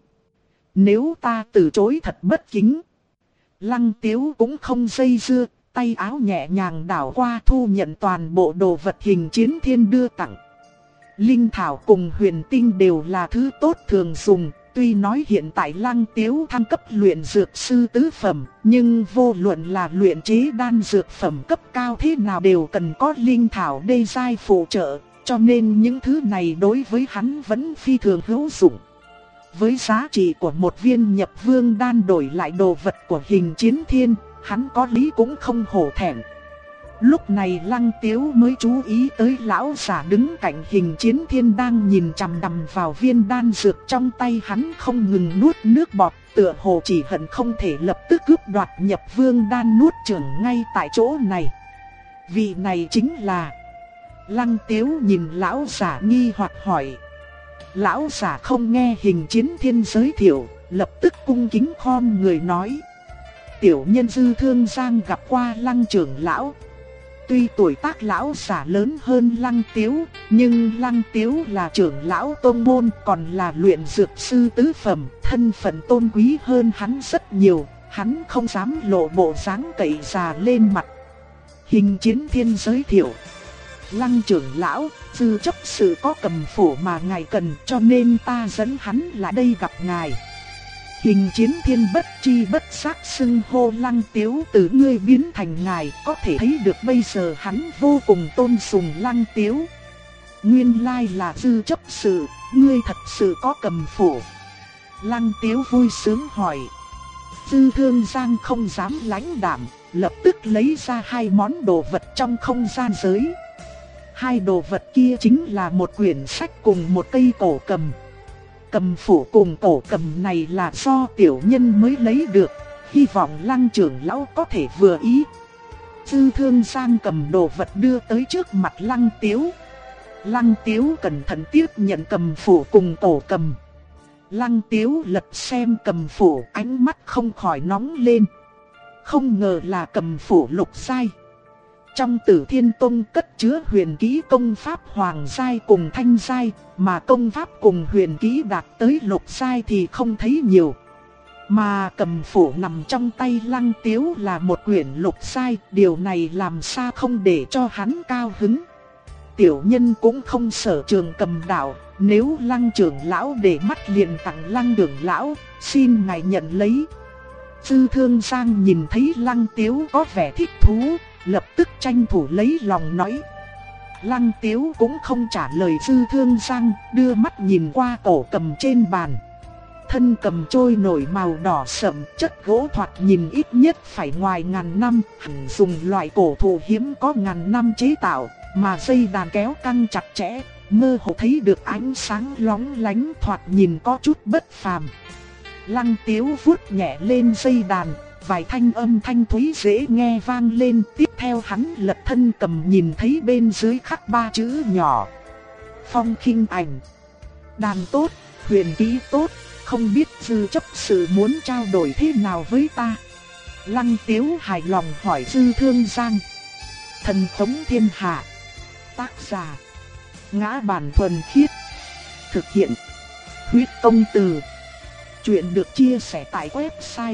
[SPEAKER 1] Nếu ta từ chối thật bất kính. Lăng Tiếu cũng không dây dưa, tay áo nhẹ nhàng đảo qua thu nhận toàn bộ đồ vật Hình Chiến Thiên đưa tặng. Linh thảo cùng huyền tinh đều là thứ tốt thường dùng. Tuy nói hiện tại Lăng Tiếu thăng cấp luyện dược sư tứ phẩm, nhưng vô luận là luyện chế đan dược phẩm cấp cao thế nào đều cần có linh thảo đê giai phụ trợ, cho nên những thứ này đối với hắn vẫn phi thường hữu dụng. Với giá trị của một viên nhập vương đan đổi lại đồ vật của Hình Chiến Thiên, hắn có lý cũng không hổ thẹn. Lúc này Lăng Tiếu mới chú ý tới lão giả đứng cạnh Hình Chiến Thiên đang nhìn chằm chằm vào viên đan dược trong tay hắn không ngừng nuốt nước bọt, tựa hồ chỉ hận không thể lập tức cướp đoạt nhập vương đan nuốt chửng ngay tại chỗ này. Vị này chính là... Lăng Tiếu nhìn lão giả nghi hoặc hỏi. Lão giả không nghe Hình Chiến Thiên giới thiệu, lập tức cung kính khom người nói. Tiểu nhân Dư Thương Giang gặp qua Lăng trưởng lão. Tuy tuổi tác lão giả lớn hơn Lăng Tiếu, nhưng Lăng Tiếu là trưởng lão tông môn, còn là luyện dược sư tứ phẩm, thân phận tôn quý hơn hắn rất nhiều, hắn không dám lộ bộ dáng cậy già lên mặt. Hình Chiến Thiên giới thiệu. Lăng trưởng lão, Dư chấp sự có cầm phủ mà ngài cần, cho nên ta dẫn hắn lại đây gặp ngài. Hình Chiến Thiên bất chi bất giác xưng hô Lăng Tiếu từ ngươi biến thành ngài, có thể thấy được bây giờ hắn vô cùng tôn sùng Lăng Tiếu. Nguyên lai là Dư chấp sự, ngươi thật sự có cầm phủ. Lăng Tiếu vui sướng hỏi. Dư Thương Giang không dám lãnh đạm, lập tức lấy ra hai món đồ vật trong không gian giới. Hai đồ vật kia chính là một quyển sách cùng một cây cổ cầm. Cầm phủ cùng cổ cầm này là do tiểu nhân mới lấy được, hy vọng Lăng trưởng lão có thể vừa ý. Dư Thương Giang cầm đồ vật đưa tới trước mặt Lăng Tiếu. Lăng Tiếu cẩn thận tiếp nhận cầm phủ cùng cổ cầm. Lăng Tiếu lật xem cầm phủ, ánh mắt không khỏi nóng lên. Không ngờ là cầm phủ lục giai. trong Tử Thiên Tông cất chứa huyền kỹ công pháp hoàng giai cùng thanh giai, mà công pháp cùng huyền kỹ đạt tới lục giai thì không thấy nhiều. Mà cầm phủ nằm trong tay Lăng Tiếu là một quyển lục giai, điều này làm sao không để cho hắn cao hứng. Tiểu nhân cũng không sở trường cầm đạo, nếu Lăng trưởng lão để mắt liền tặng Lăng trưởng lão, xin ngài nhận lấy. Dư Thương Giang nhìn thấy Lăng Tiếu có vẻ thích thú, lập tức tranh thủ lấy lòng nói. Lăng Tiếu cũng không trả lời Dư Thương Giang, đưa mắt nhìn qua cổ cầm trên bàn. Thân cầm trôi nổi màu đỏ sẫm, chất gỗ thoạt nhìn ít nhất phải ngoài ngàn năm, hẳn dùng loại cổ thụ hiếm có ngàn năm chế tạo, mà dây đàn kéo căng chặt chẽ, mơ hồ thấy được ánh sáng lóng lánh, thoạt nhìn có chút bất phàm. Lăng Tiếu vuốt nhẹ lên dây đàn, vài thanh âm thanh thúy dễ nghe vang lên, tiếp theo hắn lật thân cầm nhìn thấy bên dưới khắc 3 chữ nhỏ. Phong Khinh Ảnh. Đàn tốt, huyền kỹ tốt, không biết Dư chấp sự muốn trao đổi thế nào với ta. Lăng Tiếu hài lòng hỏi Dư Thương Giang. Thần thống thiên hạ. Tác giả: Ngã Bản Thuần Khiết. Thực hiện: Huyết Công Từ. Chuyện được chia sẻ tại website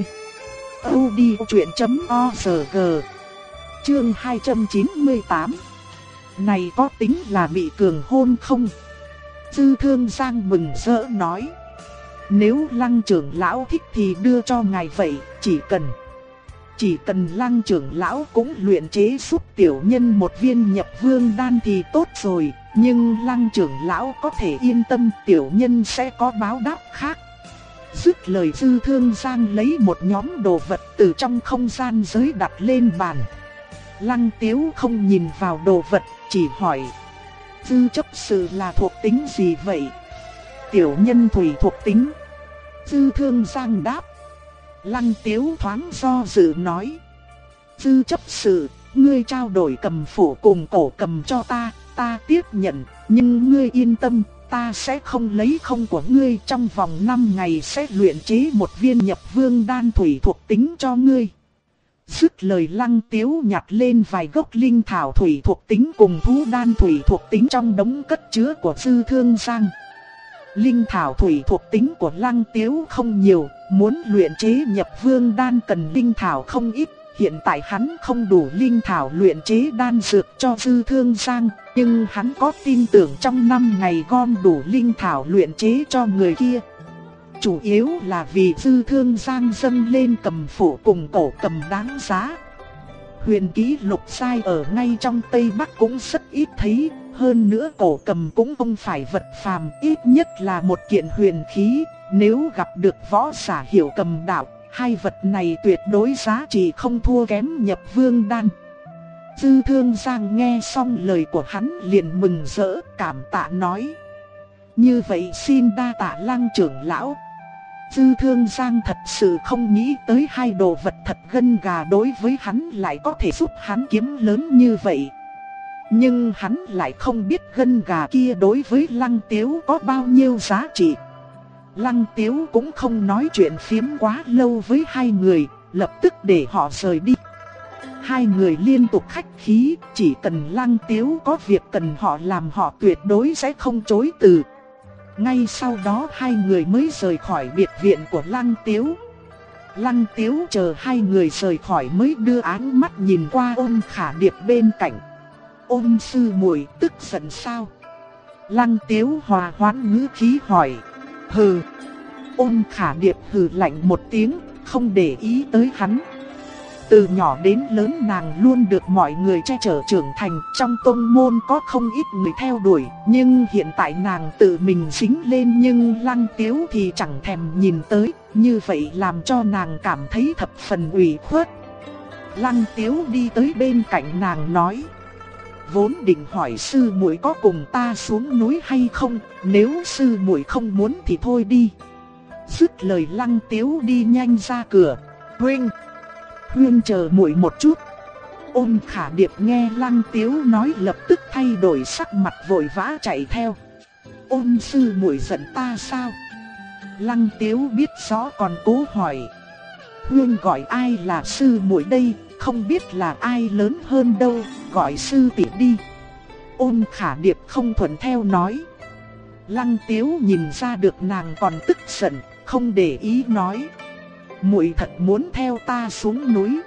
[SPEAKER 1] audiochuyện.org. Chương 298. Này có tính là bị cường hôn không? Dư Thương Giang mừng rỡ nói. Nếu Lăng trưởng lão thích thì đưa cho ngài vậy, chỉ cần Lăng trưởng lão cũng luyện chế giúp tiểu nhân một viên nhập vương đan thì tốt rồi, nhưng Lăng trưởng lão có thể yên tâm, tiểu nhân sẽ có báo đáp khác. Dứt lời Dư Thương Giang lấy một nhóm đồ vật từ trong không gian giới đặt lên bàn. Lăng Tiếu không nhìn vào đồ vật, chỉ hỏi. Dư chấp sự là thuộc tính gì vậy? Tiểu nhân thủy thuộc tính. Dư Thương Giang đáp. Lăng Tiếu thoáng do dự nói. Dư chấp sự, ngươi trao đổi cầm phủ cùng cổ cầm cho ta tiếp nhận, nhưng ngươi yên tâm, ta sẽ không lấy không của ngươi, trong vòng 5 ngày sẽ luyện chế một viên nhập vương đan thủy thuộc tính cho ngươi. Dứt lời Lăng Tiếu nhặt lên vài gốc linh thảo thủy thuộc tính cùng thú đan thủy thuộc tính trong đống cất chứa của Dư Thương Giang. Linh thảo thủy thuộc tính của Lăng Tiếu không nhiều, muốn luyện chế nhập vương đan cần linh thảo không ít. Hiện tại hắn không đủ linh thảo luyện chế đan dược cho Dư Thương Giang, nhưng hắn có tin tưởng trong 5 ngày gom đủ linh thảo luyện chế cho người kia. Chủ yếu là vì Dư Thương Giang dâng lên cầm phủ cùng cổ cầm đáng giá. Huyền kỹ lục giai ở ngay trong Tây Bắc cũng rất ít thấy, hơn nữa cổ cầm cũng không phải vật phàm, ít nhất là một kiện huyền khí, nếu gặp được võ giả hiểu cầm đạo, hai vật này tuyệt đối giá trị không thua kém nhập vương đan. Dư Thương Giang nghe xong lời của hắn liền mừng rỡ, cảm tạ nói. Như vậy xin đa tạ Lăng trưởng lão. Dư Thương Giang thật sự không nghĩ tới hai đồ vật thật gân gà đối với hắn lại có thể giúp hắn kiếm lớn như vậy. Nhưng hắn lại không biết gân gà kia đối với Lăng Tiếu có bao nhiêu giá trị. Lăng Tiếu cũng không nói chuyện phiếm quá lâu với hai người, lập tức để họ rời đi. Hai người liên tục khách khí, chỉ cần Lăng Tiếu có việc cần họ làm họ tuyệt đối sẽ không chối từ. Ngay sau đó hai người mới rời khỏi biệt viện của Lăng Tiếu. Lăng Tiếu chờ hai người rời khỏi mới đưa ánh mắt nhìn qua Ôn Khả Điệp bên cạnh. Ôn sư muội tức giận sao? Lăng Tiếu hòa hoãn ngữ khí hỏi. Hừ. Ôn Khả Điệp hừ lạnh một tiếng, không để ý tới hắn. Từ nhỏ đến lớn nàng luôn được mọi người che chở trưởng thành, trong tông môn có không ít người theo đuổi, nhưng hiện tại nàng tự mình dính lên nhưng Lăng Tiếu thì chẳng thèm nhìn tới, như vậy làm cho nàng cảm thấy thập phần ủy khuất. Lăng Tiếu đi tới bên cạnh nàng nói. Vốn định hỏi sư muội có cùng ta xuống núi hay không, nếu sư muội không muốn thì thôi đi. Dứt lời Lăng Tiếu đi nhanh ra cửa. Huynh chờ muội một chút. Ôn Khả Điệp nghe Lăng Tiếu nói lập tức thay đổi sắc mặt vội vã chạy theo. Ôn sư muội giận ta sao? Lăng Tiếu biết rõ còn cố hỏi. Huynh gọi ai là sư muội đây, không biết là ai lớn hơn đâu, gọi sư tỷ đi. Ôn Khả Điệp không thuận theo nói. Lăng Tiếu nhìn ra được nàng còn tức giận, không để ý nói. Muội thật muốn theo ta xuống núi.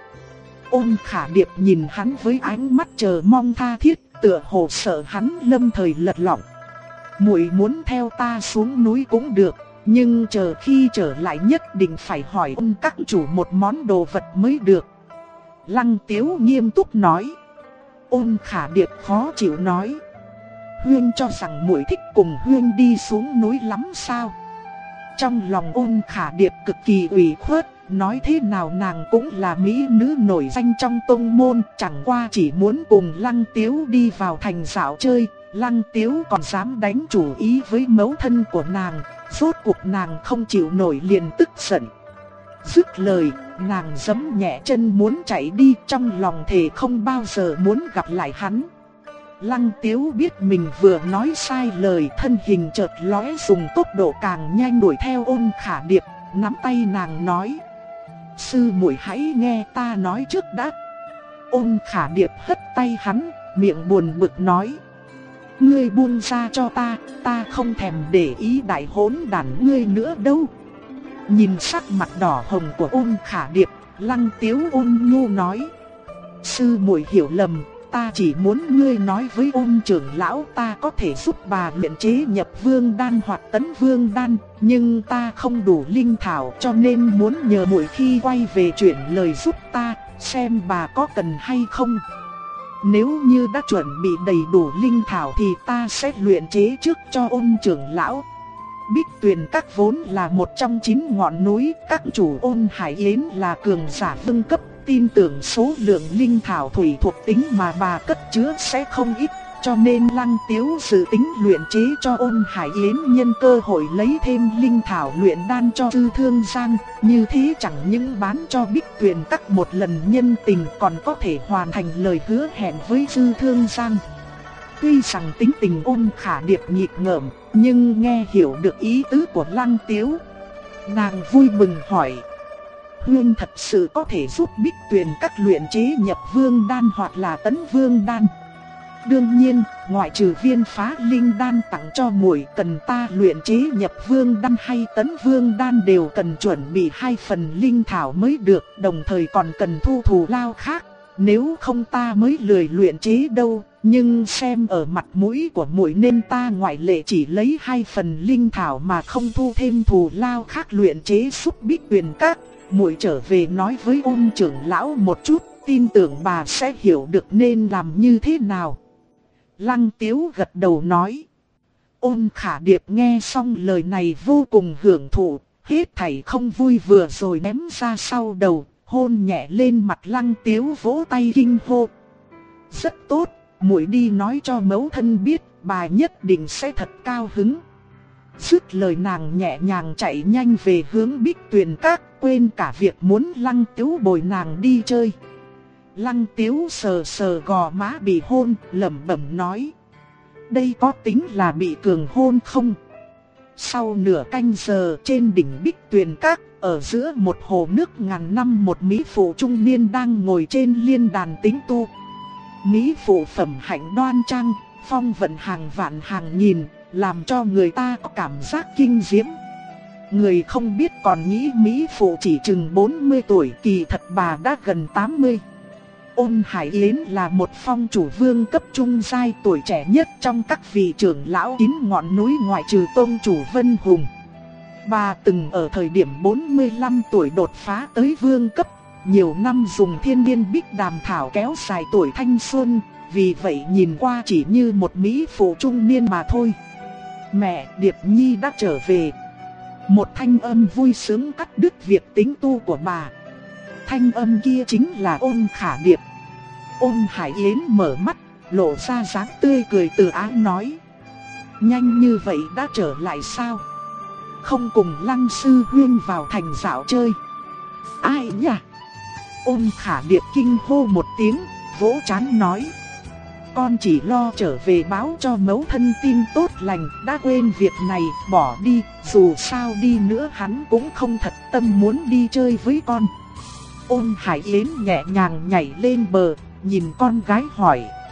[SPEAKER 1] Ôn Khả Điệp nhìn hắn với ánh mắt chờ mong tha thiết, tựa hồ sợ hắn lâm thời lật lọng. Muội muốn theo ta xuống núi cũng được, nhưng chờ khi trở lại nhất định phải hỏi Ôn các chủ một món đồ vật mới được. Lăng Tiếu nghiêm túc nói. Ôn Khả Điệp khó chịu nói. Huyên cho rằng muội thích cùng Huyên đi xuống núi lắm sao? Trong lòng Ôn Khả Điệp cực kỳ ủy khuất, nói thế nào nàng cũng là mỹ nữ nổi danh trong tông môn, chẳng qua chỉ muốn cùng Lăng Tiếu đi vào thành dạo chơi. Lăng Tiếu còn dám đánh chủ ý với mẫu thân của nàng, rốt cuộc nàng không chịu nổi liền tức giận. Dứt lời, nàng giẫm nhẹ chân muốn chạy đi, trong lòng thề không bao giờ muốn gặp lại hắn. Lăng Tiếu biết mình vừa nói sai lời, thân hình chợt lóe dùng tốc độ càng nhanh đuổi theo Ôn Khả Điệp, nắm tay nàng nói. Sư muội hãy nghe ta nói trước đã. Ôn Khả Điệp hất tay hắn, miệng buồn bực nói. Ngươi buông ra cho ta không thèm để ý đại hỗn đản ngươi nữa đâu. Nhìn sắc mặt đỏ hồng của Ôn Khả Điệp, Lăng Tiếu ôn nhu nói. Sư muội hiểu lầm, ta chỉ muốn ngươi nói với Ôn trưởng lão ta có thể giúp bà luyện chế nhập vương đan hoặc tấn vương đan, nhưng ta không đủ linh thảo cho nên muốn nhờ muội khi quay về chuyển lời giúp ta, xem bà có cần hay không. Nếu như đã chuẩn bị đầy đủ linh thảo thì ta sẽ luyện chế trước cho Ôn trưởng lão. Bích Tuyền Các vốn là một trong 9 ngọn núi, các chủ Ôn Hải Yến là cường giả vương cấp, tin tưởng số lượng linh thảo thủy thuộc tính mà bà cất chứa sẽ không ít, cho nên Lăng Tiếu dự tính luyện chế cho Ôn Hải Yến nhân cơ hội lấy thêm linh thảo luyện đan cho Dư Thương Giang, như thế chẳng những bán cho Bích Tuyền Các một lần nhân tình còn có thể hoàn thành lời hứa hẹn với Dư Thương Giang. Tuy rằng tính tình Ôn Khả Điệp nhịp ngợm, nhưng nghe hiểu được ý tứ của Lăng Tiếu. Nàng vui mừng hỏi. Huyên thật sự có thể giúp Bích Tuyền Các luyện chế nhập vương đan hoặc là tấn vương đan? Đương nhiên, ngoại trừ viên phá linh đan tặng cho muội, cần ta luyện chế nhập vương đan hay tấn vương đan đều cần chuẩn bị 2 phần linh thảo mới được, đồng thời còn cần thu thù lao khác. Nếu không ta mới lười luyện chế đâu, nhưng xem ở mặt mũi của muội nên ta ngoại lệ chỉ lấy 2 phần linh thảo mà không thu thêm thù lao khác luyện chế giúp Bích Tuyền Các. Muội trở về nói với Ôn trưởng lão một chút, tin tưởng bà sẽ hiểu được nên làm như thế nào. Lăng Tiếu gật đầu nói. Ôn Khả Điệp nghe xong lời này vô cùng hưởng thụ, hết thảy không vui vừa rồi ném ra sau đầu, hôn nhẹ lên mặt Lăng Tiếu, vỗ tay kinh hô. Rất tốt, muội đi nói cho mẫu thân biết, bà nhất định sẽ thật cao hứng. Dứt lời nàng nhẹ nhàng chạy nhanh về hướng Bích Tuyền Các, quên cả việc muốn Lăng Tiếu bồi nàng đi chơi. Lăng Tiếu sờ sờ gò má bị hôn, lẩm bẩm nói. Đây có tính là bị cường hôn không? Sau nửa canh giờ trên đỉnh Bích Tuyền Các, ở giữa một hồ nước ngàn năm, một mỹ phụ trung niên đang ngồi trên liên đàn tĩnh tu. Mỹ phụ phẩm hạnh đoan trang, phong vận hàng vạn hàng nghìn, làm cho người ta có cảm giác kinh diễm. Người không biết còn nghĩ Mỹ phụ chỉ chừng 40 tuổi, kỳ thật bà đã gần 80. Ôn Hải Yến là một phong chủ vương cấp trung giai tuổi trẻ nhất trong các vị trưởng lão 9 ngọn núi ngoại trừ tông chủ Vân Hùng. Bà từng ở thời điểm 45 tuổi đột phá tới vương cấp, nhiều năm dùng thiên niên bích đàm thảo kéo dài tuổi thanh xuân, vì vậy nhìn qua chỉ như một mỹ phụ trung niên mà thôi. Mẹ, Điệp Nhi đã trở về. Một thanh âm vui sướng cắt đứt việc tính tu của bà. Thanh âm kia chính là Ôn Khả Điệp. Ôn Hải Yến mở mắt, lộ ra dáng tươi cười từ ái nói. Nhanh như vậy đã trở lại sao? Không cùng Lăng sư huynh vào thành dạo chơi? Ai nhỉ? Ôn Khả Điệp kinh hô một tiếng, vỗ trán nói. Con chỉ lo trở về báo cho mẫu thân tin tốt lành, đã quên việc này, bỏ đi, dù sao đi nữa hắn cũng không thật tâm muốn đi chơi với con. Ôn Hải Yến nhẹ nhàng nhảy lên bờ, nhìn con gái hỏi.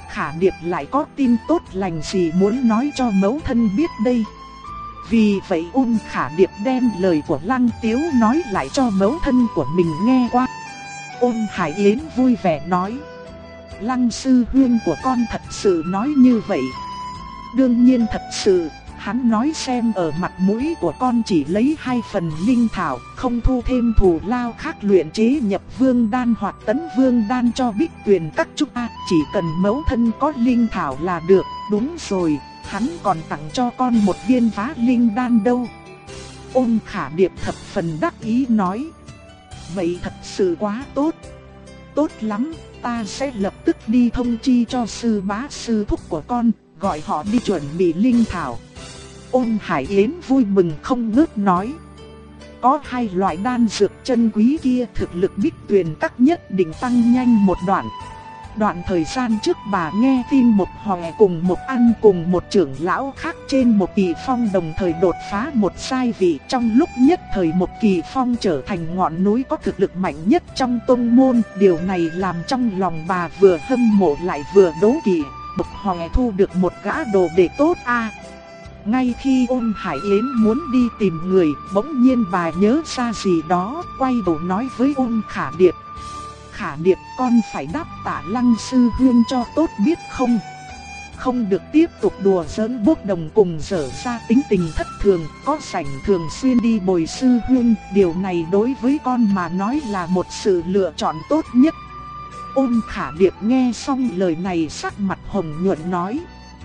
[SPEAKER 1] Khả Điệp lại có tin tốt lành gì muốn nói cho mẫu thân biết đây. Vì vậy Ôn Khả Điệp đem lời của Lăng Tiếu nói lại cho mẫu thân của mình nghe qua. Ôn Hải Yến vui vẻ nói: Lăng sư huynh của con thật sự nói như vậy. Đương nhiên thật sự, hắn nói xem ở mặt mũi của con chỉ lấy 2 phần linh thảo, không thu thêm thù lao khác luyện chế nhập vương đan hoặc tấn vương đan cho Bích Tuyền các chúng ta, chỉ cần mẫu thân có linh thảo là được. Đúng rồi, hắn còn tặng cho con 1 viên phá linh đan đâu. Ôn Khả Điệp thập phần đắc ý nói: vậy thật sự quá tốt. Tốt lắm, ta sẽ lập tức đi thông chi cho sư bá sư thúc của con, gọi họ đi chuẩn bị linh thảo. Ôn Hải Yến vui mừng không ngớt nói: có 2 loại đan dược chân quý kia, thực lực Bích Tuyền các nhất định tăng nhanh một đoạn. Đoạn thời gian trước bà nghe tin một Hòe cùng một Ăn cùng một trưởng lão khác trên một Kỳ Phong đồng thời đột phá một giai vị, trong lúc nhất thời một Kỳ Phong trở thành ngọn núi có thực lực mạnh nhất trong tông môn. Điều này làm trong lòng bà vừa hâm mộ lại vừa đố kỵ. Một Hòe thu được một gã đồ đệ tốt a. Ngay khi Ôn Hải Yến muốn đi tìm người, bỗng nhiên bà nhớ ra gì đó, quay đầu nói với Ôn Khả Điệp: Khả Điệp, con phải đáp tạ Lăng sư huynh cho tốt biết không? Không được tiếp tục đùa giỡn bốc đồng cùng dở ra tính tình thất thường, có rảnh thường xuyên đi bồi sư huynh, điều này đối với con mà nói là một sự lựa chọn tốt nhất. Ôn Khả Điệp nghe xong lời này sắc mặt hồng nhuận nói: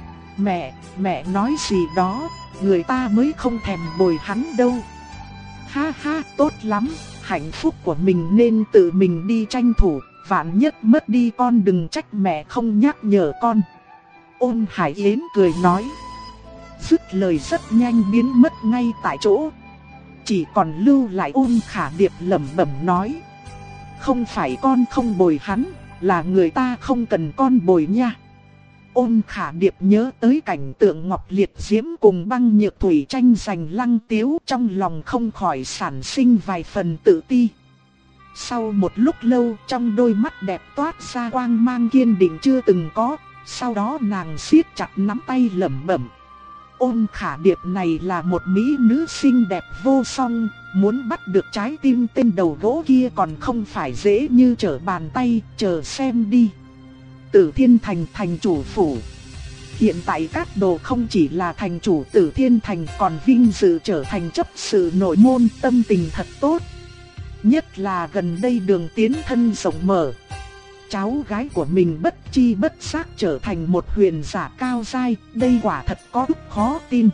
[SPEAKER 1] Mẹ nói gì đó, người ta mới không thèm bồi hắn đâu. Ha ha, tốt lắm, hạnh phúc của mình nên tự mình đi tranh thủ, vạn nhất mất đi con đừng trách mẹ không nhắc nhở con. Ôn Hải Yến cười nói. Dứt lời rất nhanh biến mất ngay tại chỗ. Chỉ còn lưu lại Ôn Khả Điệp lẩm bẩm nói: không phải con không bồi hắn, là người ta không cần con bồi nha. Ôn Khả Điệp nhớ tới cảnh tượng Ngọc Liệt Diễm cùng Băng Nhược Thủy tranh giành Lăng Tiếu, trong lòng không khỏi sản sinh vài phần tự ti. Sau một lúc lâu, trong đôi mắt đẹp toát ra quang mang kiên định chưa từng có, sau đó nàng siết chặt nắm tay lẩm bẩm: Ôn Khả Điệp này là một mỹ nữ xinh đẹp vô song, muốn bắt được trái tim tên đầu gỗ kia còn không phải dễ như trở bàn tay, chờ xem đi. Tử Thiên Thành thành chủ phủ. Hiện tại Cát Đồ không chỉ là thành chủ Tử Thiên Thành còn vinh dự trở thành chấp sự nội môn, tâm tình thật tốt. Nhất là gần đây đường tiến thân rộng mở. Cháu gái của mình bất chi bất giác trở thành một huyền giả cao giai, đây quả thật có chút khó tin.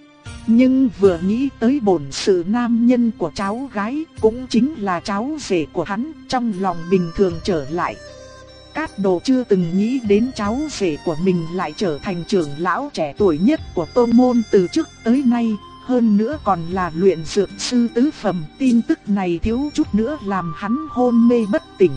[SPEAKER 1] Nhưng vừa nghĩ tới bổn sự nam nhân của cháu gái, cũng chính là cháu rể của hắn, trong lòng bình thường trở lại. Cát Đồ chưa từng nghĩ đến cháu rể của mình lại trở thành trưởng lão trẻ tuổi nhất của tôn môn từ trước tới nay, hơn nữa còn là luyện dược sư tứ phẩm. Tin tức này thiếu chút nữa làm hắn hôn mê bất tỉnh.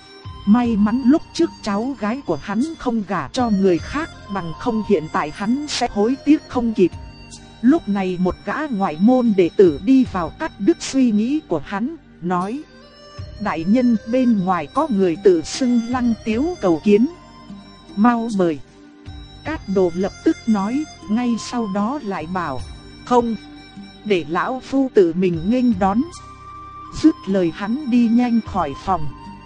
[SPEAKER 1] May mắn lúc trước cháu gái của hắn không gả cho người khác, bằng không hiện tại hắn sẽ hối tiếc không kịp. Lúc này một gã ngoại môn đệ tử đi vào cắt đứt suy nghĩ của hắn, nói: đại nhân, bên ngoài có người tự xưng Lăng Tiếu cầu kiến. Mau mời. Cát Đồ lập tức nói, ngay sau đó lại bảo: không, để lão phu tự mình nghênh đón. Dứt lời hắn đi nhanh khỏi phòng.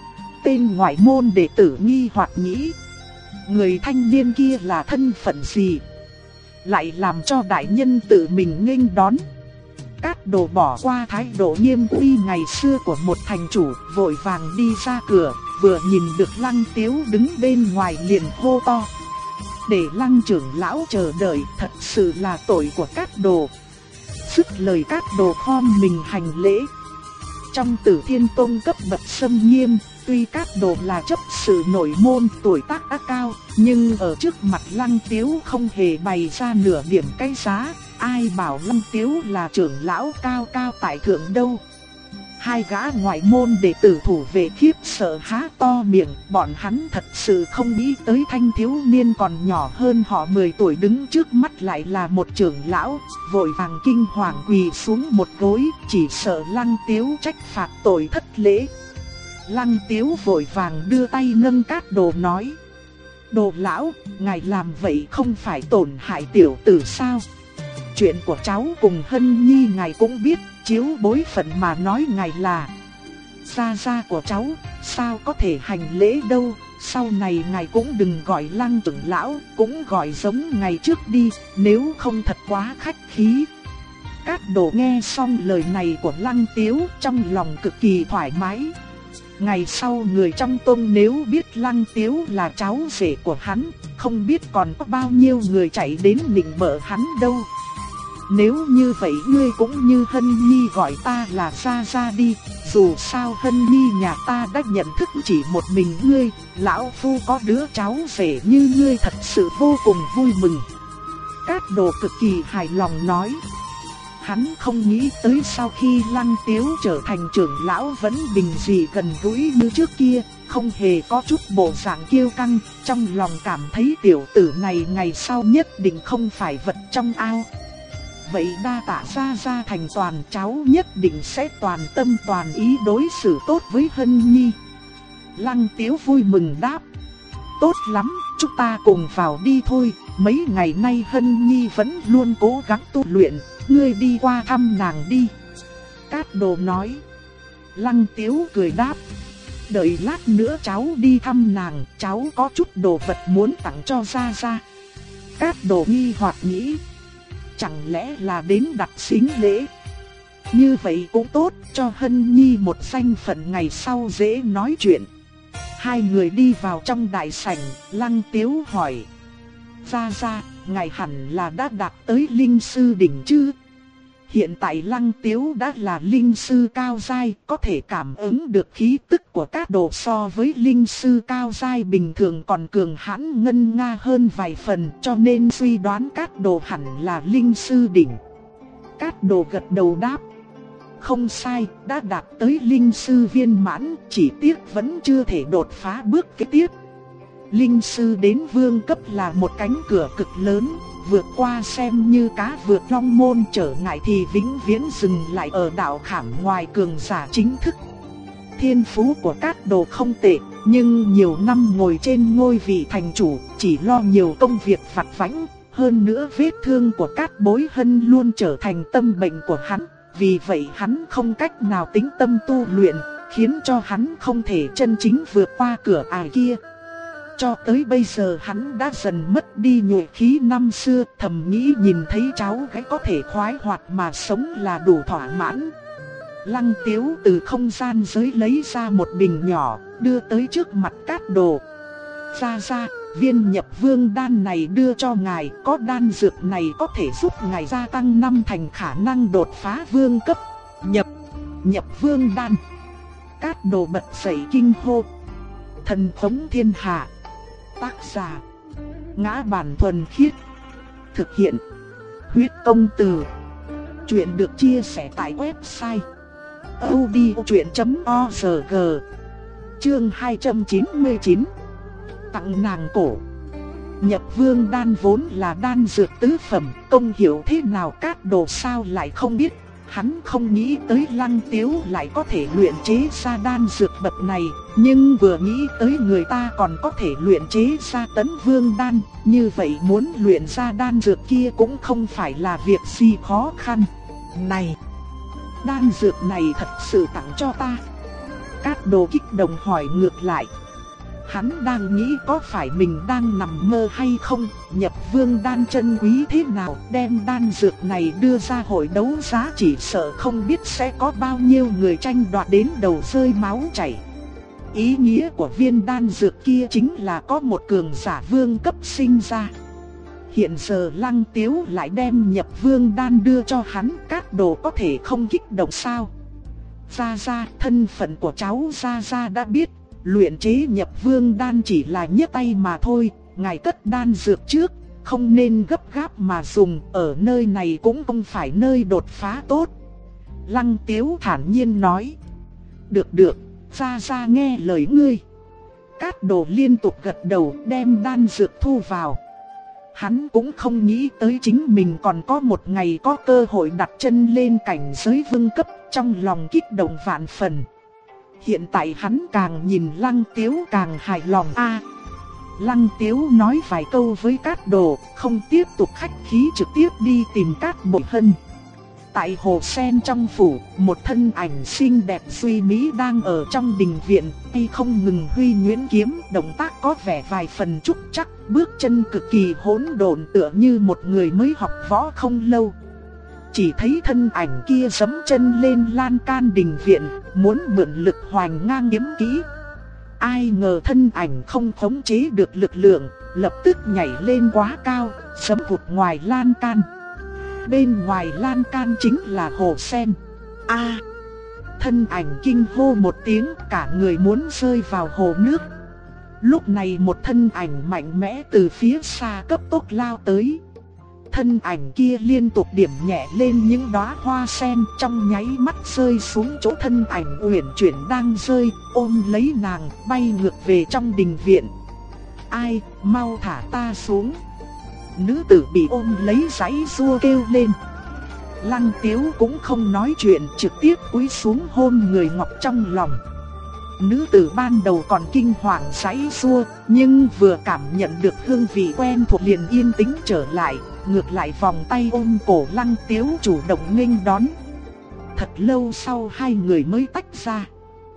[SPEAKER 1] Tên ngoại môn đệ tử nghi hoặc nghĩ, người thanh niên kia là thân phận gì, lại làm cho đại nhân tự mình nghênh đón. Cát Đồ bỏ qua thái độ nghiêm uy ngày xưa của một thành chủ, vội vàng đi ra cửa, vừa nhìn được Lăng Tiếu đứng bên ngoài liền hô to: để Lăng trưởng lão chờ đợi, thật sự là tội của Cát Đồ. Dứt lời Cát Đồ khom mình hành lễ. Trong Tử Thiên Tông cấp bậc xâm nghiêm, tuy Cát Đồ là chấp sự nội môn, tuổi tác đã cao, nhưng ở trước mặt Lăng Tiếu không hề bày ra nửa điểm cái giá. Ai bảo Lăng Tiếu là trưởng lão cao cao tại thượng đâu. Hai gã ngoại môn đệ tử thủ vệ khiếp sợ há to miệng, bọn hắn thật sự không nghĩ tới thanh thiếu niên còn nhỏ hơn họ 10 tuổi đứng trước mắt lại là một trưởng lão, vội vàng kinh hoàng quỳ xuống một gối, chỉ sợ Lăng Tiếu trách phạt tội thất lễ. Lăng Tiếu vội vàng đưa tay nâng Cát Đồ nói: Đồ lão, ngài làm vậy không phải tổn hại tiểu tử sao? Chuyện của cháu cùng Hân Nhi ngài cũng biết, chiếu bối phận mà nói ngài là gia gia của cháu, sao có thể hành lễ đâu. Sau này ngài cũng đừng gọi Lăng trưởng lão, cũng gọi giống ngày trước đi, nếu không thật quá khách khí. Cát Đồ nghe xong lời này của Lăng Tiếu, trong lòng cực kỳ thoải mái. Ngày sau người trong tông nếu biết Lăng Tiếu là cháu rể của hắn, không biết còn có bao nhiêu người chạy đến nịnh bợ hắn đâu. Nếu như vậy ngươi cũng như Hân Nhi gọi ta là gia gia đi, dù sao Hân Nhi nhà ta đã nhận thức chỉ một mình ngươi, lão phu có đứa cháu rể như ngươi thật sự vô cùng vui mừng. Cát Đồ cực kỳ hài lòng nói. Hắn không nghĩ tới sau khi Lăng Tiếu trở thành trưởng lão vẫn bình dị gần gũi như trước kia, không hề có chút bộ dạng kiêu căng, trong lòng cảm thấy tiểu tử này ngày sau nhất định không phải vật trong ao. Vậy đa tạ gia gia thành toàn, cháu nhất định sẽ toàn tâm toàn ý đối xử tốt với Hân Nhi. Lăng Tiếu vui mừng đáp. Tốt lắm, chúng ta cùng vào đi thôi, mấy ngày nay Hân Nhi vẫn luôn cố gắng tu luyện, ngươi đi qua thăm nàng đi. Cát Đồ nói. Lăng Tiếu cười đáp. Đợi lát nữa cháu đi thăm nàng, cháu có chút đồ vật muốn tặng cho gia gia. Cát Đồ nghi hoặc nghĩ. Chẳng lẽ là đến đặt xính lễ? Như vậy cũng tốt, cho Hân Nhi một danh phận ngày sau dễ nói chuyện. Hai người đi vào trong đại sảnh, Lăng Tiếu hỏi. Gia gia, ngài hẳn là đã đạt tới linh sư đỉnh chứ? Hiện tại Lăng Tiếu đã là linh sư cao giai, có thể cảm ứng được khí tức của Cát Đồ so với linh sư cao giai bình thường còn cường hãn ngân nga hơn vài phần, cho nên suy đoán Cát Đồ hẳn là linh sư đỉnh. Cát Đồ gật đầu đáp. Không sai, đã đạt tới linh sư viên mãn, chỉ tiếc vẫn chưa thể đột phá bước kế tiếp. Linh sư đến vương cấp là một cánh cửa cực lớn, vượt qua xem như cá vượt long môn, trở ngại thì vĩnh viễn dừng lại ở đạo khảm ngoài cường giả chính thức. Thiên phú của Cát Đồ không tệ, nhưng nhiều năm ngồi trên ngôi vị thành chủ, chỉ lo nhiều công việc vặt vãnh, hơn nữa vết thương của Cát Bối Hân luôn trở thành tâm bệnh của hắn, vì vậy hắn không cách nào tĩnh tâm tu luyện, khiến cho hắn không thể chân chính vượt qua cửa ải kia. Cho tới bây giờ hắn đã dần mất đi nhuệ khí năm xưa, thầm nghĩ nhìn thấy cháu gái có thể khoái hoạt mà sống là đủ thỏa mãn. Lăng Tiếu từ không gian giới lấy ra một bình nhỏ, đưa tới trước mặt Cát Đồ. Gia gia, viên nhập vương đan này đưa cho ngài, có đan dược này có thể giúp ngài gia tăng 5 thành khả năng đột phá vương cấp. Nhập vương đan. Cát Đồ bật dậy kinh hô. Thần thống thiên hạ. Tác giả Ngã Bản Thuần Khiết. Thực hiện Huyết Công Từ. Chuyện được chia sẻ tại website audiochuyện.org. Chương 299. Tặng nàng cổ. Nhập vương đan vốn là đan dược tứ phẩm, công hiệu thế nào Cát Đồ sao lại không biết. Hắn không nghĩ tới Lăng Tiếu lại có thể luyện chế ra đan dược bậc này, nhưng vừa nghĩ tới người ta còn có thể luyện chế ra tấn vương đan, như vậy muốn luyện ra đan dược kia cũng không phải là việc gì khó khăn. Này, đan dược này thật sự tặng cho ta? Cát Đồ kích động hỏi ngược lại. Hắn đang nghĩ có phải mình đang nằm mơ hay không, nhập vương đan chân quý thế nào, đem đan dược này đưa ra hội đấu giá chỉ sợ không biết sẽ có bao nhiêu người tranh đoạt đến đầu rơi máu chảy. Ý nghĩa của viên đan dược kia chính là có một cường giả vương cấp sinh ra. Hiện giờ Lăng Tiếu lại đem nhập vương đan đưa cho hắn, Cát Đồ có thể không kích động sao? Gia gia, thân phận của cháu gia gia đã biết. Luyện chế nhập vương đan chỉ là nhấc tay mà thôi, ngài cất đan dược trước, không nên gấp gáp mà dùng, ở nơi này cũng không phải nơi đột phá tốt. Lăng Tiếu thản nhiên nói. Được, gia gia nghe lời ngươi. Cát Đồ liên tục gật đầu đem đan dược thu vào. Hắn cũng không nghĩ tới chính mình còn có một ngày có cơ hội đặt chân lên cảnh giới vương cấp, trong lòng kích động vạn phần. Hiện tại hắn càng nhìn Lăng Tiếu càng hài lòng. Lăng Tiếu nói vài câu với Cát Đồ, không tiếp tục khách khí trực tiếp đi tìm Cát Bội Hân. Tại hồ sen trong phủ, một thân ảnh xinh đẹp duy mỹ đang ở trong đình viện, y không ngừng huy nhuyễn kiếm, động tác có vẻ vài phần trúc chắc, bước chân cực kỳ hỗn độn tựa như một người mới học võ không lâu. Chỉ thấy thân ảnh kia giẫm chân lên lan can đình viện, muốn mượn lực hoành ngang kiếm kỹ. Ai ngờ thân ảnh không khống chế được lực lượng, lập tức nhảy lên quá cao, giẫm vụt ngoài lan can. Bên ngoài lan can chính là hồ sen. Thân ảnh kinh hô một tiếng, cả người muốn rơi vào hồ nước. Lúc này một thân ảnh mạnh mẽ từ phía xa cấp tốc lao tới. Thân ảnh kia liên tục điểm nhẹ lên những đóa hoa sen, trong nháy mắt rơi xuống chỗ thân ảnh uyển chuyển đang rơi, ôm lấy nàng, bay ngược về trong đình viện. Ai, mau thả ta xuống. Nữ tử bị ôm lấy giãy giụa kêu lên. Lăng Tiếu cũng không nói chuyện, trực tiếp cúi xuống hôn người ngọc trong lòng. Nữ tử ban đầu còn kinh hoàng giãy giụa, nhưng vừa cảm nhận được hương vị quen thuộc liền yên tĩnh trở lại, ngược lại vòng tay ôm cổ Lăng Tiếu chủ động nghênh đón. Thật lâu sau hai người mới tách ra.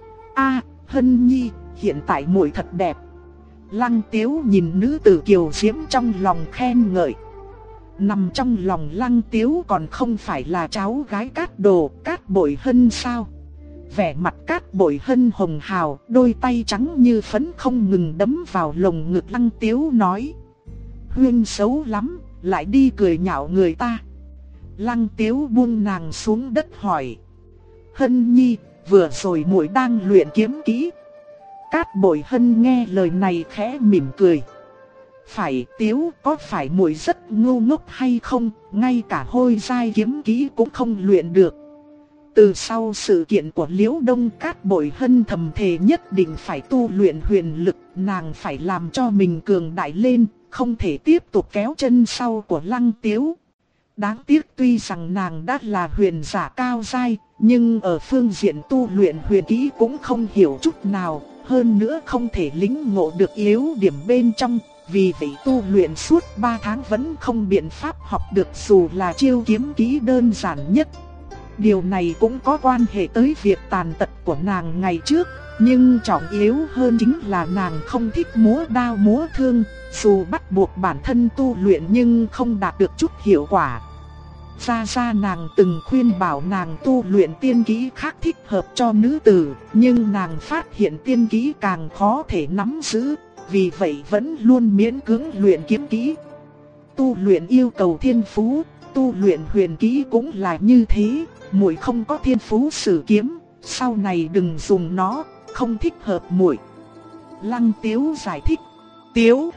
[SPEAKER 1] Hân Nhi, hiện tại muội thật đẹp. Lăng Tiếu nhìn nữ tử kiều diễm trong lòng khen ngợi. Nằm trong lòng Lăng Tiếu còn không phải là cháu gái Cát Đồ, Cát Bội Hân sao? Vẻ mặt Cát Bội Hân hồng hào, đôi tay trắng như phấn không ngừng đấm vào lồng ngực Lăng Tiếu nói. Huynh xấu lắm, lại đi cười nhạo người ta. Lăng Tiếu buông nàng xuống đất hỏi. Hân Nhi, vừa rồi muội đang luyện kiếm kỹ. Cát Bội Hân nghe lời này khẽ mỉm cười. Phải Tiếu, có phải muội rất ngu ngốc hay không, ngay cả hôi giai kiếm kỹ cũng không luyện được. Từ sau sự kiện của Liễu Đông, Cát Bội Hân thầm thề nhất định phải tu luyện huyền lực, nàng phải làm cho mình cường đại lên, không thể tiếp tục kéo chân sau của Lăng Tiếu. Đáng tiếc tuy rằng nàng đã là huyền giả cao giai, nhưng ở phương diện tu luyện huyền kỹ cũng không hiểu chút nào, hơn nữa không thể lĩnh ngộ được yếu điểm bên trong. Vì vậy tu luyện suốt 3 tháng vẫn không biện pháp học được dù là chiêu kiếm kỹ đơn giản nhất. Điều này cũng có quan hệ tới việc tàn tật của nàng ngày trước, nhưng trọng yếu hơn chính là nàng không thích múa đao múa thương, dù bắt buộc bản thân tu luyện nhưng không đạt được chút hiệu quả. Ra nàng từng khuyên bảo nàng tu luyện tiên kỹ khác thích hợp cho nữ tử, nhưng nàng phát hiện tiên kỹ càng khó thể nắm giữ, vì vậy vẫn luôn miễn cưỡng luyện kiếm kỹ. Tu luyện yêu cầu thiên phú, tu luyện huyền kỹ cũng là như thế, muội không có thiên phú sử kiếm, sau này đừng dùng nó, không thích hợp muội. Lăng Tiếu giải thích. Tiếu,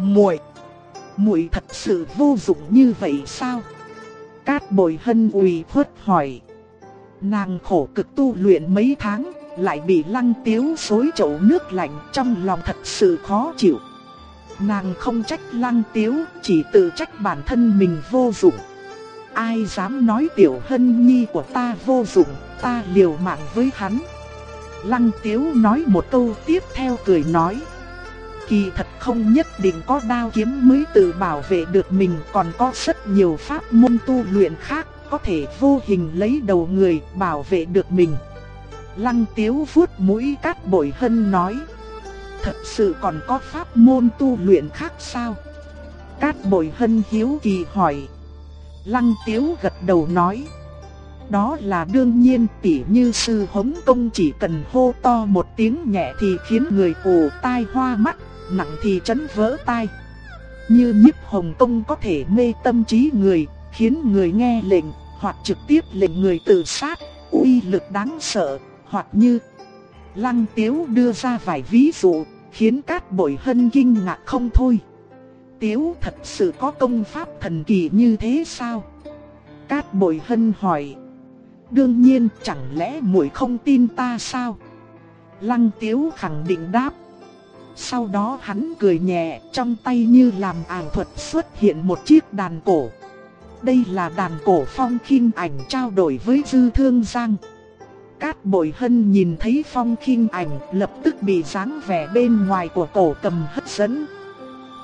[SPEAKER 1] muội thật sự vô dụng như vậy sao? Cát Bội Hân ủy khuất hỏi. Nàng khổ cực tu luyện mấy tháng, lại bị Lăng Tiếu xối chậu nước lạnh, trong lòng thật sự khó chịu. Nàng không trách Lăng Tiếu, chỉ tự trách bản thân mình vô dụng. Ai dám nói Tiểu Hân Nhi của ta vô dụng, ta liều mạng với hắn. Lăng Tiếu nói một câu tiếp theo cười nói. Kỳ thật không nhất định có đao kiếm mới tự bảo vệ được mình, còn có rất nhiều pháp môn tu luyện khác có thể vô hình lấy đầu người bảo vệ được mình. Lăng Tiếu vuốt mũi Cát Bội Hân nói. Thật sự còn có pháp môn tu luyện khác sao? Cát Bội Hân hiếu kỳ hỏi. Lăng Tiếu gật đầu nói. Đó là đương nhiên, tỉ như sư Hống Công chỉ cần hô to một tiếng nhẹ thì khiến người ù tai hoa mắt, nặng thì chấn vỡ tai. Như Nhiếp Hồng Công có thể mê tâm trí người, khiến người nghe lệnh, hoặc trực tiếp lệnh người tự sát, uy lực đáng sợ. Hoặc như Lăng Tiếu đưa ra vài ví dụ, khiến Cát Bội Hân kinh ngạc không thôi. Tiếu thật sự có công pháp thần kỳ như thế sao? Cát Bội Hân hỏi. Đương nhiên, chẳng lẽ muội không tin ta sao? Lăng Tiếu khẳng định đáp. Sau đó hắn cười nhẹ, trong tay như làm ảo thuật xuất hiện một chiếc đàn cổ. Đây là đàn cổ Phong Khinh Ảnh trao đổi với Dư Thương Giang. Cát Bội Hân nhìn thấy Phong Khinh Ảnh lập tức bị dáng vẻ bên ngoài của cổ cầm hấp dẫn,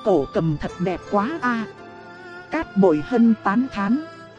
[SPEAKER 1] cổ cầm thật đẹp quá a. Cát Bội Hân tán thán.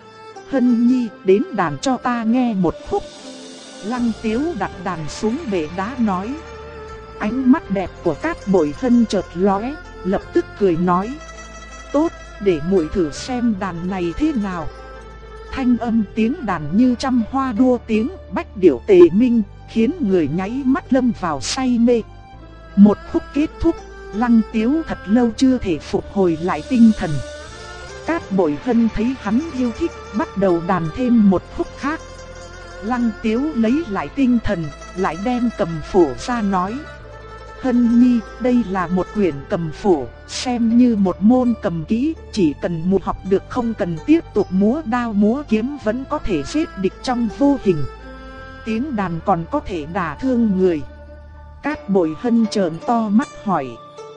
[SPEAKER 1] Hân nhi, đến đàn cho ta nghe một khúc. Lăng Tiếu đặt đàn xuống bệ đá nói. Ánh mắt đẹp của Cát Bội Hân chợt lóe, lập tức cười nói. Tốt, để muội thử xem đàn này thế nào. Thanh âm tiếng đàn như trăm hoa đua tiếng, bách điệu tề minh, khiến người nháy mắt lâm vào say mê. Một khúc kết thúc, Lăng Tiếu thật lâu chưa thể phục hồi lại tinh thần. Cát Bội Hân thấy hắn yêu thích, bắt đầu đàn thêm một khúc khác. Lăng Tiếu lấy lại tinh thần, lại đem cầm phổ ra nói. Hân nhi, đây là một quyển cầm phổ, xem như một môn cầm kỹ, chỉ cần một học được không cần tiếp tục múa đao múa kiếm vẫn có thể giết địch trong vô hình. Tiếng đàn còn có thể đả thương người. Cát Bội Hân trợn to mắt hỏi.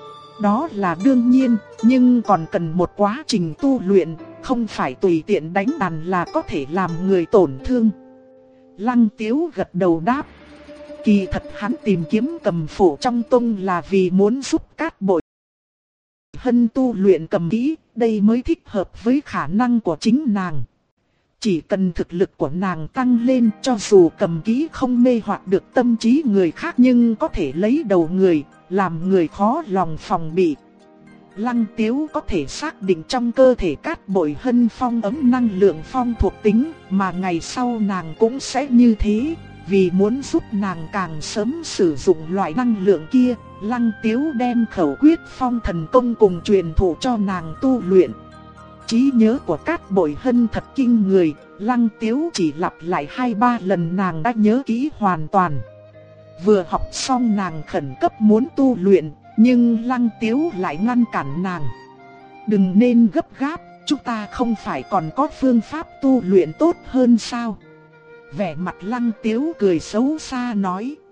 [SPEAKER 1] Đó là đương nhiên, nhưng còn cần một quá trình tu luyện, không phải tùy tiện đánh đàn là có thể làm người tổn thương. Lăng Tiếu gật đầu đáp. Kỳ thật hắn tìm kiếm cầm phổ trong tông là vì muốn giúp Cát Bội Hân tu luyện cầm kỹ, đây mới thích hợp với khả năng của chính nàng. Chỉ cần thực lực của nàng tăng lên, cho dù cầm kỹ không mê hoặc được tâm trí người khác nhưng có thể lấy đầu người, làm người khó lòng phòng bị. Lăng Tiếu có thể xác định trong cơ thể Cát Bội Hân phong ấm năng lượng phong thuộc tính, mà ngày sau nàng cũng sẽ như thế. Vì muốn giúp nàng càng sớm sử dụng loại năng lượng kia, Lăng Tiếu đem khẩu quyết phong thần công cùng truyền thụ cho nàng tu luyện. Trí nhớ của Cát Bội Hân thật kinh người, Lăng Tiếu chỉ lặp lại 2-3 lần nàng đã nhớ kỹ hoàn toàn. Vừa học xong nàng khẩn cấp muốn tu luyện, nhưng Lăng Tiếu lại ngăn cản nàng. Đừng nên gấp gáp, chúng ta không phải còn có phương pháp tu luyện tốt hơn sao? Vẻ mặt Lăng Tiếu cười xấu xa nói.